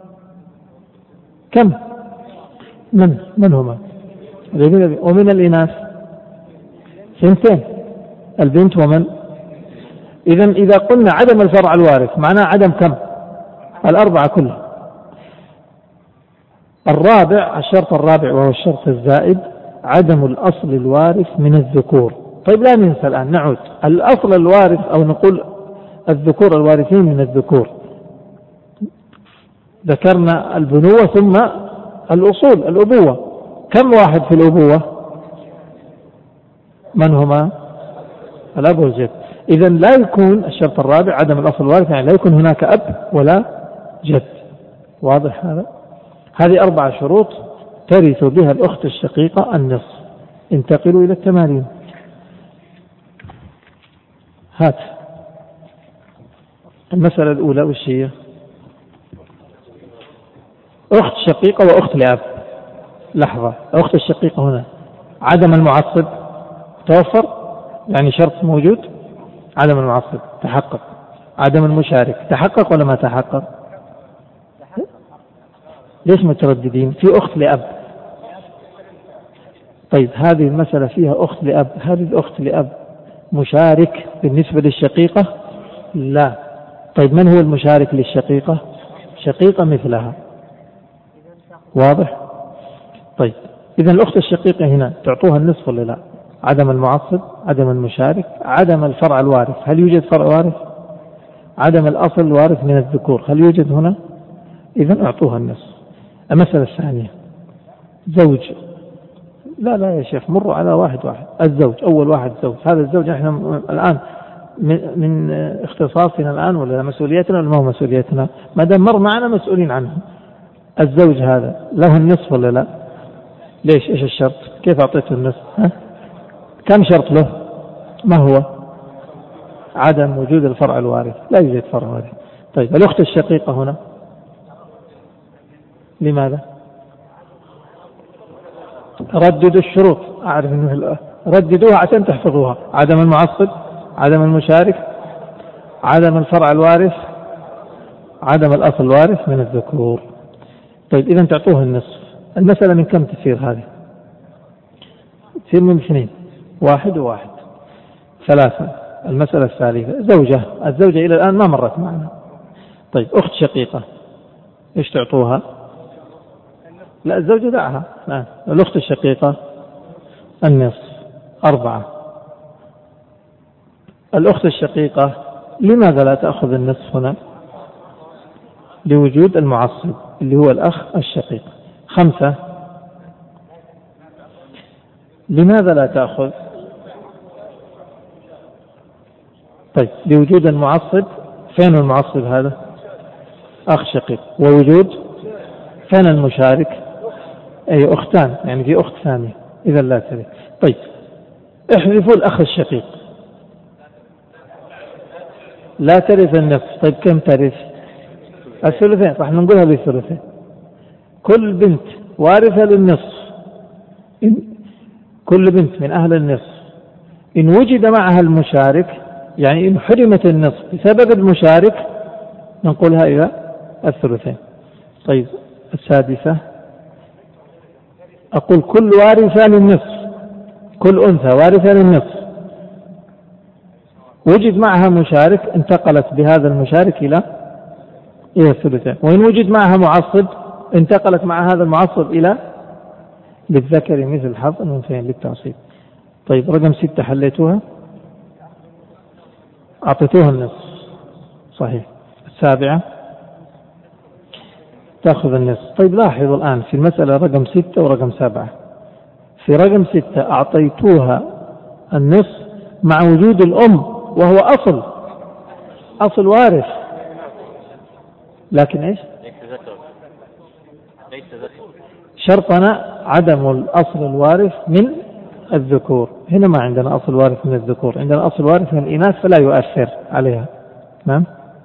من هما؟ ومن الإناث 2 البنت ومن؟ إذا قلنا عدم الفرع الوارث معناه عدم كم؟ 4 كلها. الرابع، الشرط الرابع وهو الشرط الزائد، عدم الأصل الوارث من الذكور. طيب لا ننسى الآن، نعود الأصل الوارث أو نقول الذكور الوارثين من الذكور. ذكرنا البنوة ثم الأصول الأبوة. كم واحد في الأبوة؟ من هما؟ الأب والجد. إذن لا يكون الشرط الرابع عدم الأصل الوارث، يعني لا يكون هناك أب ولا جد. واضح هذا؟ هذه 4 شروط ترث بها الأخت الشقيقة النصف. انتقلوا إلى التمارين. هات المسألة الأولى وش هي؟ أخت شقيقة وأخت لأب. لحظة، أخت الشقيقة هنا عدم المعصب توفر، يعني شرط موجود، عدم المعصب تحقق، عدم المشارك تحقق ولا ما تحقق؟ ليش مترددين؟ في أخت لأب. طيب هذه المسألة فيها أخت لأب، هذه الأخت لأب مشارك بالنسبة للشقيقة؟ لا. طيب من هو المشارك للشقيقة؟ شقيقة مثلها. واضح؟ طيب إذن الأخت الشقيقة هنا تعطوها النصف ولا لا؟ عدم المعصب، عدم المشارك، عدم الفرع الوارث. هل يوجد فرع وارث؟ عدم الأصل الوارث من الذكور، هل يوجد هنا؟ إذن أعطوها النصف. المسألة الثانية زوج، لا يا شيخ مروا على واحد. الزوج، أول واحد زوج، هذا الزوج احنا الآن من اختصاصنا الآن ولا مسؤوليتنا ولا ما هو مسؤوليتنا؟ ما دام مر معنا مسؤولين عنه. الزوج هذا له النصف ولا لا؟ ليش؟ ايش الشرط؟ كيف أعطيته النصف؟ كم شرط له؟ ما هو؟ عدم وجود الفرع الوارث، لا يوجد فرع وارث. طيب الأخت الشقيقة هنا لماذا؟ رددوا الشروط، أعرف أنه رددوها عشان تحفظوها. عدم المعصب، عدم المشارك، عدم الفرع الوارث، عدم الأصل الوارث من الذكور. طيب إذا تعطوه النصف. المسألة من كم تصير هذه؟ تصير من 2، 1 و1، 3. المسألة الثالثة زوجة، الزوجة إلى الآن ما مرت معنا. طيب أخت شقيقة إيش تعطوها؟ لا الزوجة دعها. لا. الأخت الشقيقة النصف، 4. الأخت الشقيقة لماذا لا تأخذ النصف هنا؟ لوجود المعصب اللي هو الأخ الشقيق. 5. لماذا لا تأخذ؟ طيب لوجود المعصب. فين المعصب هذا؟ أخ شقيق. ووجود فين المشارك؟ أي أختان، يعني في أخت ثانية، إذا لا ترث. طيب احذفوا الأخ الشقيق، لا ترث النصف. طيب كم ترث؟ الثلثين، راح نقولها بالثلثين. كل بنت وارثة للنصف، كل بنت من أهل النصف إن وجد معها المشارك، يعني إن حرمت النصف بسبب المشارك ننقلها إلى الثلثين. طيب 6. أقول كل وارثة للنصف، كل أنثى وارثة للنصف وجد معها مشارك انتقلت بهذا المشارك إلى الثلثين. وإن وجد معها معصب انتقلت مع هذا المعصب إلى للذكر مثل حظ الأنثيين للتعصيب. طيب رقم 6 حليتوها، أعطيتوها النصف صحيح. 7 تأخذ النصف. طيب لاحظوا الآن في المسألة رقم 6 ورقم 7. في رقم 6 أعطيتوها النصف مع وجود الأم وهو أصل وارث، لكن إيش؟ شرطنا عدم الأصل الوارث من الذكور. هنا ما عندنا أصل وارث من الذكور، عندنا أصل وارث من الإناث فلا يؤثر عليها. نعم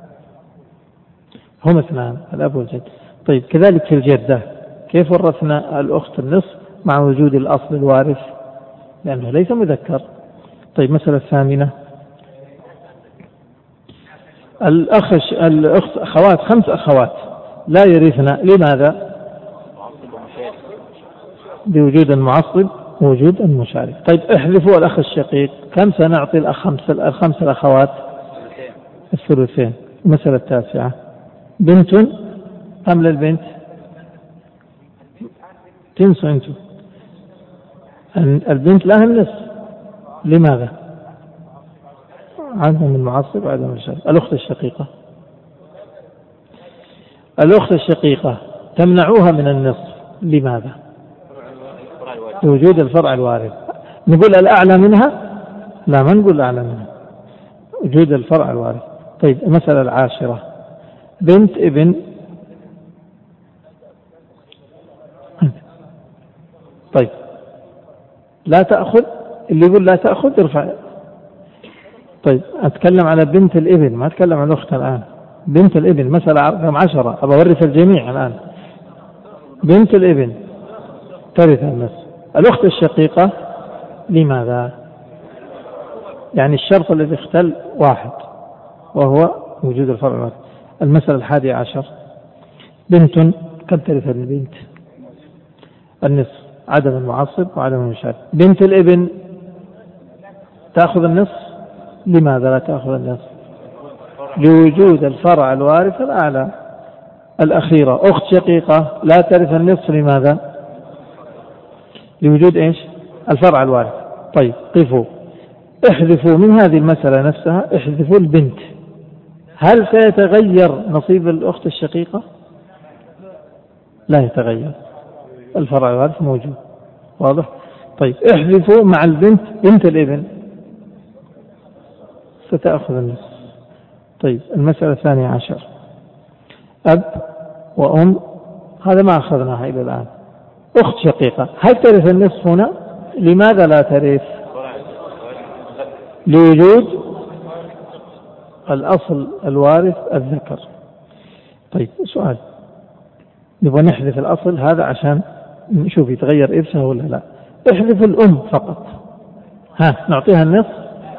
هم 2 الأب والجد. طيب كذلك في الجدة كيف ورثنا الأخت النصف مع وجود الأصل الوارث لأنه ليس مذكر. طيب مسألة 8 الأخت أخوات، 5 أخوات لا يرثنا. لماذا؟ بوجود المعصب ووجود المشارك. طيب احذفوا الأخ الشقيق. كم سنعطي الخمس الأخوات؟ الثلثين. المسألة 9 بنت أم للبنت؟ تنسوا أنتم البنت لها النصف. لماذا؟ عدم المعصب وعدم المشارك. الأخت الشقيقة، الأخت الشقيقة تمنعوها من النصف. لماذا؟ وجود الفرع الوارث. نقول الأعلى منها؟ لا ما نقول الأعلى منها، وجود الفرع الوارث. طيب المسألة 10 بنت ابن. طيب لا تأخذ، اللي يقول لا تأخذ ارفع. طيب أتكلم على بنت الابن ما أتكلم عن الأخت الآن. بنت الابن مسألة رقم 10 أبى أورث الجميع الآن. بنت الابن ترث النصف. الأخت الشقيقة لماذا؟ يعني الشرط الذي اختل 1 وهو وجود الفرع الوارث. المسألة 11 بنت كم ترث البنت؟ النصف، عدم المعصب وعدم المشارك. بنت الابن تأخذ النصف. لماذا لا تأخذ النصف؟ لوجود الفرع الوارث الأعلى. الأخيرة أخت شقيقة لا ترث النصف. لماذا؟ لوجود إيش؟ الفرع الوارث. طيب قفوا، احذفوا من هذه المسألة نفسها، احذفوا البنت هل سيتغير نصيب الأخت الشقيقة؟ لا يتغير، الفرع الوارث موجود. واضح؟ طيب احذفوا مع البنت بنت الابن، ستأخذ النصف. طيب المسألة 12، أب وأم، هذا ما أخذناها إلى الآن. أخت شقيقة، هل ترث النصف هنا؟ لماذا لا ترث؟ لوجود الأصل الوارث الذكر. طيب سؤال، نبغى نحذف الأصل هذا عشان نشوف يتغير إرثها ولا لا. احذف الأم فقط، نعطيها النصف.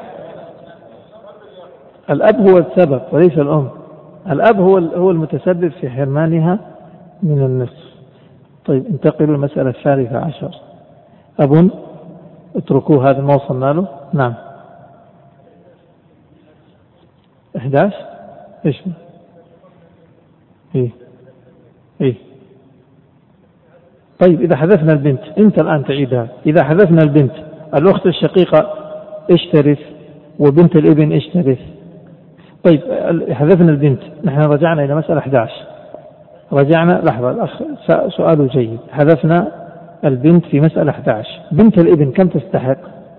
الأب هو السبب وليس الأم، الأب هو المتسبب في حرمانها من النصف. طيب انتقلوا المسألة 13، أب، اتركوه هذا ما وصلنا له. نعم 11 ايش؟ ايه طيب إذا حذفنا البنت، أنت الآن تعيدها، إذا حذفنا البنت الأخت الشقيقة إيش ترث؟ وبنت الابن إيش ترث؟ طيب حذفنا البنت، نحن رجعنا إلى مسألة 11، رجعنا لحظة الأخ سؤاله جيد، حذفنا البنت في مسألة 11، بنت الابن كم تستحق؟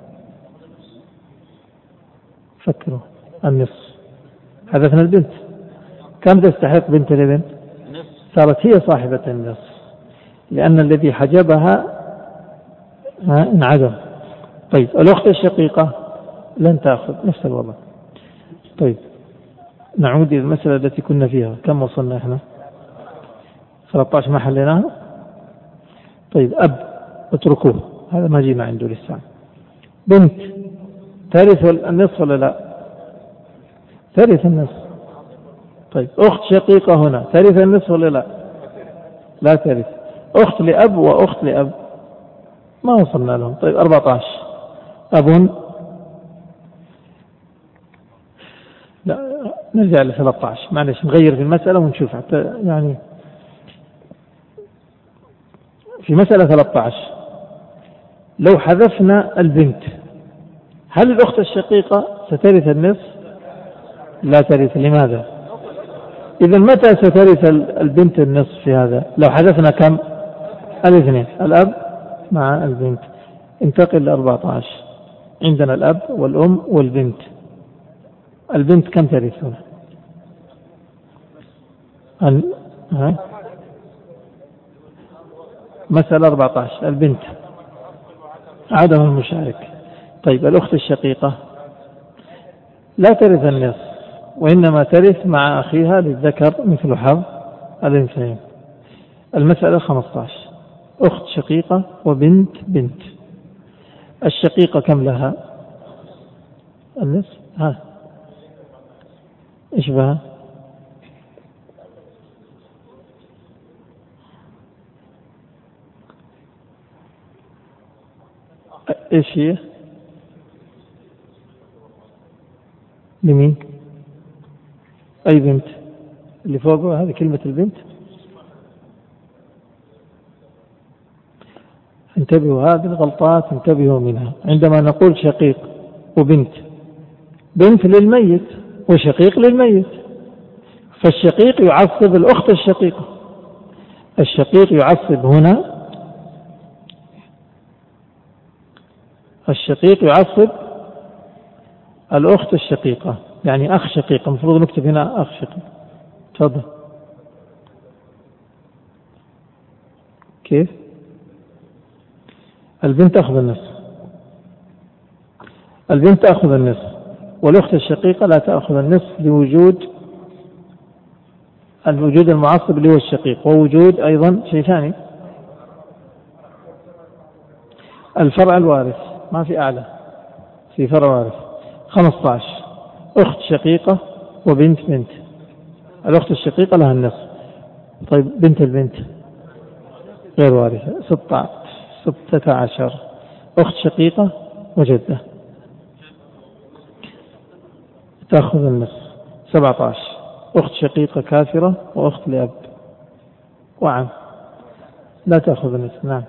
فكروا، النصف. حذفنا البنت، كم تستحق بنت الابن؟ صارت هي صاحبة النصف، لأن الذي حجبها انعدم. طيب الأخت الشقيقة لن تأخذ، نفس الوضع. طيب نعود إلى المسألة التي كنا فيها، كم وصلنا إحنا؟ 13 ما حليناها. طيب أب اتركوه، هذا ما جينا عنده لسه. بنت ترث النصف ولا لا؟ ترث النصف. طيب أخت شقيقة هنا ترث النصف ولا لا؟ لا ترث. أخت لأب وأخت لأب ما وصلنا لهم. طيب 14، أب، لا نرجع ل 13، معلش نغير في المسألة ونشوف حتى يعني. في مسألة 13 لو حذفنا البنت، هل الأخت الشقيقة سترث النصف؟ لا ترث. لماذا؟ إذا متى سترث البنت النصف في هذا؟ لو حذفنا كم؟ الاثنين، الأب مع البنت. انتقل ل 14، عندنا الأب والأم والبنت. البنت كم ترث هنا؟ مسألة 14 البنت عدم المشارك. طيب الأخت الشقيقة لا ترث النصف، وإنما ترث مع أخيها للذكر مثل حظ الأنثيين. المسألة 15، أخت شقيقة وبنت بنت. الشقيقة كم لها؟ النصف. إيش بها؟ إيش هي؟ لمين؟ أي بنت؟ اللي فوقه هذه كلمة البنت. انتبهوا، هذه الغلطات انتبهوا منها. عندما نقول شقيق وبنت، بنت للميت وشقيق للميت، فالشقيق يعصب الأخت الشقيقة، الشقيق يعصب هنا، الشقيق يعصب الأخت الشقيقة، يعني أخ شقيق. المفروض نكتب هنا أخ شقيق. تفضل. كيف؟ البنت تأخذ النصف، البنت تأخذ النصف، والأخت الشقيقة لا تأخذ النصف لوجود الوجود المعصب اللي هو الشقيق، ووجود أيضا شيء ثاني، الفرع الوارث. ما في أعلى، في فرع وارث. 15، أخت شقيقة وبنت بنت. الأخت الشقيقة لها النصف. طيب بنت البنت غير وارثة. 16، أخت شقيقة وجدة تأخذ النصف. 17، أخت شقيقة كافرة وأخت لأب وعم لا تأخذ النصف. نعم.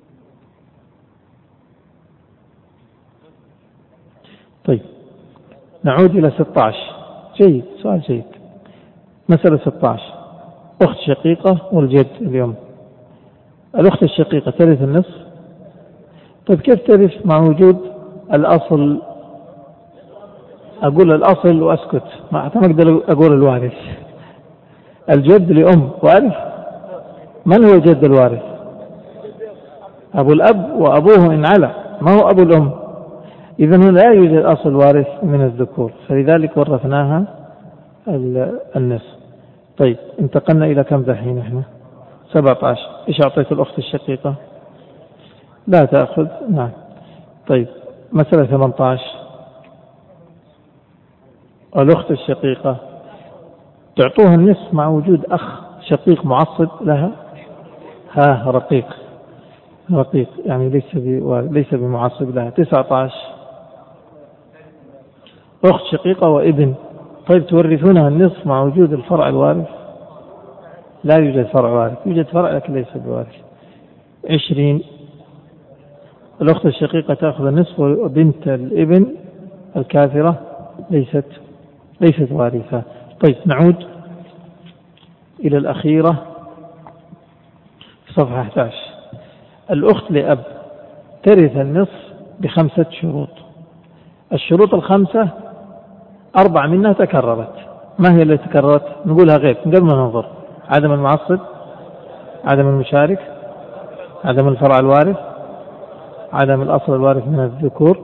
طيب نعود إلى 16. جيد، سؤال جيد. مسألة 16. أخت شقيقة والجد اليوم. الأخت الشقيقة ترث النصف. طيب كيف ترث مع وجود الأصل؟ أقول الأصل وأسكت، ما أقدر أقول الوارث. الجد لأم وارث. من هو جد الوارث؟ أبو الأب وأبوه إن على، ما هو أبو الأم. إذن لا يوجد أصل وارث من الذكور، فلذلك ورثناها النصف. طيب انتقلنا إلى كم دحين احنا؟ 17. إيش أعطيت الأخت الشقيقة؟ لا تأخذ. نعم. طيب مسألة 18. الأخت الشقيقة تعطوها النصف مع وجود أخ شقيق معصب لها. رقيق يعني ليس بمعصب لها. 19. أخت شقيقة وابن. طيب تورثونها النصف مع وجود الفرع الوارث؟ لا يوجد فرع وارث، يوجد فرع لكن ليس بوارث. 20. الأخت الشقيقة تأخذ النصف وبنت الابن الكافرة ليست وارثة. طيب نعود إلى الأخيرة في صفحة 11. الأخت لأب ترث النصف ب5 شروط. الشروط ال5 4 منها تكررت. ما هي التي تكررت؟ نقولها غير قبل ما ننظر. عدم المعصب، عدم المشارك، عدم الفرع الوارث، عدم الأصل الوارث من الذكور،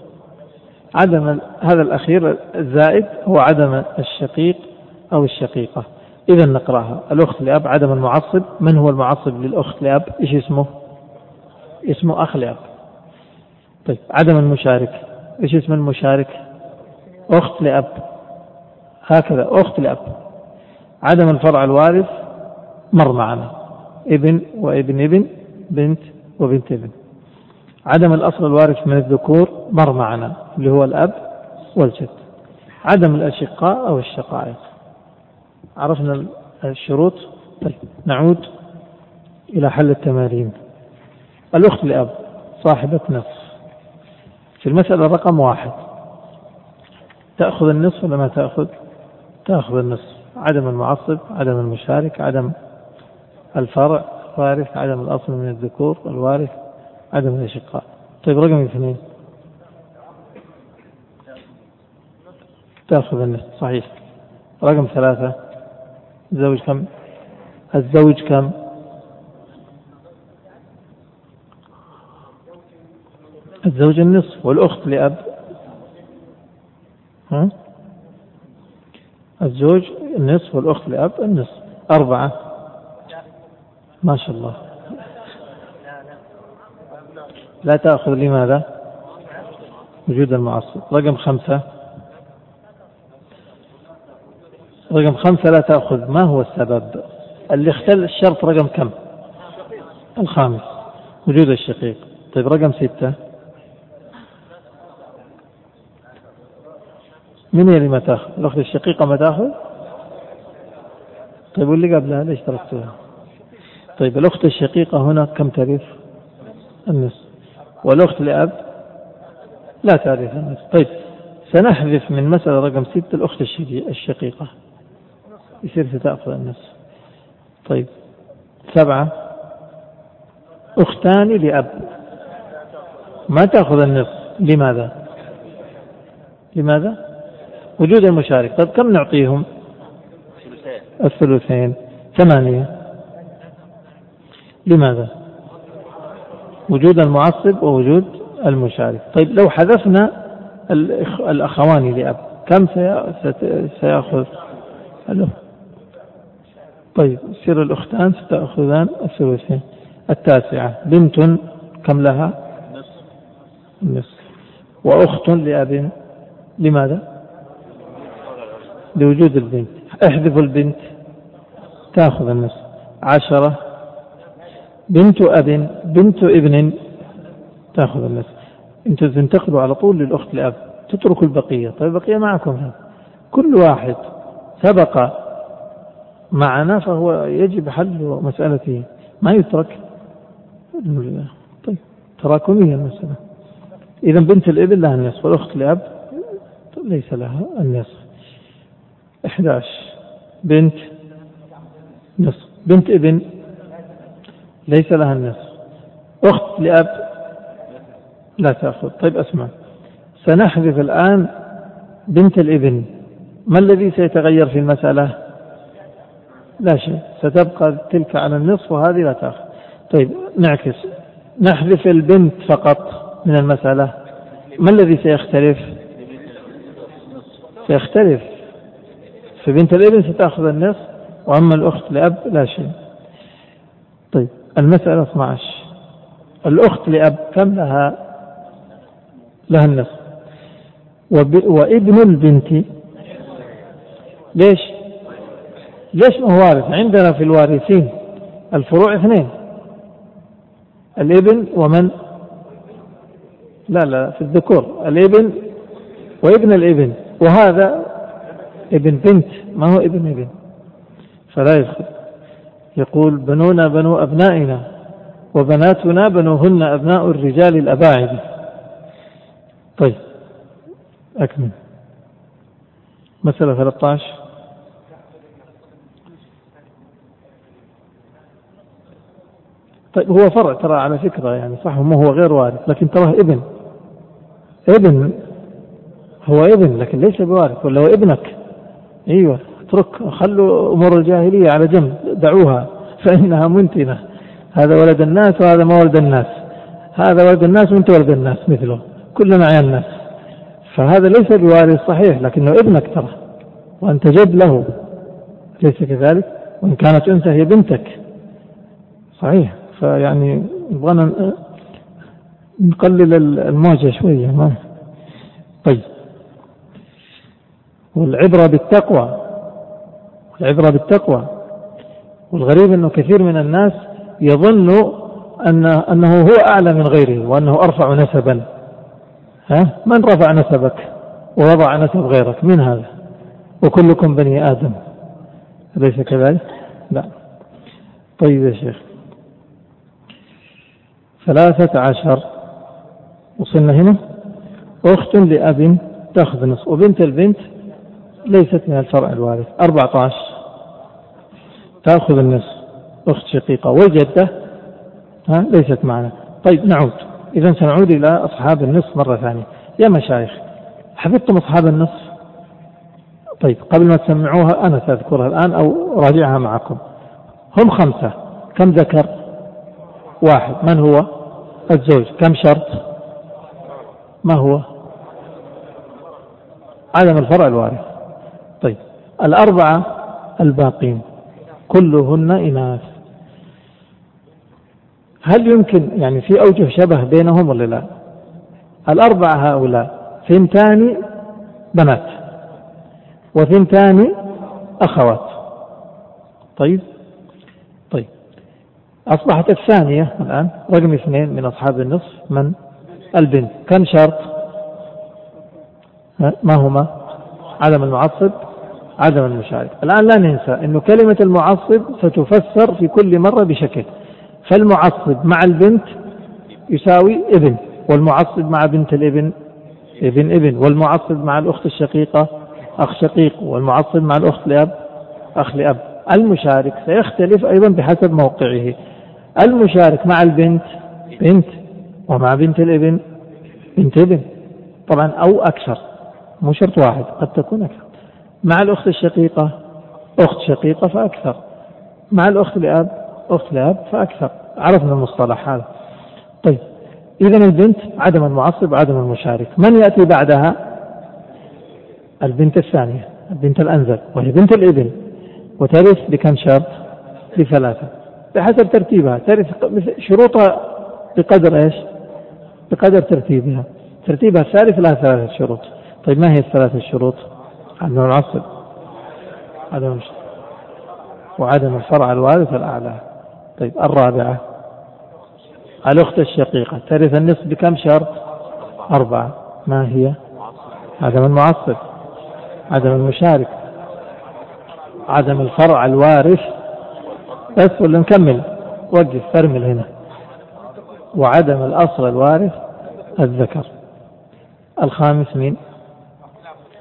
هذا الأخير الزائد هو عدم الشقيق أو الشقيقة. إذا نقرأها. الأخت لأب عدم المعصب. من هو المعصب للأخت لأب؟ إيش اسمه؟ اسمه أخ لأب. طيب عدم المشارك. إيش اسم المشارك؟ أخت لأب. هكذا أخت لأب. عدم الفرع الوارث مر معنا، ابن وابن ابن، بنت وبنت ابن. عدم الأصل الوارث من الذكور مر معنا اللي هو الأب والجد. عدم الأشقاء أو الشقائق. عرفنا الشروط. طيب نعود إلى حل التمارين. الأخت لأب صاحبة نصف. في المسألة رقم 1 تأخذ النصف ولا ما تأخذ؟ تأخذ النصف. عدم المعصب، عدم المشارك، عدم الفرع الوارث، عدم الأصل من الذكور الوارث، عدم الأشقاء. طيب رقم 2 تأخذ النصف. صحيح. رقم 3 الزوج كم؟ الزوج كم؟ الزوج النصف. والأخت لأب الزوج النصف والأخت لأب النصف. 4. ما شاء الله. لا تأخذ. لماذا؟ وجود المعصب. رقم 5 لا تأخذ. ما هو السبب اللي اختل الشرط؟ رقم كم؟ 5 وجود الشقيق. طيب رقم 6 من هي اللي ما تأخذ؟ الأخت الشقيقة ما تأخذ. طيب واللي قبلها ليش تركتوها؟ طيب الأخت الشقيقة هنا كم ترث؟ النصف. والأخت لأب لا ترث النصف. طيب سنحذف من مسألة رقم 6 الأخت الشقيقة يصير ستأخذ النصف. طيب 7 أختان لأب ما تأخذ النصف. لماذا؟ وجود المشارك. طيب كم نعطيهم؟ الثلثين. 8 لماذا؟ وجود المعصب ووجود المشارك. طيب لو حذفنا الأخوان لأب كم سيأخذ؟ طيب يصير الأختان ستأخذان الثلثين. 9 بنت كم لها؟ نصف. وأخت لأب لماذا؟ لوجود البنت. احذف البنت تأخذ النصف. 10 بنت أب بنت ابن تأخذ النصف. انتوا تنتقلوا على طول للأخت لأب تتركوا البقية. طيب البقية معكم. كل واحد سبق معنا فهو يجب حل مسألته ما يترك. طيب تراكمية المسألة. إذا بنت الابن لها النصف والأخت لأب ليس لها النصف. 11 بنت نصف. بنت ابن ليس لها النصف. أخت لأب لا تأخذ. طيب أسمع، سنحذف الآن بنت الابن، ما الذي سيتغير في المسألة؟ لا شيء، ستبقى تلك على النصف وهذه لا تأخذ. طيب نعكس، نحذف البنت فقط من المسألة، ما الذي سيختلف؟ سيختلف، في بنت الابن ستأخذ النصف، وأما الأخت لأب لا شيء. طيب المسألة 12، الأخت لأب كم لها النصف، وابن البنت ليش ما هو وارث؟ عندنا في الوارثين الفروع 2، الابن ومن؟ لا في الذكور الابن وابن الابن، وهذا ابن بنت ما هو ابن، فلا يدخل. يقول بنونا بنو أبنائنا وبناتنا بنوهن أبناء الرجال الأباعد. طيب أكمل. مسألة 13، طيب هو فرع ترى على فكرة، يعني صح ما هو غير وارث، لكن تراه ابن هو ابن لكن ليس بوارث، ولا هو ابنك. ايوه خلوا امور الجاهلية على جنب، دعوها فإنها منتنة. هذا ولد الناس وهذا ما ولد الناس، هذا ولد الناس وانت ولد الناس مثله، كلنا عيال الناس، فهذا ليس بوارث صحيح، لكنه ابنك ترى، وأنت جد له، ليس كذلك؟ وإن كانت أنثى هي بنتك صحيح. فيعني نبغى نقلل الموجة شوية ما. طيب والعبرة بالتقوى، والغريب أنه كثير من الناس يظن أنه هو أعلى من غيره وأنه أرفع نسبا. من رفع نسبك ووضع نسب غيرك؟ من هذا؟ وكلكم بني آدم، أليس كذلك؟ لا. طيب يا شيخ 13 وصلنا هنا. أخت لأب تأخذ نصف، وبنت البنت ليست من الفرع الوارث. 14 تأخذ النصف، أخت شقيقة، وجدة ليست معنا. طيب نعود، إذن سنعود إلى أصحاب النصف مرة ثانية. يا مشايخ حفظتم أصحاب النصف؟ طيب قبل ما تسمعوها أنا سأذكرها الآن أو راجعها معكم. هم 5، كم ذكر؟ 1، من هو؟ الزوج. كم شرط؟ ما هو؟ عدم الفرع الوارث. طيب 4 الباقين كلهن إناث. هل يمكن يعني في أوجه شبه بينهم ولا لا؟ 4 هؤلاء 2 بنات و2 أخوات. طيب أصبحت الثانية الآن رقم 2 من أصحاب النصف من؟ البنت. كم شرط؟ ما هما؟ عدم المعصب، عدم المشارك. الآن لا ننسى أنه كلمة المعصب ستفسر في كل مرة بشكل، فالمعصب مع البنت يساوي ابن، والمعصب مع بنت الابن ابن، والمعصب مع الأخت الشقيقة أخ شقيق، والمعصب مع الأخت لأب أخ لأب. المشارك سيختلف أيضا بحسب موقعه. المشارك مع البنت بنت، ومع بنت الابن بنت ابن طبعا، أو أكثر، مو شرط واحد، قد تكون أكثر. مع الأخت الشقيقة أخت شقيقة فأكثر، مع الأخت لأب أخت لأب فأكثر. عرفنا المصطلح هذا. طيب إذن البنت عدم المعصب عدم المشارك. من يأتي بعدها؟ البنت الثانية، البنت الأنزل، وهي بنت الابن، وترث بكم شرط؟ ب3 بحسب ترتيبها. ترث شروطها بقدر إيش؟ بقدر ترتيبها. ترتيبها الثالث لها 3 شروط. طيب ما هي ال3 الشروط؟ عدم العصب، عدم وعدم الفرع الوارث الأعلى. طيب 4 الأخت الشقيقة ترث النصف بكم شرط؟ 4. ما هي؟ عدم المعصب، عدم المشارك، عدم الفرع الوارث، بس ولا نكمل؟ وقف فرمل هنا. وعدم الأصل الوارث الذكر. 5 مين؟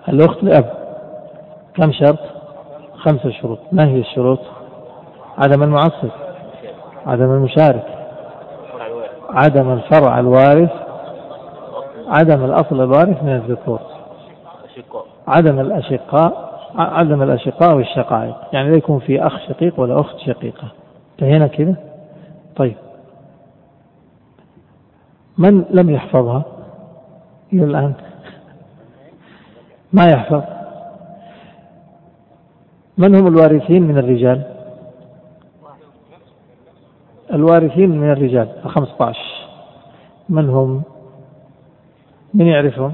الأخت لأب كم شرط؟ 5 شروط. ما هي الشروط؟ عدم المعصب، عدم المشارك، عدم الفرع الوارث، عدم الأصل الوارث من الذكور، عدم الأشقاء والشقائق، يعني لا يكون في أخ شقيق ولا أخت شقيقة. انتهينا كده؟ طيب، من لم يحفظها إلى الآن؟ ما يحفظ. من هم الوارثين من الرجال؟ الوارثين من الرجال 15 من هم؟ من يعرفهم؟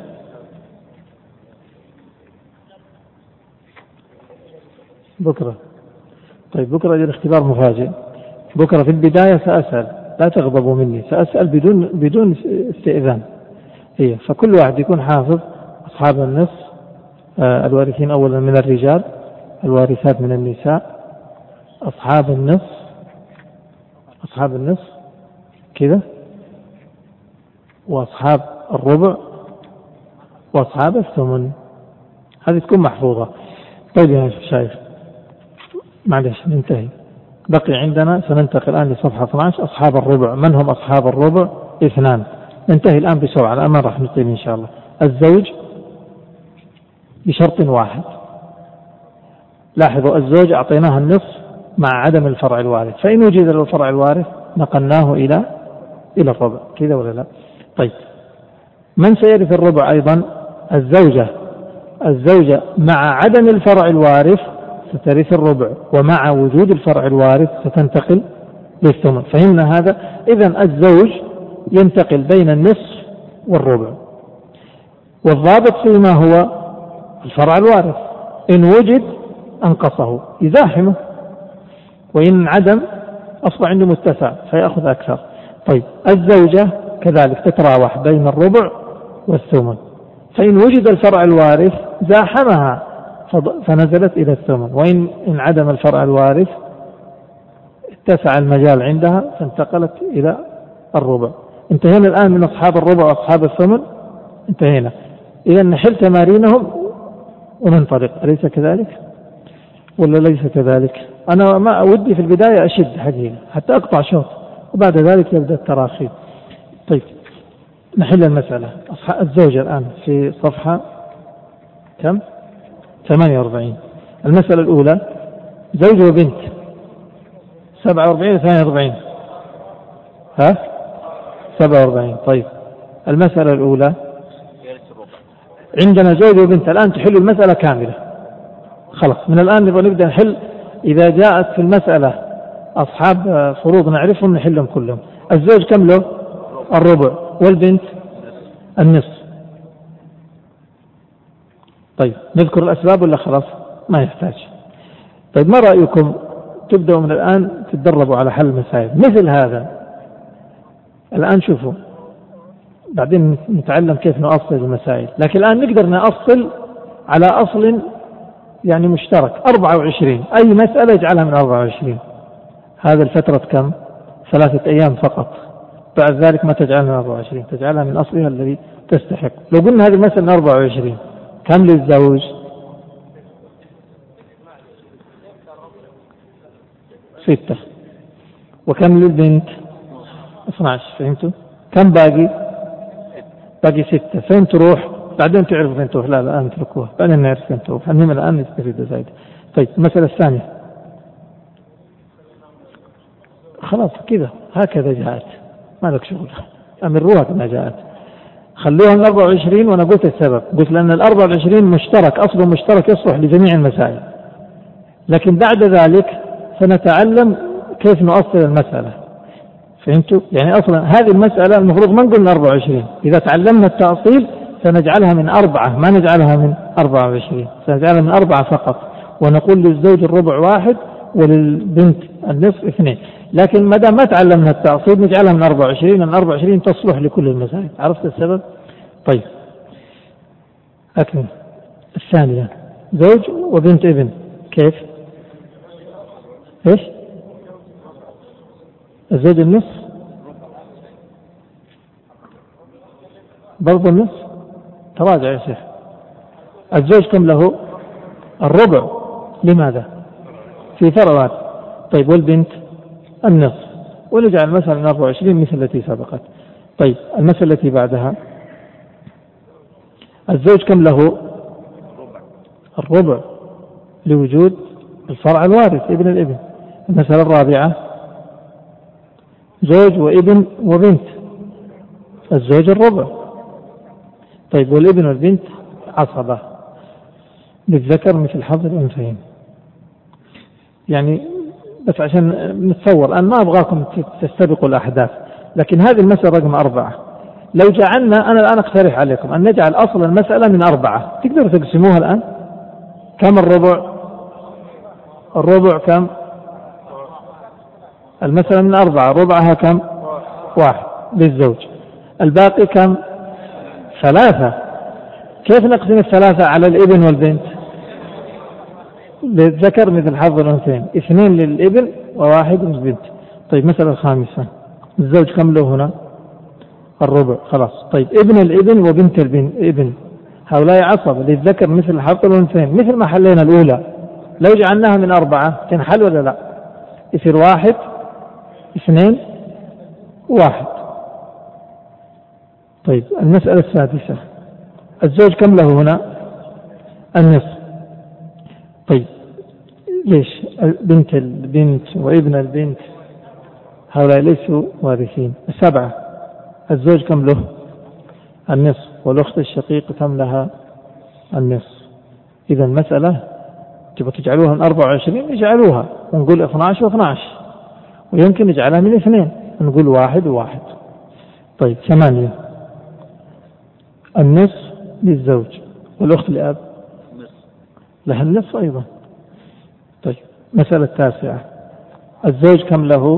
بكرة. طيب بكرة الاختبار مفاجئ. بكرة في البداية سأسأل، لا تغضبوا مني، سأسأل بدون استئذان. هي فكل واحد يكون حافظ أصحاب النصف، الوارثين أولا من الرجال، الوارثات من النساء، أصحاب النصف كذا، وأصحاب الربع، وأصحاب الثمن. هذه تكون محفوظة. طيب يا شايف، معلش ننتهي، بقي عندنا سننتقل الآن لصفحة 12. أصحاب الربع، من هم أصحاب الربع؟ 2. ننتهي الآن بسرعة، الآن ما راح نطيل إن شاء الله. الزوج بشرط واحد. لاحظوا الزوج أعطيناه النصف مع عدم الفرع الوارث، فإن وجد له الفرع الوارث نقلناه إلى الربع، كذا ولا لا؟ طيب، من سيرث الربع أيضا؟ الزوجة مع عدم الفرع الوارث سترث الربع، ومع وجود الفرع الوارث ستنتقل للثمن. فهمنا هذا؟ إذن الزوج ينتقل بين النصف والربع، والضابط فيما هو الفرع الوارث، إن وجد أنقصه يزاحمه، وإن عدم أصبح عنده متسع فيأخذ أكثر. طيب الزوجة كذلك تتراوح بين الربع والثمن، فإن وجد الفرع الوارث زاحمها فنزلت إلى الثمن، وإن عدم الفرع الوارث اتسع المجال عندها فانتقلت إلى الربع. انتهينا الآن من أصحاب الربع وأصحاب الثمن، انتهينا. إذا نحل تمارينهم وننطلق، أليس كذلك ولا ليس كذلك؟ أنا ما ودي في البداية أشد حقيقة حتى أقطع شوط، وبعد ذلك يبدأ التراخي. طيب نحل المسألة. الزوجة الآن في صفحة كم؟ 48. المسألة الأولى زوج وبنت 47 و42. 47. طيب المسألة الأولى عندنا زوج وبنت. الآن تحل المسألة كاملة، خلاص من الآن نبغى نبدأ نحل. إذا جاءت في المسألة أصحاب فروض نعرفهم نحلهم كلهم. الزوج كم له؟ الربع، والبنت النصف. طيب نذكر الأسباب ولا خلاص ما يحتاج؟ طيب ما رأيكم تبدأوا من الآن تتدربوا على حل المسائل مثل هذا؟ الآن شوفوا، بعدين نتعلم كيف نؤصل المسائل، لكن الآن نقدر نؤصل على أصل يعني مشترك 24. أي مسألة يجعلها من 24. هذا الفترة كم؟ 3 أيام فقط. بعد ذلك ما تجعلها من 24، تجعلها من أصلها الذي تستحق. لو قلنا هذه المسألة من 24 كم للزوج؟ 6. وكم للبنت؟ 12. فهمتوا؟ كم باقي؟ باقي 6. فين تروح؟ بعدين تعرف فين تروح. لا الآن اتركوها، بعدين نعرف فين تروح. المهم الآن نستفيد زايد. طيب المسألة الثانية خلاص كذا هكذا جاءت، ما لك شغل، أمروها كما جاءت، خلوها من 24. وأنا قلت السبب، قلت لأن 24 مشترك، أصله مشترك يصلح لجميع المسائل، لكن بعد ذلك سنتعلم كيف نؤصل المسألة. فهمتوا؟ يعني أصلا هذه المسألة المفروض ما نقول 24. إذا تعلمنا التأصيل سنجعلها من 4، ما نجعلها من 24، سنجعلها من 4 فقط، ونقول للزوج الربع 1 وللبنت النصف 2. لكن ما دام ما تعلمنا التأصيل نجعلها من 24، لأن 24 تصلح لكل المسائل. عرفت السبب؟ طيب أكمل. الثانية زوج وبنت ابن، كيف؟ إيش؟ الزوج النصف برضو النصف. تراجع يا شيخ، الزوج كم له؟ الربع. لماذا؟ في فرع واحد. طيب والبنت؟ النصف. ونجعل مثلا 24 مثل التي سبقت. طيب المسألة التي بعدها، الزوج كم له؟ الربع لوجود الفرع الوارث ابن الابن. المسألة الرابعة، زوج وابن وبنت، الزوج الربع. طيب والابن والبنت عصبة، للذكر مثل حظ الأنثيين. يعني بس عشان نتصور، أنا ما أبغاكم تستبقوا الأحداث، لكن هذه المسألة رقم 4. لو جعلنا، أنا الآن أقترح عليكم أن نجعل أصل المسألة من 4. تقدروا تقسموها الآن. كم الربع؟ الربع كم؟ المسألة من 4، ربعها كم؟ 1 للزوج. الباقي كم؟ 3. كيف نقسم 3 على الابن والبنت؟ للذكر مثل حظ الأنثيين، 2 للابن و1 للبنت. طيب مسألة الخامسة، الزوج كم له هنا؟ الربع. خلاص. طيب ابن الابن وبنت الابن هؤلاء عصبة، للذكر مثل حظ الأنثيين، مثل ما حلينا الأولى. لو جعلناها من 4 تنحل ولا لا؟ يصير 1 2 1. طيب المسألة السادسة، الزوج كم له هنا؟ النصف. طيب ليش بنت البنت وابن البنت هؤلاء ليسوا وارثين؟ 7، الزوج كم له؟ النصف. والأخت الشقيقة كم لها؟ النصف. إذا المسألة تبغى تجعلوها من 24، نجعلوها ونقول 12 و12، ويمكن نجعلها من 2 نقول 1 و1. طيب 8، النصف للزوج، والأخت لأب لها النصف أيضا. طيب مسألة 9، الزوج كم له؟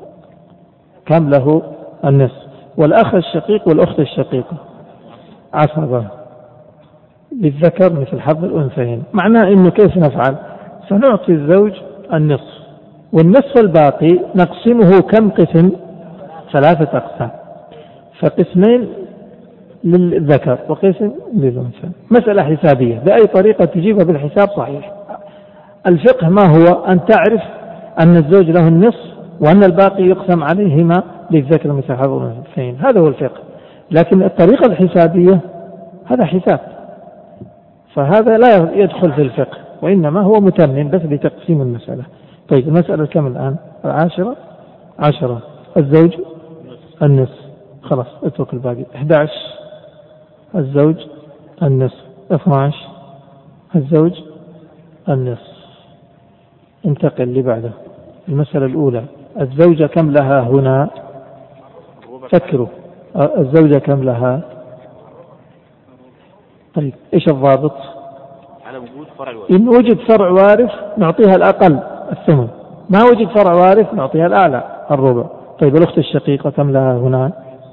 النصف. والأخ الشقيق والأخت الشقيقة عصبة، للذكر مثل حظ الأنثيين. معناه إنه كيف نفعل؟ سنعطي الزوج النصف، والنصف الباقي نقسمه كم قسم؟ 3 أقسام، فقسمين للذكر وقسم للأنثى. مسألة حسابية، بأي طريقة تجيبها بالحساب صحيح. الفقه ما هو؟ أن تعرف أن الزوج له النصف وأن الباقي يقسم عليهما للذكر مثل حظ الأنثيين. هذا هو الفقه. لكن الطريقة الحسابية هذا حساب، فهذا لا يدخل في الفقه، وإنما هو متمم بس لتقسيم المسألة. طيب المسألة كم الآن؟ 10. الزوج النصف. خلاص اترك الباقي. 11، الزوج النصف. 12، الزوج النصف. انتقل اللي بعده. المسألة الأولى، الزوجة كم لها هنا؟ فكروا، الزوجة كم لها؟ طيب ايش الضابط؟ على وجود فرع الوارث. إن وجد فرع وارث نعطيها الأقل الثمن، ما وجد فرع وارث نعطيها الأعلى الربع. طيب الأخت الشقيقة كم لها هنا؟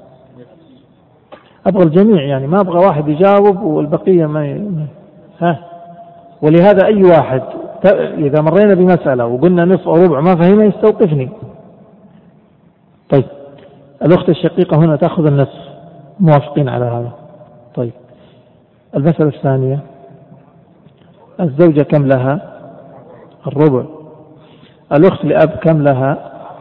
أبغى الجميع، يعني ما أبغى واحد يجاوب والبقية ما ها. ولهذا أي واحد إذا مرينا بمسألة وقلنا نصف أو ربع ما فهمه يستوقفني. طيب الأخت الشقيقة هنا تأخذ النصف، موافقين على هذا؟ طيب المسألة الثانية، الزوجة كم لها؟ الربع. الأخت لأب كم لها؟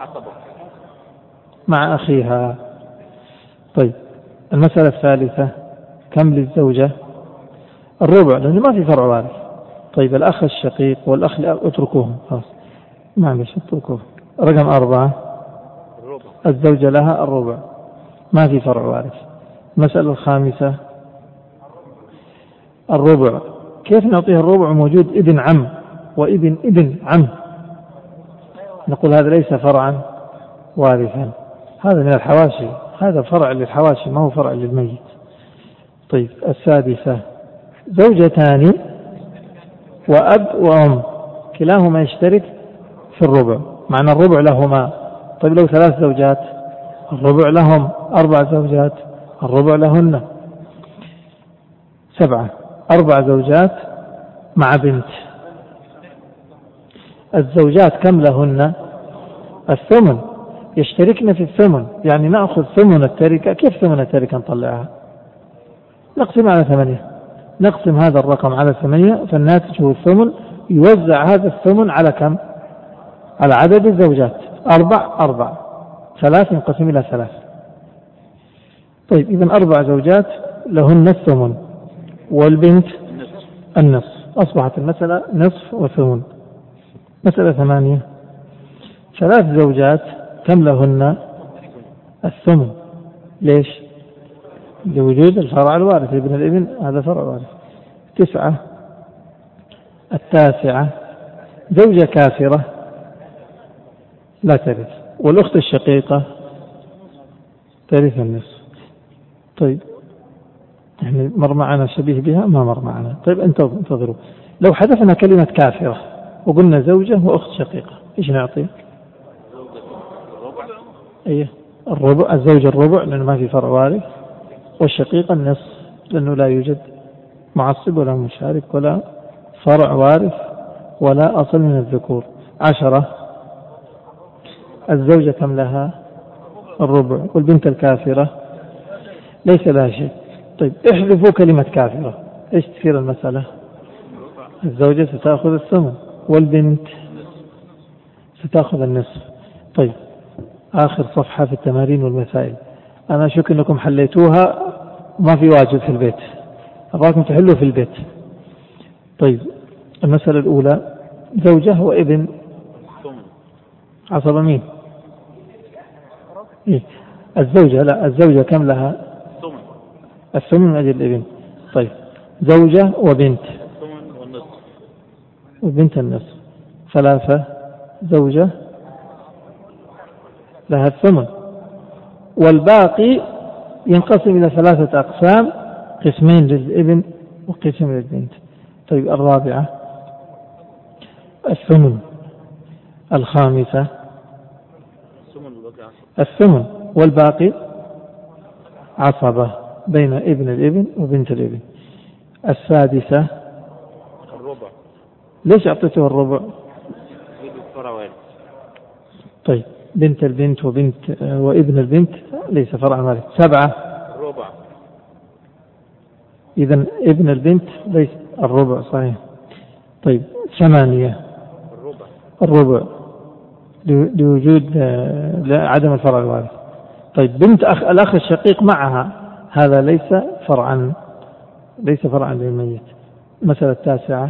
مع أخيها. طيب المسألة الثالثة، كم للزوجة؟ الربع، لأنه ما في فرع وارث. طيب الأخ الشقيق والأخ لأب اتركوهم خلاص، معلش اتركوه. رقم 4، الزوجة لها الربع، ما في فرع وارث. المسألة الخامسة، الربع كيف نعطيه الربع موجود ابن عم وابن ابن عم؟ نقول هذا ليس فرعا وارثا، هذا من الحواشي، هذا فرع للحواشي ما هو فرع للميت. طيب السادسة، زوجتان وأب وأم كلاهما يشترك في الربع، معنى الربع لهما. طيب لو 3 زوجات الربع لهم، 4 زوجات الربع لهن. 7، 4 زوجات مع بنت. الزوجات كم لهن؟ الثمن، يشتركن في الثمن، يعني نأخذ ثمن التركة. كيف ثمن التركة نطلعها؟ نقسم على 8. نقسم هذا الرقم على 8 فالناتج هو الثمن. يوزع هذا الثمن على كم؟ على عدد الزوجات 4 3 ينقسم إلى 3. طيب إذن 4 زوجات لهن الثمن والبنت النصف. أصبحت المسألة نصف وثمن. مسألة 8 3 زوجات كم لهن الثمن؟ ليش؟ لوجود الفرع الوارث ابن الابن، هذا فرع وارث. 9 التاسعة زوجة كافرة لا ترث، والأخت الشقيقة ترث النصف. طيب يعني مر معنا شبيه بها؟ ما مر معنا. طيب انتظروا، لو حذفنا كلمة كافرة وقلنا زوجة وأخت شقيقة إيش نعطي؟ أيه الربع، الزوج الربع لأنه ما في فرع وارث، والشقيقة النصف لأنه لا يوجد معصب ولا مشارك ولا فرع وارث ولا أصل من الذكور. 10 الزوجة كم لها؟ الربع، والبنت الكافرة ليس لها شيء. طيب احذفوا كلمة كافرة ايش تصير المسألة؟ الزوجة ستأخذ الثمن والبنت ستأخذ النصف. طيب آخر صفحة في التمارين والمسائل، أنا أشك أنكم حليتوها، ما في واجب في البيت، أبغاكم تحلوا في البيت. طيب المسألة الأولى زوجة وابن عصب مين؟ إيه؟ الزوجة، لا الزوجة كم لها؟ الثمن من أجل الابن. طيب زوجة وبنت وبنت النصف. 3 زوجة لها الثمن، والباقي ينقسم إلى 3 أقسام، قسمين للابن وقسم للبنت. طيب 4 الثمن. 5 الثمن والباقي عصبة بين ابن الابن وبنت الابن. 6 الربع. ليش أعطيته الربع؟ طيب بنت البنت وابن البنت ليس فرعا وارث. 7 الربع. إذن ابن البنت ليس الربع صحيح. طيب 8 الربع لوجود عدم الفرع الوارث. طيب بنت الأخ الشقيق معها، هذا ليس فرعا للميت. مسألة 9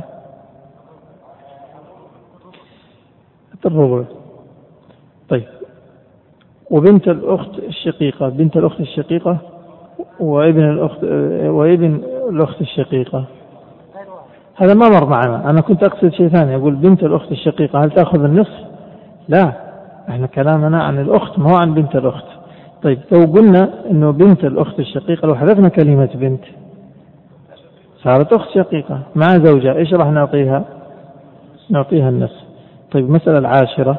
الربع. طيب وبنت الأخت الشقيقة وابن الأخت الشقيقة، هذا ما مر معنا. أنا كنت أقصد شيء ثاني، أقول بنت الأخت الشقيقة هل تأخذ النصف؟ لا، احنا كلامنا عن الأخت ما هو عن بنت الأخت. طيب لو قلنا إنه بنت الأخت الشقيقة، لو حذفنا كلمة بنت صارت أخت شقيقة مع زوجة، إيش راح نعطيها؟ نعطيها النصف. طيب مسألة 10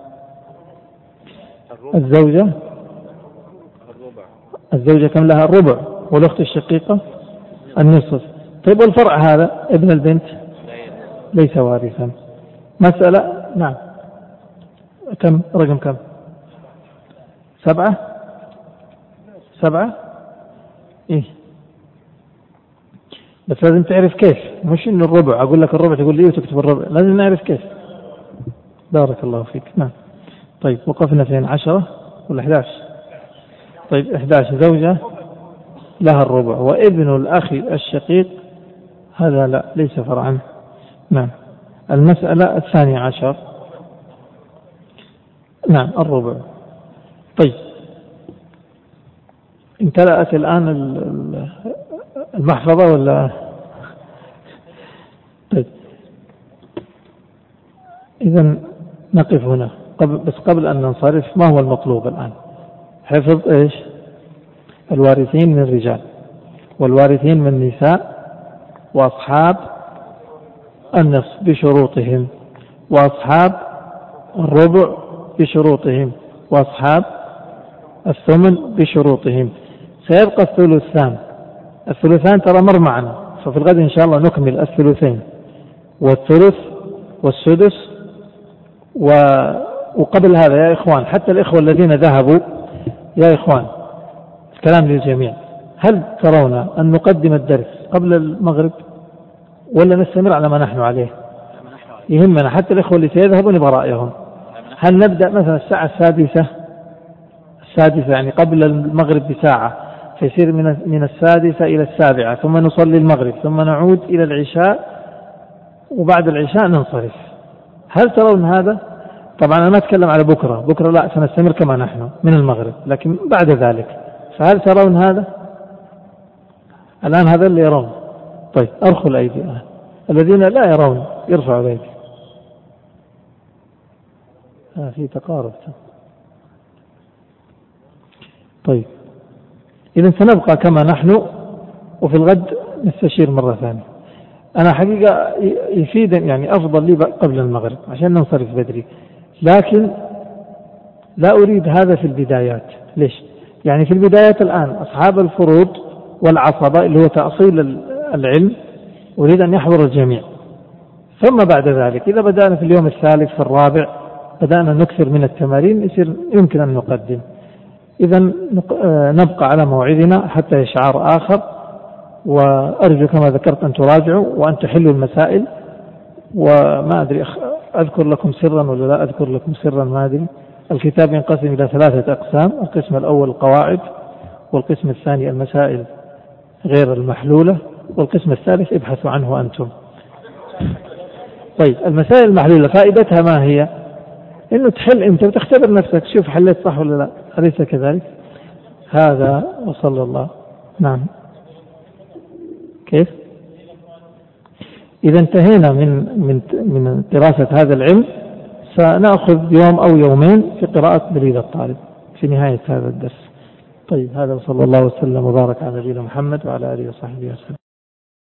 الزوجة كم لها؟ الربع، والأخت الشقيقة النصف. طيب والفرع هذا ابن البنت ليس وارثا. مسألة نعم كم؟ رقم كم؟ 7 إيه، بس لازم تعرف كيف، مش إنه الربع أقول لك الربع تقول لي وتكتب الربع، لازم نعرف كيف. بارك الله فيك. نعم. طيب وقفنا فين؟ 10 ولا 11؟ طيب 11 زوجة لها الربع، وابن الأخ الشقيق هذا لا ليس فرعا. نعم. المسألة 12 نعم الربع. طيب امتلأت الآن المحفظة ولا؟ طيب إذن نقف هنا بس قبل أن ننصرف، ما هو المطلوب الآن؟ حفظ إيش؟ الوارثين من الرجال والوارثين من النساء وأصحاب النصف بشروطهم، وأصحاب الربع بشروطهم، وأصحاب الثمن بشروطهم. سيبقى الثلثان ترى مر معنا، ففي الغد إن شاء الله نكمل الثلثين والثلث والسدس. وقبل هذا يا إخوان، حتى الإخوة الذين ذهبوا، يا إخوان الكلام للجميع، هل ترون أن نقدم الدرس قبل المغرب ولا نستمر على ما نحن عليه؟ يهمنا حتى الإخوة اللي سيذهبون برأيهم. هل نبدأ مثلا الساعة السادسة يعني قبل المغرب بساعة، فيصير من السادسة إلى السابعة، ثم نصلي المغرب، ثم نعود إلى العشاء، وبعد العشاء ننصرف؟ هل ترون هذا؟ طبعا أنا ما أتكلم على بكرة لا، سنستمر كما نحن من المغرب، لكن بعد ذلك فهل ترون هذا؟ الآن هذا اللي يرون. طيب أرخوا الأيدي الآن، الذين لا يرون يرفعوا الأيدي. في تقارب. طيب إذن سنبقى كما نحن، وفي الغد نستشير مرة ثانية. أنا حقيقة يفيدني يعني أفضل لي قبل المغرب عشان ننصرف بدري، لكن لا أريد هذا في البدايات. ليش؟ يعني في البدايات الآن أصحاب الفروض والعصبة اللي هو تأصيل العلم أريد أن يحضر الجميع، ثم بعد ذلك إذا بدأنا في اليوم الثالث في الرابع بدأنا نكثر من التمارين يمكن أن نقدم. إذن نبقى على موعدنا حتى إشعار آخر، وأرجو كما ذكرت أن تراجعوا وأن تحلوا المسائل. وما أدري أذكر لكم سرا ولا لا أذكر لكم سرا، ما أدري. الكتاب ينقسم إلى 3 أقسام: القسم الأول القواعد، والقسم الثاني المسائل غير المحلولة، والقسم الثالث ابحثوا عنه أنتم. طيب المسائل المحلولة فائدتها ما هي؟ إنه تحل أنت وتختبر نفسك، شوف حليت صح ولا لا، أليس كذلك؟ هذا وصلى الله. نعم. كيف؟ إذا انتهينا من دراسة هذا العلم سنأخذ يوم أو يومين في قراءة دليل الطالب في نهاية هذا الدرس. طيب هذا وصلى الله وسلم وبارك على نبينا محمد وعلى آله وصحبه وسلم.